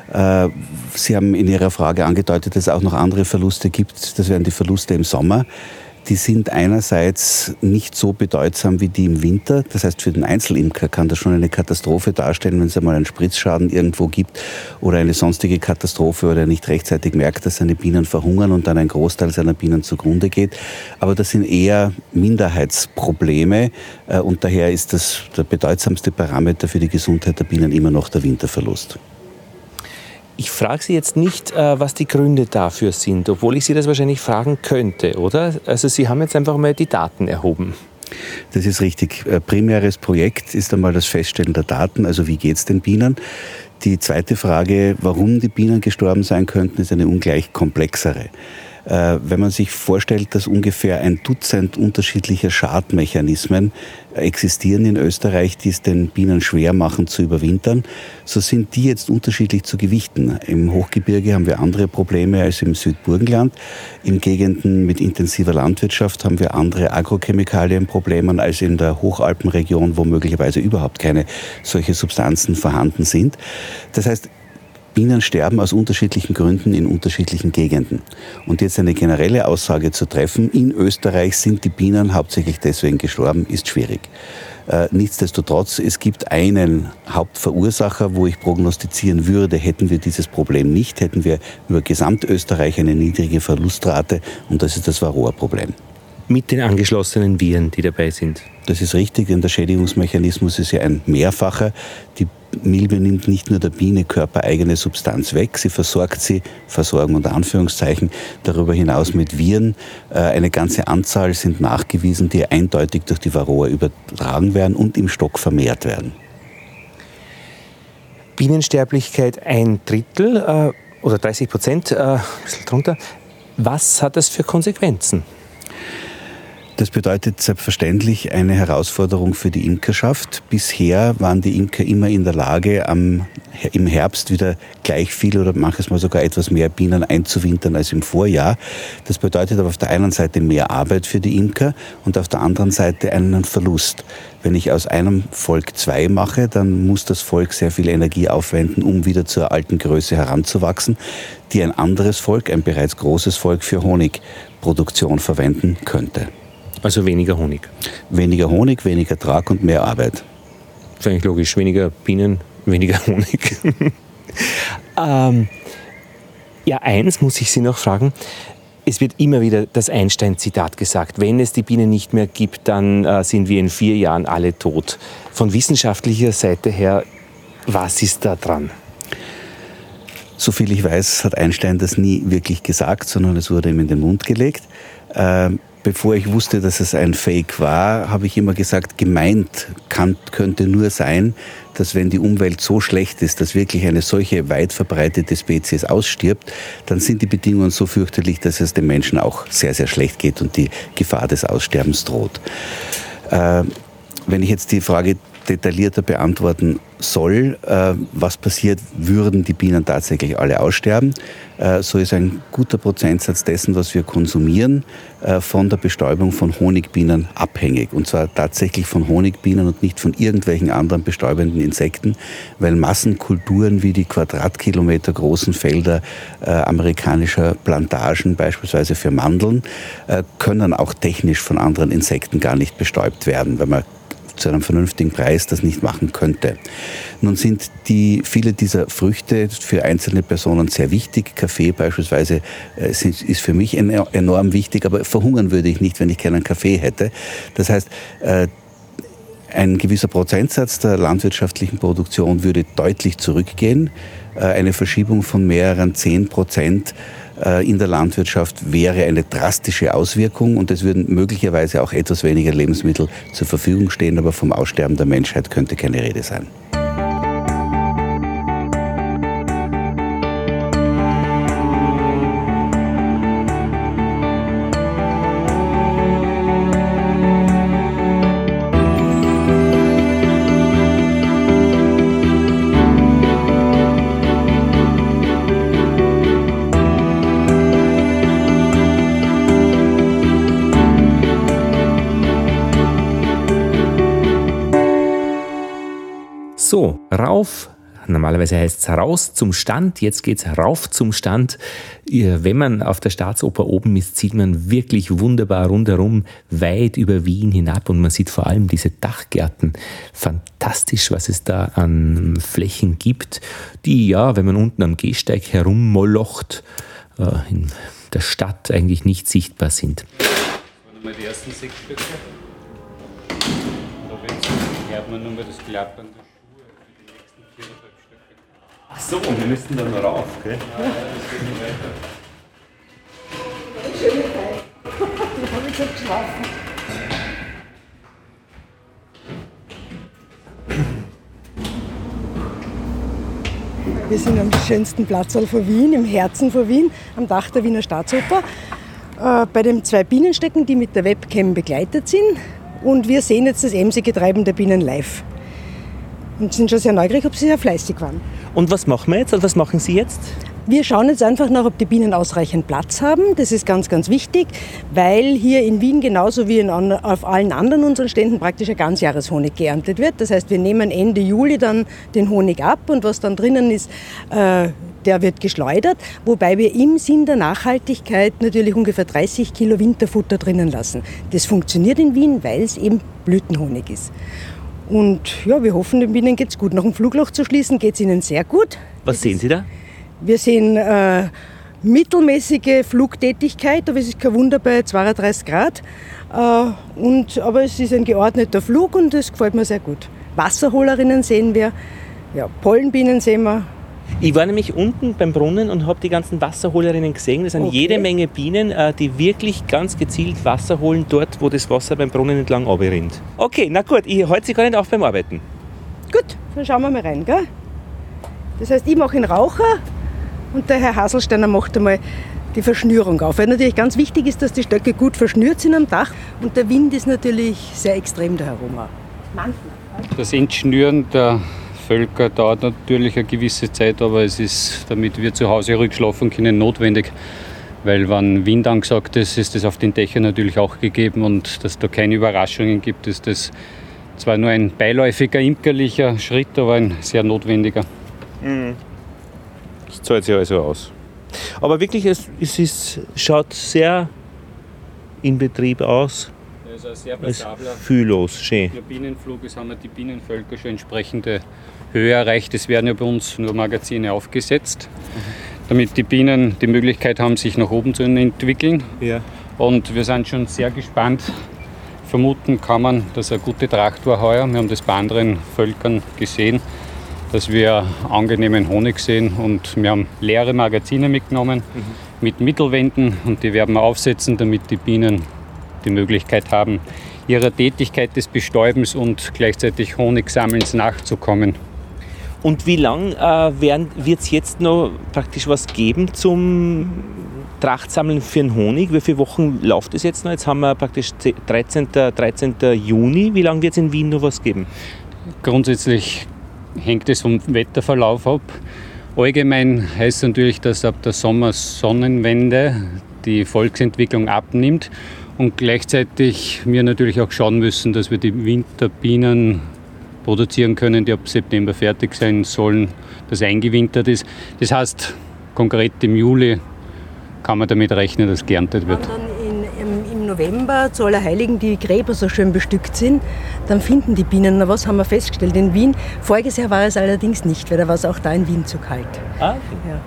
Sie haben in Ihrer Frage angedeutet, dass es auch noch andere Verluste gibt. Das wären die Verluste im Sommer. Die sind einerseits nicht so bedeutsam wie die im Winter. Das heißt, für den Einzelimker kann das schon eine Katastrophe darstellen, wenn es einmal einen Spritzschaden irgendwo gibt oder eine sonstige Katastrophe oder er nicht rechtzeitig merkt, dass seine Bienen verhungern und dann ein Großteil seiner Bienen zugrunde geht. Aber das sind eher Minderheitsprobleme und daher ist das der bedeutsamste Parameter für die Gesundheit der Bienen immer noch der Winterverlust. Ich frage Sie jetzt nicht, was die Gründe dafür sind, obwohl ich Sie das wahrscheinlich fragen könnte, oder? Also Sie haben jetzt einfach mal die Daten erhoben. Das ist richtig. Primäres Projekt ist einmal das Feststellen der Daten, also wie geht es den Bienen. Die zweite Frage, warum die Bienen gestorben sein könnten, ist eine ungleich komplexere. Wenn man sich vorstellt, dass ungefähr ein Dutzend unterschiedlicher Schadmechanismen existieren in Österreich, die es den Bienen schwer machen zu überwintern, so sind die jetzt unterschiedlich zu gewichten. Im Hochgebirge haben wir andere Probleme als im Südburgenland. In Gegenden mit intensiver Landwirtschaft haben wir andere Agrochemikalienprobleme als in der Hochalpenregion, wo möglicherweise überhaupt keine solche Substanzen vorhanden sind. Das heißt, Bienen sterben aus unterschiedlichen Gründen in unterschiedlichen Gegenden. Und jetzt eine generelle Aussage zu treffen, in Österreich sind die Bienen hauptsächlich deswegen gestorben, ist schwierig. Äh, nichtsdestotrotz, es gibt einen Hauptverursacher, wo ich prognostizieren würde, hätten wir dieses Problem nicht, hätten wir über Gesamtösterreich eine niedrige Verlustrate und das ist das Varroa-Problem. Mit den angeschlossenen Viren, die dabei sind. Das ist richtig, denn der Schädigungsmechanismus ist ja ein mehrfacher. Die Milbe nimmt nicht nur der Biene körpereigene Substanz weg, sie versorgt sie, Versorgung unter Anführungszeichen, darüber hinaus mit Viren. Eine ganze Anzahl sind nachgewiesen, die eindeutig durch die Varroa übertragen werden und im Stock vermehrt werden. Bienensterblichkeit ein Drittel äh, oder dreißig Prozent, äh, ein bisschen drunter. Was hat das für Konsequenzen? Das bedeutet selbstverständlich eine Herausforderung für die Imkerschaft. Bisher waren die Imker immer in der Lage, am, im Herbst wieder gleich viel oder manches Mal sogar etwas mehr Bienen einzuwintern als im Vorjahr. Das bedeutet aber auf der einen Seite mehr Arbeit für die Imker und auf der anderen Seite einen Verlust. Wenn ich aus einem Volk zwei mache, dann muss das Volk sehr viel Energie aufwenden, um wieder zur alten Größe heranzuwachsen, die ein anderes Volk, ein bereits großes Volk für Honigproduktion verwenden könnte. Also weniger Honig. Weniger Honig, weniger Trag und mehr Arbeit. Das ist eigentlich logisch. Weniger Bienen, weniger Honig. ähm, ja, eins muss ich Sie noch fragen. Es wird immer wieder das Einstein-Zitat gesagt. Wenn es die Bienen nicht mehr gibt, dann äh, sind wir in vier Jahren alle tot. Von wissenschaftlicher Seite her, was ist da dran? Soviel ich weiß, hat Einstein das nie wirklich gesagt, sondern es wurde ihm in den Mund gelegt. Ähm, Bevor ich wusste, dass es ein Fake war, habe ich immer gesagt, gemeint kann, könnte nur sein, dass wenn die Umwelt so schlecht ist, dass wirklich eine solche weit verbreitete Spezies ausstirbt, dann sind die Bedingungen so fürchterlich, dass es den Menschen auch sehr, sehr schlecht geht und die Gefahr des Aussterbens droht. Äh, wenn ich jetzt die Frage detaillierter beantworten soll, äh, was passiert, würden die Bienen tatsächlich alle aussterben. Äh, so ist ein guter Prozentsatz dessen, was wir konsumieren, äh, von der Bestäubung von Honigbienen abhängig. Und zwar tatsächlich von Honigbienen und nicht von irgendwelchen anderen bestäubenden Insekten, weil Massenkulturen wie die Quadratkilometer großen Felder äh, amerikanischer Plantagen, beispielsweise für Mandeln, äh, können auch technisch von anderen Insekten gar nicht bestäubt werden, weil man zu einem vernünftigen Preis das nicht machen könnte. Nun sind die, viele dieser Früchte für einzelne Personen sehr wichtig. Kaffee beispielsweise äh, ist für mich enorm wichtig, aber verhungern würde ich nicht, wenn ich keinen Kaffee hätte. Das heißt, äh, ein gewisser Prozentsatz der landwirtschaftlichen Produktion würde deutlich zurückgehen. Äh, eine Verschiebung von mehreren zehn Prozent in der Landwirtschaft wäre eine drastische Auswirkung und es würden möglicherweise auch etwas weniger Lebensmittel zur Verfügung stehen, aber vom Aussterben der Menschheit könnte keine Rede sein. So, rauf normalerweise heißt es raus zum Stand, jetzt geht es rauf zum Stand. Wenn man auf der Staatsoper oben ist, sieht man wirklich wunderbar rundherum, weit über Wien hinab und man sieht vor allem diese Dachgärten. Fantastisch, was es da an Flächen gibt, die ja, wenn man unten am Gehsteig herummolocht, in der Stadt eigentlich nicht sichtbar sind. Das waren nochmal die ersten sechs Stücke. Und ab jetzt hört man nur mal das Klappern der Schuhe für die nächsten viereinhalb Stücke. Ach so, wir müssten da noch rauf, gell? Ja, das geht nicht weiter. Schöne Zeit. Ich habe so geschlafen. Wir sind am schönsten Platzl von Wien, im Herzen von Wien, am Dach der Wiener Staatsoper, äh, bei den zwei Bienenstecken, die mit der Webcam begleitet sind. Und wir sehen jetzt das emsige Treiben der Bienen live. Und sind schon sehr neugierig, ob sie sehr fleißig waren. Und was machen wir jetzt? Und was machen Sie jetzt? Wir schauen jetzt einfach nach, ob die Bienen ausreichend Platz haben. Das ist ganz, ganz wichtig, weil hier in Wien genauso wie in, auf allen anderen unseren Ständen praktisch ein Ganzjahreshonig geerntet wird. Das heißt, wir nehmen Ende Juli dann den Honig ab und was dann drinnen ist, äh, der wird geschleudert. Wobei wir im Sinn der Nachhaltigkeit natürlich ungefähr dreißig Kilo Winterfutter drinnen lassen. Das funktioniert in Wien, weil es eben Blütenhonig ist. Und ja, wir hoffen, den Bienen geht es gut. Nach dem Flugloch zu schließen, geht es ihnen sehr gut. Was das sehen Sie da? Wir sehen äh, mittelmäßige Flugtätigkeit, aber es ist kein Wunder bei zweiunddreißig Grad. Äh, und, aber es ist ein geordneter Flug und das gefällt mir sehr gut. Wasserholerinnen sehen wir, ja, Pollenbienen sehen wir. Ich war nämlich unten beim Brunnen und habe die ganzen Wasserholerinnen gesehen. Das sind Okay. jede Menge Bienen, die wirklich ganz gezielt Wasser holen, dort, wo das Wasser beim Brunnen entlang runterrinnt. Okay, na gut, ich halte Sie gar nicht auf beim Arbeiten. Gut, dann schauen wir mal rein, gell? Das heißt, ich mache den Raucher und der Herr Haselsteiner macht einmal die Verschnürung auf. Weil natürlich ganz wichtig ist, dass die Stöcke gut verschnürt sind am Dach und der Wind ist natürlich sehr extrem da herum. Das Entschnüren der Völker dauert natürlich eine gewisse Zeit, aber es ist, damit wir zu Hause ruhig schlafen können, notwendig. Weil wenn Wind angesagt ist, ist das auf den Dächern natürlich auch gegeben und dass da keine Überraschungen gibt, ist das zwar nur ein beiläufiger, imkerlicher Schritt, aber ein sehr notwendiger. Mhm. Das zahlt sich also aus. Aber wirklich, es, es ist, schaut sehr in Betrieb aus. Das ist ein sehr Es ist passabler fühllos, schön. Der Bienenflug, es haben die Bienenvölker schon entsprechende Höhe erreicht. Es werden ja bei uns nur Magazine aufgesetzt, damit die Bienen die Möglichkeit haben, sich nach oben zu entwickeln. Ja. Und wir sind schon sehr gespannt. Vermuten kann man, dass eine gute Tracht war heuer. Wir haben das bei anderen Völkern gesehen, dass wir angenehmen Honig sehen. Und wir haben leere Magazine mitgenommen mhm. mit Mittelwänden und die werden wir aufsetzen, damit die Bienen die Möglichkeit haben, ihrer Tätigkeit des Bestäubens und gleichzeitig Honigsammelns nachzukommen. Und wie lange äh, wird es jetzt noch praktisch was geben zum Trachtsammeln für den Honig? Wie viele Wochen läuft es jetzt noch? Jetzt haben wir praktisch dreizehnten Juni. Wie lange wird es in Wien noch was geben? Grundsätzlich hängt es vom Wetterverlauf ab. Allgemein heißt natürlich, dass ab der Sommersonnenwende die Volksentwicklung abnimmt und gleichzeitig wir natürlich auch schauen müssen, dass wir die Winterbienen produzieren können, die ab September fertig sein sollen, das eingewintert ist. Das heißt, konkret im Juli kann man damit rechnen, dass geerntet wird. Wenn dann in, im, im November zu Allerheiligen die Gräber so schön bestückt sind, dann finden die Bienen noch was, haben wir festgestellt. In Wien, voriges Jahr war es allerdings nicht, weil da war es auch da in Wien zu kalt. Ah, okay. Ja.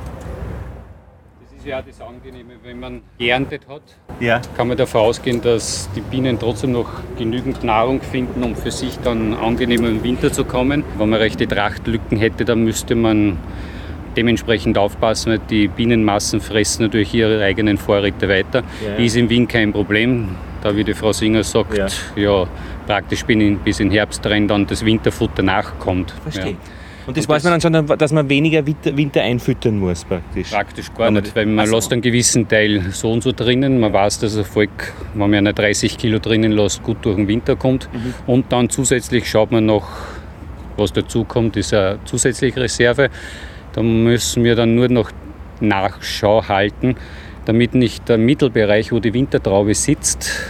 Das ist ja das Angenehme, wenn man geerntet hat, Ja. kann man davon ausgehen, dass die Bienen trotzdem noch genügend Nahrung finden, um für sich dann angenehm im Winter zu kommen. Wenn man rechte Trachtlücken hätte, dann müsste man dementsprechend aufpassen, weil die Bienenmassen fressen natürlich ihre eigenen Vorräte weiter. Ja. Ist in Wien kein Problem, da wie die Frau Singer sagt, ja, ja praktisch bis in Herbst rein dann das Winterfutter nachkommt. Verstehe. Ja. Und das Und weiß man dann schon, dass man weniger Winter einfüttern muss praktisch. Praktisch gar Aber nicht, weil man so. lässt einen gewissen Teil so und so drinnen. Man weiß, dass ein Volk, wenn man eine dreißig Kilo drinnen lässt, gut durch den Winter kommt. Mhm. Und dann zusätzlich schaut man noch, was dazu kommt, ist eine zusätzliche Reserve. Da müssen wir dann nur noch Nachschau halten, damit nicht der Mittelbereich, wo die Wintertraube sitzt,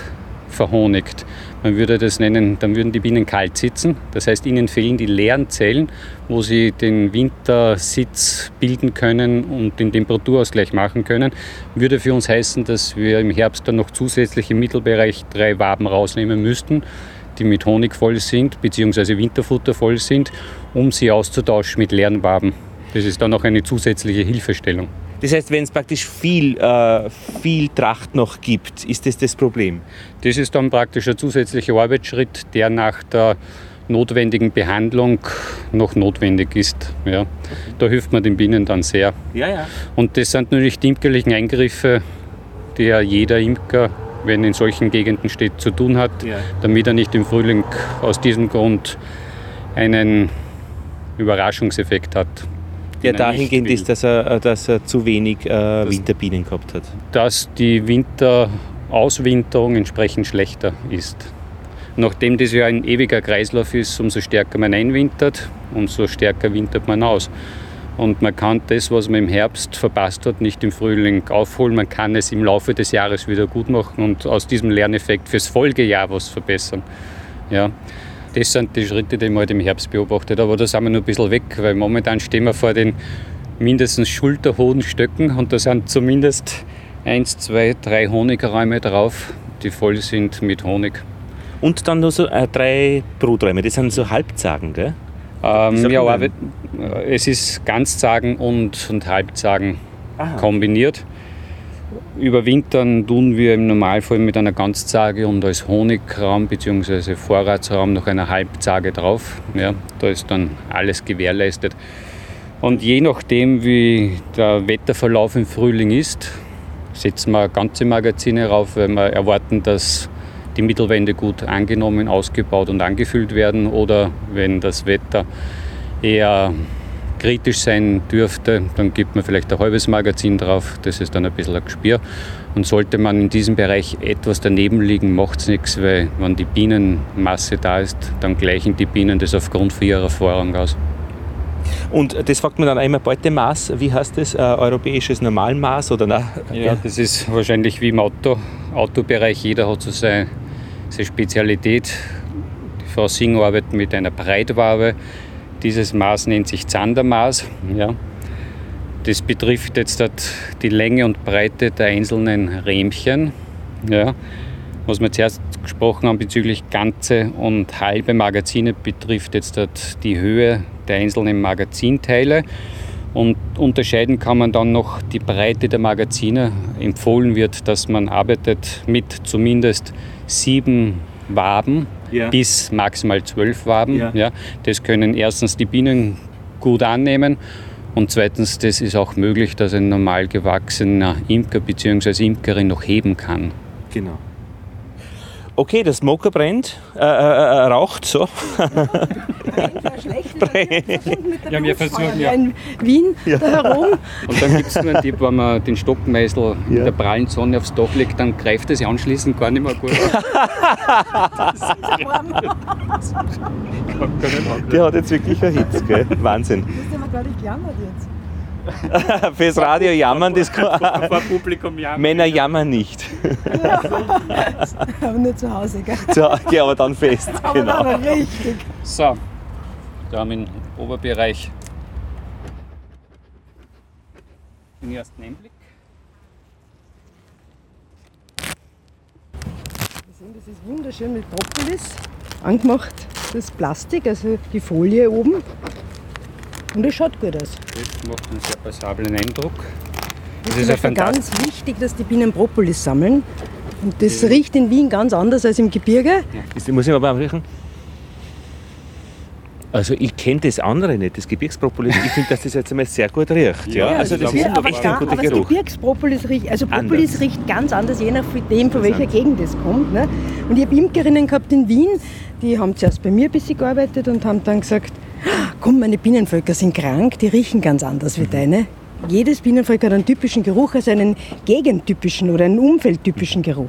verhonigt. Man würde das nennen, dann würden die Bienen kalt sitzen. Das heißt, ihnen fehlen die leeren Zellen, wo sie den Wintersitz bilden können und den Temperaturausgleich machen können. Würde für uns heißen, dass wir im Herbst dann noch zusätzlich im Mittelbereich drei Waben rausnehmen müssten, die mit Honig voll sind, beziehungsweise Winterfutter voll sind, um sie auszutauschen mit leeren Waben. Das ist dann noch eine zusätzliche Hilfestellung. Das heißt, wenn es praktisch viel, äh, viel Tracht noch gibt, ist das das Problem? Das ist dann praktisch ein zusätzlicher Arbeitsschritt, der nach der notwendigen Behandlung noch notwendig ist. Ja. Da hilft man den Bienen dann sehr. Ja, ja. Und das sind natürlich die imkerlichen Eingriffe, die ja jeder Imker, wenn er in solchen Gegenden steht, zu tun hat, ja. damit er nicht im Frühling aus diesem Grund einen Überraschungseffekt hat. Der dahingehend ist, dass er, dass er zu wenig äh, Winterbienen gehabt hat. Dass die Winterauswinterung entsprechend schlechter ist. Nachdem das ja ein ewiger Kreislauf ist, umso stärker man einwintert, umso stärker wintert man aus. Und man kann das, was man im Herbst verpasst hat, nicht im Frühling aufholen. Man kann es im Laufe des Jahres wieder gut machen und aus diesem Lerneffekt fürs Folgejahr was verbessern. Ja. Das sind die Schritte, die man halt im Herbst beobachtet. Aber da sind wir noch ein bisschen weg, weil momentan stehen wir vor den mindestens schulterhohen Stöcken und da sind zumindest eins, zwei, drei Honigräume drauf, die voll sind mit Honig. Und dann noch so äh, drei Bruträume, das sind so Halbzagen, gell? Ähm, ja, aber es ist Ganzzagen und, und Halbzagen Aha. kombiniert. Überwintern tun wir im Normalfall mit einer Ganzzage und als Honigraum bzw. Vorratsraum noch einer Halbzage drauf. Ja, da ist dann alles gewährleistet. Und je nachdem, wie der Wetterverlauf im Frühling ist, setzen wir ganze Magazine rauf, weil wir erwarten, dass die Mittelwände gut angenommen, ausgebaut und angefüllt werden. Oder wenn das Wetter eher kritisch sein dürfte, dann gibt man vielleicht ein halbes Magazin drauf, das ist dann ein bisschen ein Gespür. Und sollte man in diesem Bereich etwas daneben liegen, macht es nichts, weil wenn die Bienenmasse da ist, dann gleichen die Bienen das aufgrund von ihrer Vorrang aus. Und das fragt man dann einmal Beutemaß, wie heißt das, äh, europäisches Normalmaß oder na? Ja, das ist wahrscheinlich wie im Auto, Autobereich, jeder hat so seine, seine Spezialität. Die Frau Sing arbeitet mit einer Breitwabe. Dieses Maß nennt sich Zandermaß. Ja. Das betrifft jetzt die Länge und Breite der einzelnen Rähmchen. Ja. Was wir zuerst gesprochen haben bezüglich ganze und halbe Magazine, betrifft jetzt die Höhe der einzelnen Magazinteile. Und unterscheiden kann man dann noch die Breite der Magazine. Empfohlen wird, dass man arbeitet mit zumindest sieben Waben. Ja. Bis maximal zwölf Waben. Ja. Ja, das können erstens die Bienen gut annehmen und zweitens, das ist auch möglich, dass ein normal gewachsener Imker bzw. Imkerin noch heben kann. Genau. Okay, der Smoker brennt, äh, äh, raucht so. Ja, wir versuchen ja. In Wien ja. da herum. Und dann gibt es nur einen Tipp, wenn man den Stockmeißel ja. in der prallen Sonne aufs Dach legt, dann greift er sich anschließend gar nicht mehr gut auf. Der hat jetzt wirklich eine Hitze, gell? Wahnsinn. Das ist aber gar nicht jammert jetzt. Fürs Radio jammern, das kann vor Publikum jammern. Männer jammern nicht. Ja. Aber nur zu Hause, gell? Zu, ja, aber dann fest. Aber genau. dann aber richtig. So, da haben wir im Oberbereich den ersten Einblick. Das ist wunderschön mit Propolis angemacht, das Plastik, also die Folie oben. Und es schaut gut aus. Das macht einen sehr passablen Eindruck. Das ist ja ganz wichtig, dass die Bienen Propolis sammeln. Und das riecht in Wien ganz anders als im Gebirge. Ja. Das muss ich mal riechen. Also ich kenne das andere nicht, das Gebirgspropolis. Ich finde, dass das jetzt einmal sehr gut riecht. Ja, ja also das, das ist aber echt ein guter aber Geruch. Das Gebirgspropolis riecht, also Propolis anders. Riecht ganz anders, je nachdem, von welcher Gegend es kommt. Ne? Und ich habe Imkerinnen gehabt in Wien, die haben zuerst bei mir ein bisschen gearbeitet und haben dann gesagt, komm, meine Bienenvölker sind krank, die riechen ganz anders wie deine. Jedes Bienenvolk hat einen typischen Geruch, also einen gegentypischen oder einen umfeldtypischen Geruch.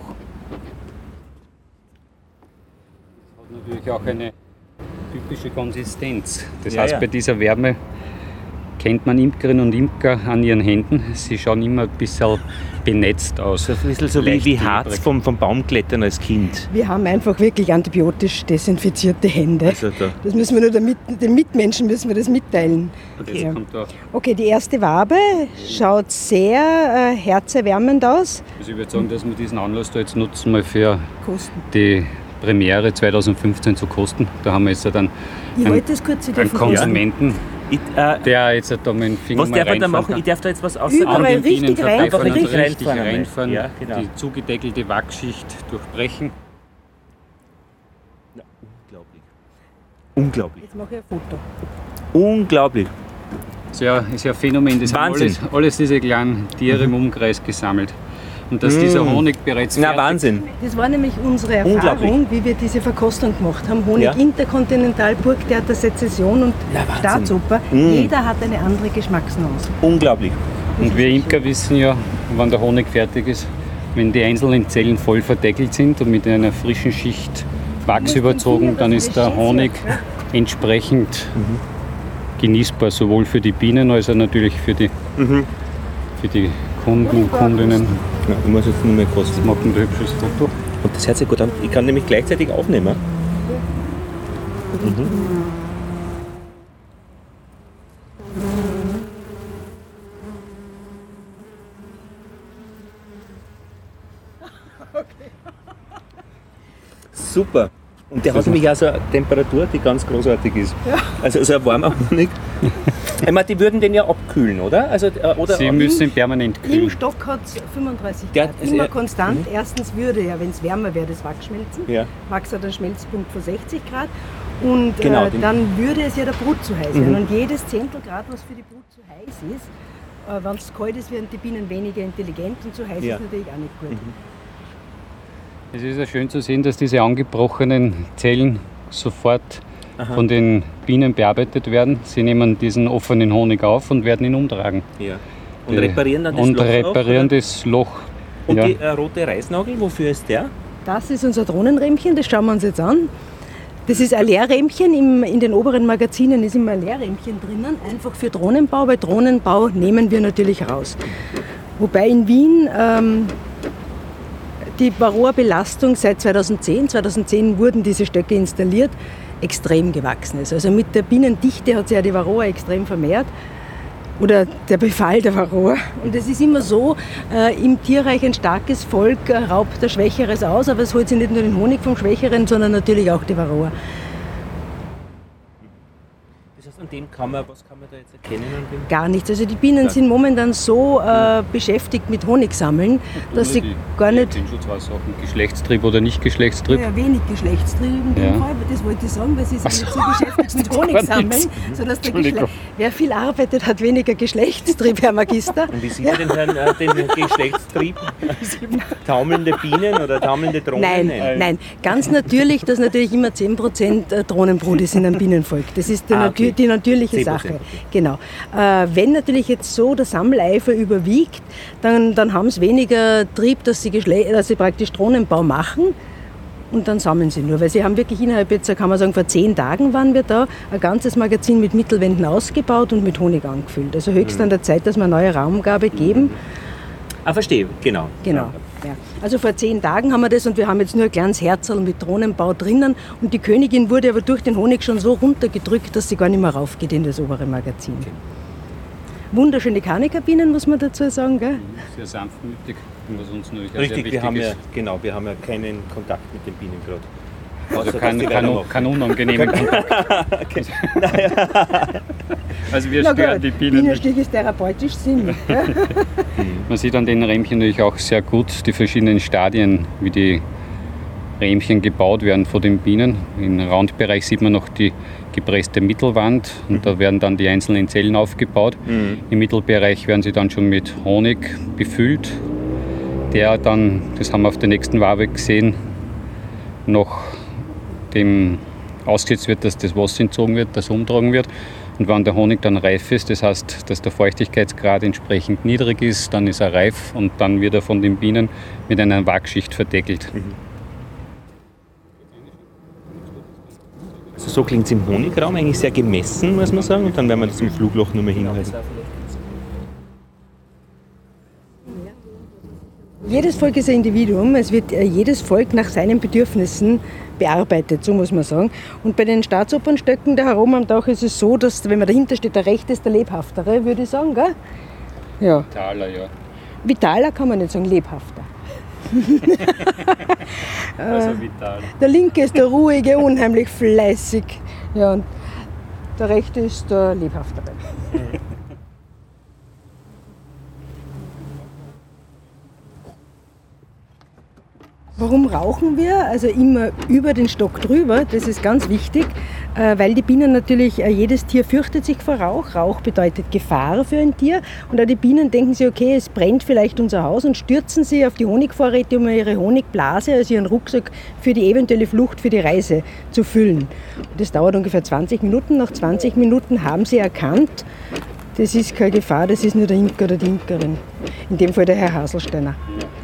Das hat natürlich auch eine typische Konsistenz. Das ja, heißt, ja. bei dieser Wärme kennt man Imkerinnen und Imker an ihren Händen. Sie schauen immer ein bisschen benetzt aus. So ein bisschen so wie, wie Harz vom, vom Baumklettern als Kind. Wir haben einfach wirklich antibiotisch desinfizierte Hände. Also da. Das müssen wir nur damit, den Mitmenschen müssen wir das mitteilen. Okay. Ja. Kommt da. Okay, die erste Wabe schaut sehr äh, herzerwärmend aus. Also ich würde sagen, dass wir diesen Anlass da jetzt nutzen, mal für Kosten. die Premiere zwanzig fünfzehn zu kosten. Da haben wir jetzt dann Ich einen, wollte das kurz, Sie einen dürfen Konsumenten, Ich, äh, der jetzt da mit dem Finger was mal darf er da reinfahren machen? kann. Ich darf da jetzt was außer Überall An den richtig Bienen vorbeifahren reinfahren. und Richtig richtig reinfahren. reinfahren, Ja, genau. die zugedeckelte Wachschicht durchbrechen. Ja, unglaublich. Unglaublich. Jetzt mache ich ein Foto. Unglaublich. Das ist ja, ist ja ein Phänomen. Das haben Wahnsinn. alles, alles diese kleinen Tiere im Umkreis gesammelt. Und dass dieser Honig bereits Na, fertig Wahnsinn. Das war nämlich unsere Unglaublich. Erfahrung, wie wir diese Verkostung gemacht haben. Honig Ja. Interkontinental, Burgtheater, Sezession und Na, Wahnsinn. Staatsoper. Mm. Jeder hat eine andere Geschmacksnuance. Unglaublich. Und wir Imker wissen ja, wann der Honig fertig ist, wenn die einzelnen Zellen voll verdeckelt sind und mit einer frischen Schicht Wachs überzogen, dann ist der Honig entsprechend genießbar, sowohl für die Bienen als auch natürlich für die, Mhm. für die Kunden und Kundinnen. Ja, ich muss jetzt nur mehr kosten. Macht ein hübsches Foto. Und das hört sich gut an. Ich kann nämlich gleichzeitig aufnehmen. Mhm. Super. Und der hat nämlich auch so eine Temperatur, die ganz großartig ist. Ja. Also so ein warmer Honig. Ich meine, die würden den ja abkühlen, oder? Also, äh, oder Sie müssen ihn permanent Im kühlen. Stock hat es fünfunddreißig Der- Grad, also immer er- konstant. Erstens würde ja, wenn es wärmer wäre, das Wachs schmelzen. Ja. Wachs hat einen Schmelzpunkt von sechzig Grad. Und Genau, äh, den- dann würde es ja der Brut zu heiß werden. Mhm. Und jedes Zehntel Grad, was für die Brut zu heiß ist, äh, wenn es kalt ist, werden die Bienen weniger intelligent und zu heiß Ja. ist natürlich auch nicht gut. Es ist ja schön zu sehen, dass diese angebrochenen Zellen sofort von den Bienen bearbeitet werden. Sie nehmen diesen offenen Honig auf und werden ihn umtragen. Ja. Und Die- reparieren dann das und Loch reparieren auch, oder? das Loch. Und ja. die äh, rote Reisnagel, wofür ist der? Das ist unser Drohnenrähmchen, das schauen wir uns jetzt an. Das ist ein Leerrähmchen, Im, in den oberen Magazinen ist immer ein Leerrähmchen drinnen, einfach für Drohnenbau, weil Drohnenbau nehmen wir natürlich raus. Wobei in Wien ähm, die Varroa-Belastung seit zweitausendzehn, zweitausendzehn wurden diese Stöcke installiert, extrem gewachsen ist. Also mit der Bienendichte hat sich ja die Varroa extrem vermehrt. Oder der Befall der Varroa. Und es ist immer so, äh, im Tierreich ein starkes Volk äh, raubt der Schwächeres aus, aber es holt sich nicht nur den Honig vom Schwächeren, sondern natürlich auch die Varroa. Das heißt, an dem kann man, was kann man da jetzt erkennen? An dem? Gar nichts. Also die Bienen sind momentan so äh, beschäftigt mit Honigsammeln, dass sie die, gar nicht... Die sind schon zwei Sachen, Geschlechtstrieb oder nicht Geschlechtstrieb. Ja, wenig Geschlechtstrieb in dem Ja. Fall, das wollte ich sagen, weil sie sind so. nicht so beschäftigt mit Honigsammeln, sodass der Geschle wer viel arbeitet, hat weniger Geschlechtstrieb, Herr Magister. Und wie sieht man den, Herrn, äh, den Geschlechtstrieb? Taumelnde Bienen oder taumelnde Drohnen? Nein, nein, ganz natürlich, dass natürlich immer zehn Prozent Drohnenbrut ist in einem Bienenvolk. Das ist die, Ah, natür okay. die natürliche zehn Sache. Prozent, okay. Genau. Äh, wenn natürlich jetzt so der Sammeleifer überwiegt, dann, dann haben sie weniger Trieb, dass sie, Geschle dass sie praktisch Drohnenbau machen. Und dann sammeln sie nur, weil sie haben wirklich innerhalb jetzt, kann man sagen, vor zehn Tagen waren wir da, ein ganzes Magazin mit Mittelwänden ausgebaut und mit Honig angefüllt. Also höchst Mhm. an der Zeit, dass wir eine neue Raumgabe geben. Ah, verstehe, genau. Genau. Ja. Also vor zehn Tagen haben wir das und wir haben jetzt nur ein kleines Herzl mit Drohnenbau drinnen und die Königin wurde aber durch den Honig schon so runtergedrückt, dass sie gar nicht mehr raufgeht in das obere Magazin. Okay. Wunderschöne Kanikabienen, muss man dazu sagen, gell? Sehr sanftmütig, was uns natürlich auch sehr Richtig, wichtig wir haben, ja, ist. genau, wir haben ja keinen Kontakt mit den Bienen gerade. Also Außer, kein, dass die kein, weitermachen. kein unangenehmen Kontakt. Okay. Also wir Na stören gut, die Bienen nicht. Bienenstich ist therapeutisch sinnig. Gell? Man sieht an den Rähmchen natürlich auch sehr gut die verschiedenen Stadien, wie die Rähmchen gebaut werden von den Bienen. Im Randbereich sieht man noch die gepresste Mittelwand und da werden dann die einzelnen Zellen aufgebaut. Mhm. Im Mittelbereich werden sie dann schon mit Honig befüllt, der dann, das haben wir auf der nächsten Wabe gesehen, noch dem ausgesetzt wird, dass das Wasser entzogen wird, das umtragen wird. Und wenn der Honig dann reif ist, das heißt, dass der Feuchtigkeitsgrad entsprechend niedrig ist, dann ist er reif und dann wird er von den Bienen mit einer Wachschicht verdeckelt. Das so klingt es im Honigraum, eigentlich sehr gemessen, muss man sagen. Und dann werden wir das zum Flugloch nur mehr hinhalten. Jedes Volk ist ein Individuum. Es wird jedes Volk nach seinen Bedürfnissen bearbeitet, so muss man sagen. Und bei den Staatsopernstöcken da herum am Dach ist es so, dass, wenn man dahinter steht, der rechte ist der lebhaftere, würde ich sagen, gell? Ja. Vitaler, ja. Vitaler kann man nicht sagen, lebhafter. Also vital. Der linke ist der ruhige, unheimlich fleißig. Ja, und der rechte ist der lebhaftere. Warum rauchen wir? Also immer über den Stock drüber, das ist ganz wichtig, weil die Bienen natürlich, jedes Tier fürchtet sich vor Rauch. Rauch bedeutet Gefahr für ein Tier. Und auch die Bienen denken sich, okay, es brennt vielleicht unser Haus und stürzen sie auf die Honigvorräte, um ihre Honigblase, also ihren Rucksack für die eventuelle Flucht, für die Reise zu füllen. Und das dauert ungefähr zwanzig Minuten. Nach zwanzig Minuten haben sie erkannt, das ist keine Gefahr, das ist nur der Imker oder die Imkerin. In dem Fall der Herr Haselsteiner.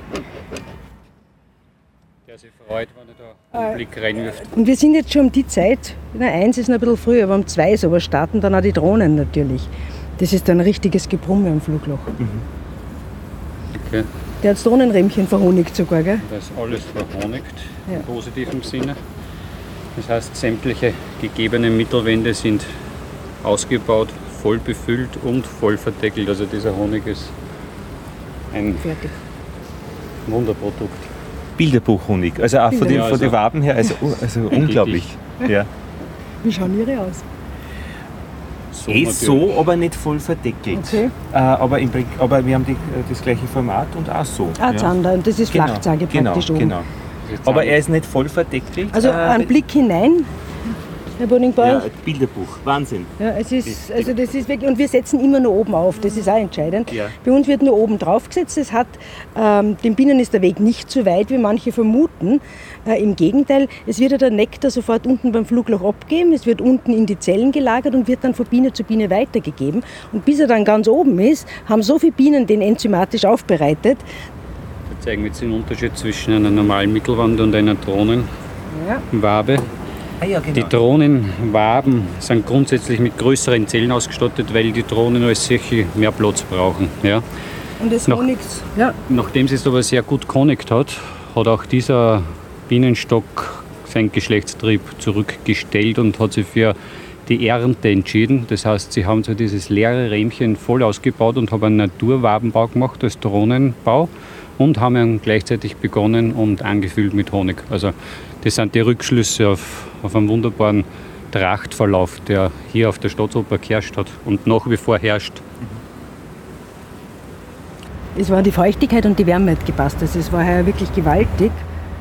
sich freut, wenn er da einen Blick reinwirft. Und wir sind jetzt schon um die Zeit, na, eins ist noch ein bisschen früher, aber um zwei so, aber starten dann auch die Drohnen natürlich. Das ist dann ein richtiges Gebrumme am Flugloch. Mhm. Okay. Der hat das Drohnenrämchen verhonigt sogar, gell? Das ist alles verhonigt, ja. Im positiven Sinne. Das heißt, sämtliche gegebenen Mittelwände sind ausgebaut, voll befüllt und voll verdeckelt. Also dieser Honig ist ein Fertig. Wunderprodukt. Bilderbuchhonig, also auch von, den, ja, also von den Waben her, also, also unglaublich. Ja. Wie schauen Ihre aus? So, eh so, aber nicht voll verdeckelt. Okay. Äh, aber, im, aber wir haben die, das gleiche Format und auch so. Ah, Zander, und das ist genau, Flachzange genau, praktisch oben. genau. Aber er ist nicht voll verdeckelt. Also äh, ein Blick hinein, Herr Bodingbauer. Ja, Bilderbuch, Wahnsinn. Ja, es ist, also das ist wirklich, und wir setzen immer nur oben auf, das ist auch entscheidend. Ja. Bei uns wird nur oben drauf gesetzt. Es hat, ähm, den Bienen ist der Weg nicht zu weit, wie manche vermuten. Äh, Im Gegenteil, es wird ja der Nektar sofort unten beim Flugloch abgeben, es wird unten in die Zellen gelagert und wird dann von Biene zu Biene weitergegeben. Und bis er dann ganz oben ist, haben so viele Bienen den enzymatisch aufbereitet. Wir zeigen jetzt den Unterschied zwischen einer normalen Mittelwand und einer Drohnenwabe. Ja. Ah, ja, genau. Die Drohnenwaben sind grundsätzlich mit größeren Zellen ausgestattet, weil die Drohnen als solche mehr Platz brauchen. Ja. Und es Nach, nichts. Ja. Nachdem es aber sehr gut connect hat, hat auch dieser Bienenstock seinen Geschlechtstrieb zurückgestellt und hat sich für die Ernte entschieden. Das heißt, sie haben so dieses leere Rähmchen voll ausgebaut und haben einen Naturwabenbau gemacht als Drohnenbau und haben ihn gleichzeitig begonnen und angefüllt mit Honig. Also das sind die Rückschlüsse auf, auf einen wunderbaren Trachtverlauf, der hier auf der Staatsoper geherrscht hat und nach wie vor herrscht. Es war die Feuchtigkeit und die Wärme hat gepasst. Also es war ja wirklich gewaltig.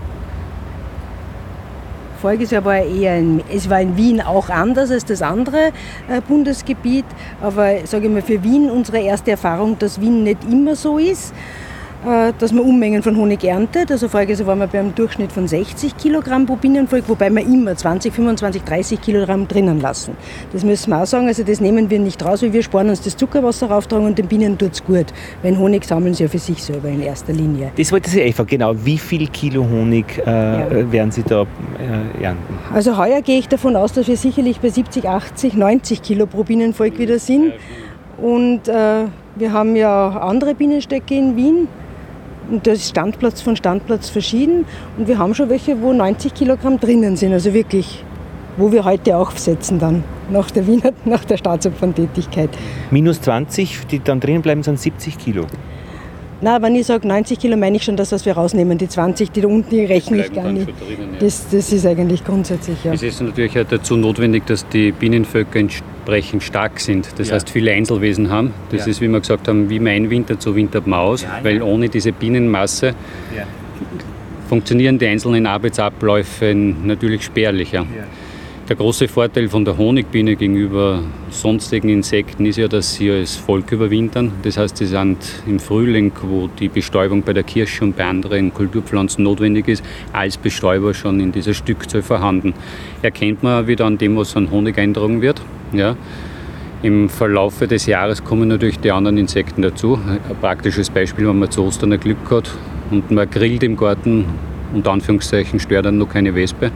Voriges Jahr war eher ein, es war in Wien auch anders als das andere äh, Bundesgebiet, aber sage ich mal, für Wien unsere erste Erfahrung, dass Wien nicht immer so ist, äh, dass man Unmengen von Honig erntet. Also voriges Jahr waren wir beim Durchschnitt von sechzig Kilogramm pro Bienenvolk, wobei wir immer zwanzig, fünfundzwanzig, dreißig Kilogramm drinnen lassen. Das müssen wir auch sagen, also das nehmen wir nicht raus, weil wir sparen uns das Zuckerwasser rauftragen und den Bienen tut es gut. Weil Honig sammeln sie ja für sich selber in erster Linie. Das wollte ich einfach genau. Wie viel Kilo Honig äh, ja. werden Sie da äh, ernten? Also heuer gehe ich davon aus, dass wir sicherlich bei siebzig, achtzig, neunzig Kilo pro Bienenvolk wieder sind. Und äh, wir haben ja andere Bienenstöcke in Wien. Und da ist Standplatz von Standplatz verschieden. Und wir haben schon welche, wo neunzig Kilogramm drinnen sind. Also wirklich, wo wir heute aufsetzen dann, nach der Wiener, nach der Staatsopferntätigkeit. Minus zwanzig, die dann drinnen bleiben, sind siebzig Kilo. Nein, wenn ich sage neunzig Kilo, meine ich schon das, was wir rausnehmen. Die zwanzig, die da unten, die rechne ich gar nicht. Drinnen, ja. das, das ist eigentlich grundsätzlich, ja. Es ist natürlich auch dazu notwendig, dass die Bienenvölker entsprechend stark sind. Das ja. heißt, viele Einzelwesen haben. Das ja. ist, wie wir gesagt haben, wie mein Winter, so wintert Maus. Ja, ja. Weil ohne diese Bienenmasse ja. funktionieren die einzelnen Arbeitsabläufe natürlich spärlicher. Ja. Der große Vorteil von der Honigbiene gegenüber sonstigen Insekten ist ja, dass sie als Volk überwintern. Das heißt, sie sind im Frühling, wo die Bestäubung bei der Kirsche und bei anderen Kulturpflanzen notwendig ist, als Bestäuber schon in dieser Stückzahl vorhanden. Erkennt man wieder an dem, was an Honig eintragen wird. Ja. Im Verlauf des Jahres kommen natürlich die anderen Insekten dazu. Ein praktisches Beispiel, wenn man zu Ostern ein Glück hat und man grillt im Garten, unter Anführungszeichen stört dann noch keine Wespe. Ja.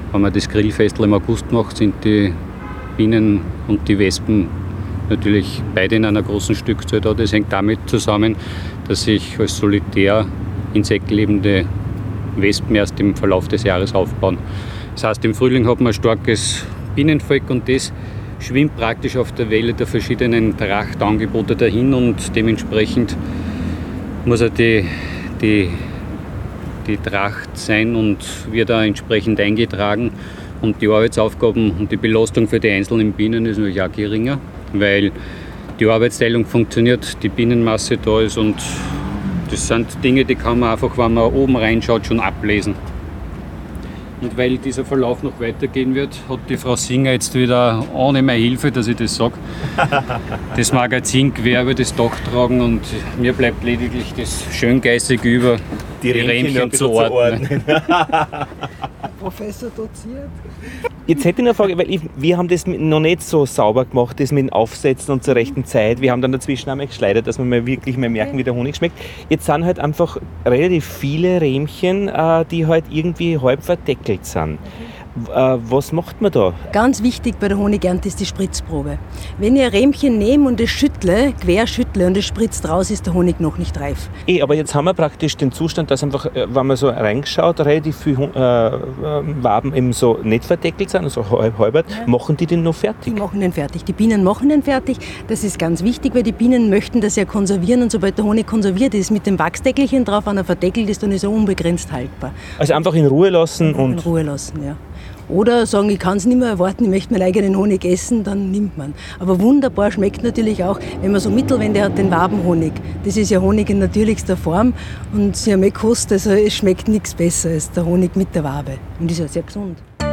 wenn man das Grillfestel im August macht, sind die Bienen und die Wespen natürlich beide in einer großen Stückzahl da. Das hängt damit zusammen, dass sich als solitär Insekten lebende Wespen erst im Verlauf des Jahres aufbauen. Das heißt, im Frühling hat man ein starkes Bienenvolk und das schwimmt praktisch auf der Welle der verschiedenen Trachtangebote dahin und dementsprechend muss er die, die, die Tracht sein und wird da entsprechend eingetragen. Und die Arbeitsaufgaben und die Belastung für die einzelnen Bienen ist natürlich auch geringer, weil die Arbeitsteilung funktioniert, die Bienenmasse da ist und das sind Dinge, die kann man einfach, wenn man oben reinschaut, schon ablesen. Und weil dieser Verlauf noch weitergehen wird, hat die Frau Singer jetzt wieder, ohne meine Hilfe, dass ich das sage, das Magazin quer über das Dach tragen und mir bleibt lediglich das Schöngeistige über, die, die Rähmchen, Rähmchen zu ordnen. Professor doziert. Jetzt hätte ich eine Frage, weil ich, wir haben das noch nicht so sauber gemacht, das mit dem Aufsetzen und zur rechten Zeit. Wir haben dann dazwischen einmal geschleudert, dass wir mal wirklich mal merken, wie der Honig schmeckt. Jetzt sind halt einfach relativ viele Rähmchen, die halt irgendwie halb verdeckelt sind. Was macht man da? Ganz wichtig bei der Honigernte ist die Spritzprobe. Wenn ich ein Rähmchen nehme und es schüttle, quer schüttle und es spritzt raus, ist der Honig noch nicht reif. Eh, aber jetzt haben wir praktisch den Zustand, dass einfach, wenn man so reinschaut, relativ viele äh, Waben eben so nicht verdeckelt sind, also halb, halbert. Ja. Machen die den noch fertig? Die machen den fertig. Die Bienen machen den fertig. Das ist ganz wichtig, weil die Bienen möchten das ja konservieren und sobald der Honig konserviert ist, mit dem Wachsdeckelchen drauf, wenn er verdeckelt ist, dann ist er unbegrenzt haltbar. Also einfach in Ruhe lassen einfach und... In Ruhe lassen, ja. Oder sagen, ich kann es nicht mehr erwarten, ich möchte meinen eigenen Honig essen, dann nimmt man. Aber wunderbar schmeckt natürlich auch, wenn man so Mittelwände hat, den Wabenhonig. Das ist ja Honig in natürlichster Form und sie haben eh gekostet, also es schmeckt nichts besser als der Honig mit der Wabe. Und ist ja sehr gesund.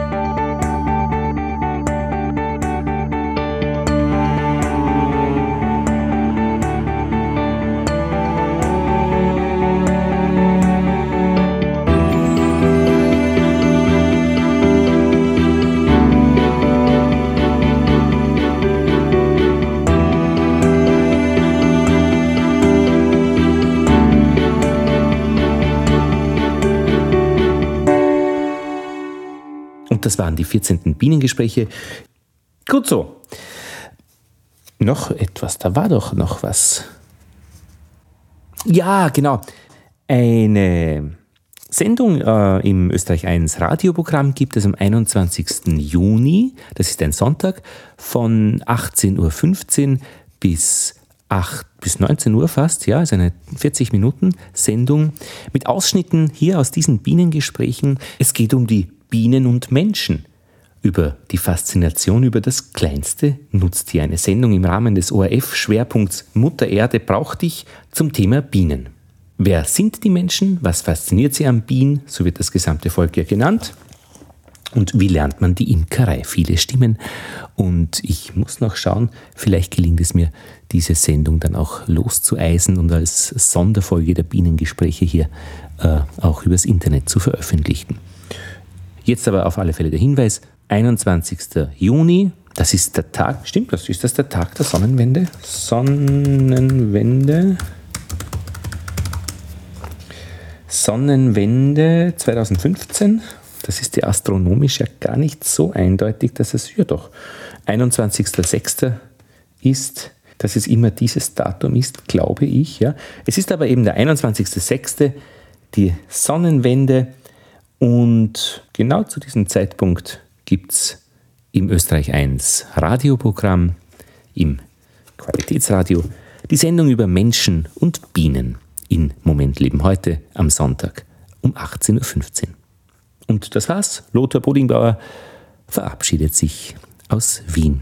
Das waren die vierzehnten Bienengespräche. Gut so. Noch etwas, da war doch noch was. Ja, genau. Eine Sendung äh, im Österreich eins Radioprogramm gibt es am einundzwanzigsten Juni, das ist ein Sonntag, von achtzehn Uhr fünfzehn bis acht bis neunzehn Uhr fast, ja, also eine vierzig Minuten Sendung mit Ausschnitten hier aus diesen Bienengesprächen. Es geht um die Bienen und Menschen, über die Faszination über das kleinste Nutztier. Eine Sendung im Rahmen des O R F-Schwerpunkts Mutter Erde braucht dich zum Thema Bienen. Wer sind die Menschen? Was fasziniert sie am Bienen? So wird das gesamte Volk ja genannt. Und wie lernt man die Imkerei? Viele Stimmen. Und ich muss noch schauen, vielleicht gelingt es mir, diese Sendung dann auch loszueisen und als Sonderfolge der Bienengespräche hier äh, auch übers Internet zu veröffentlichen. Jetzt aber auf alle Fälle der Hinweis, einundzwanzigsten Juni, das ist der Tag, stimmt das, ist das der Tag der Sonnenwende? Sonnenwende, Sonnenwende zweitausendfünfzehn, das ist die astronomisch ja gar nicht so eindeutig, dass es, ja doch, einundzwanzigsten sechsten ist, dass es immer dieses Datum ist, glaube ich. Ja. Es ist aber eben der einundzwanzigsten sechsten, die Sonnenwende. Und genau zu diesem Zeitpunkt gibt es im Österreich eins Radioprogramm, im Qualitätsradio, die Sendung über Menschen und Bienen in Moment Leben heute am Sonntag um achtzehn Uhr fünfzehn. Und das war's. Lothar Bodingbauer verabschiedet sich aus Wien.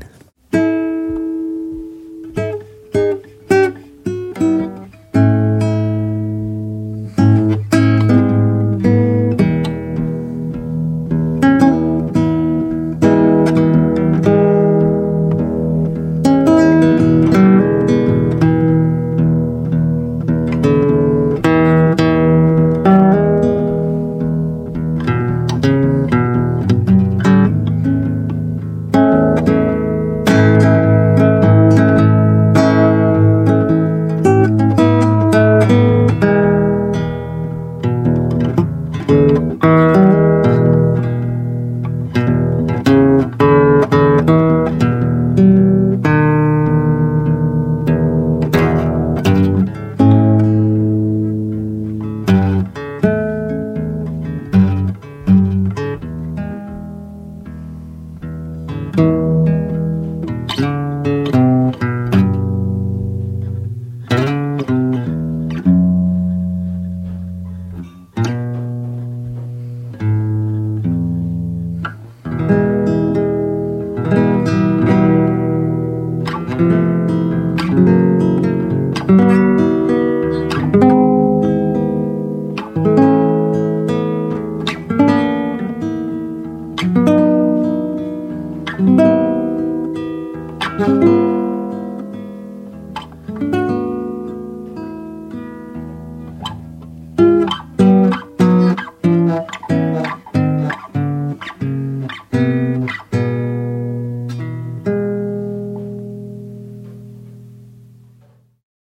Wien.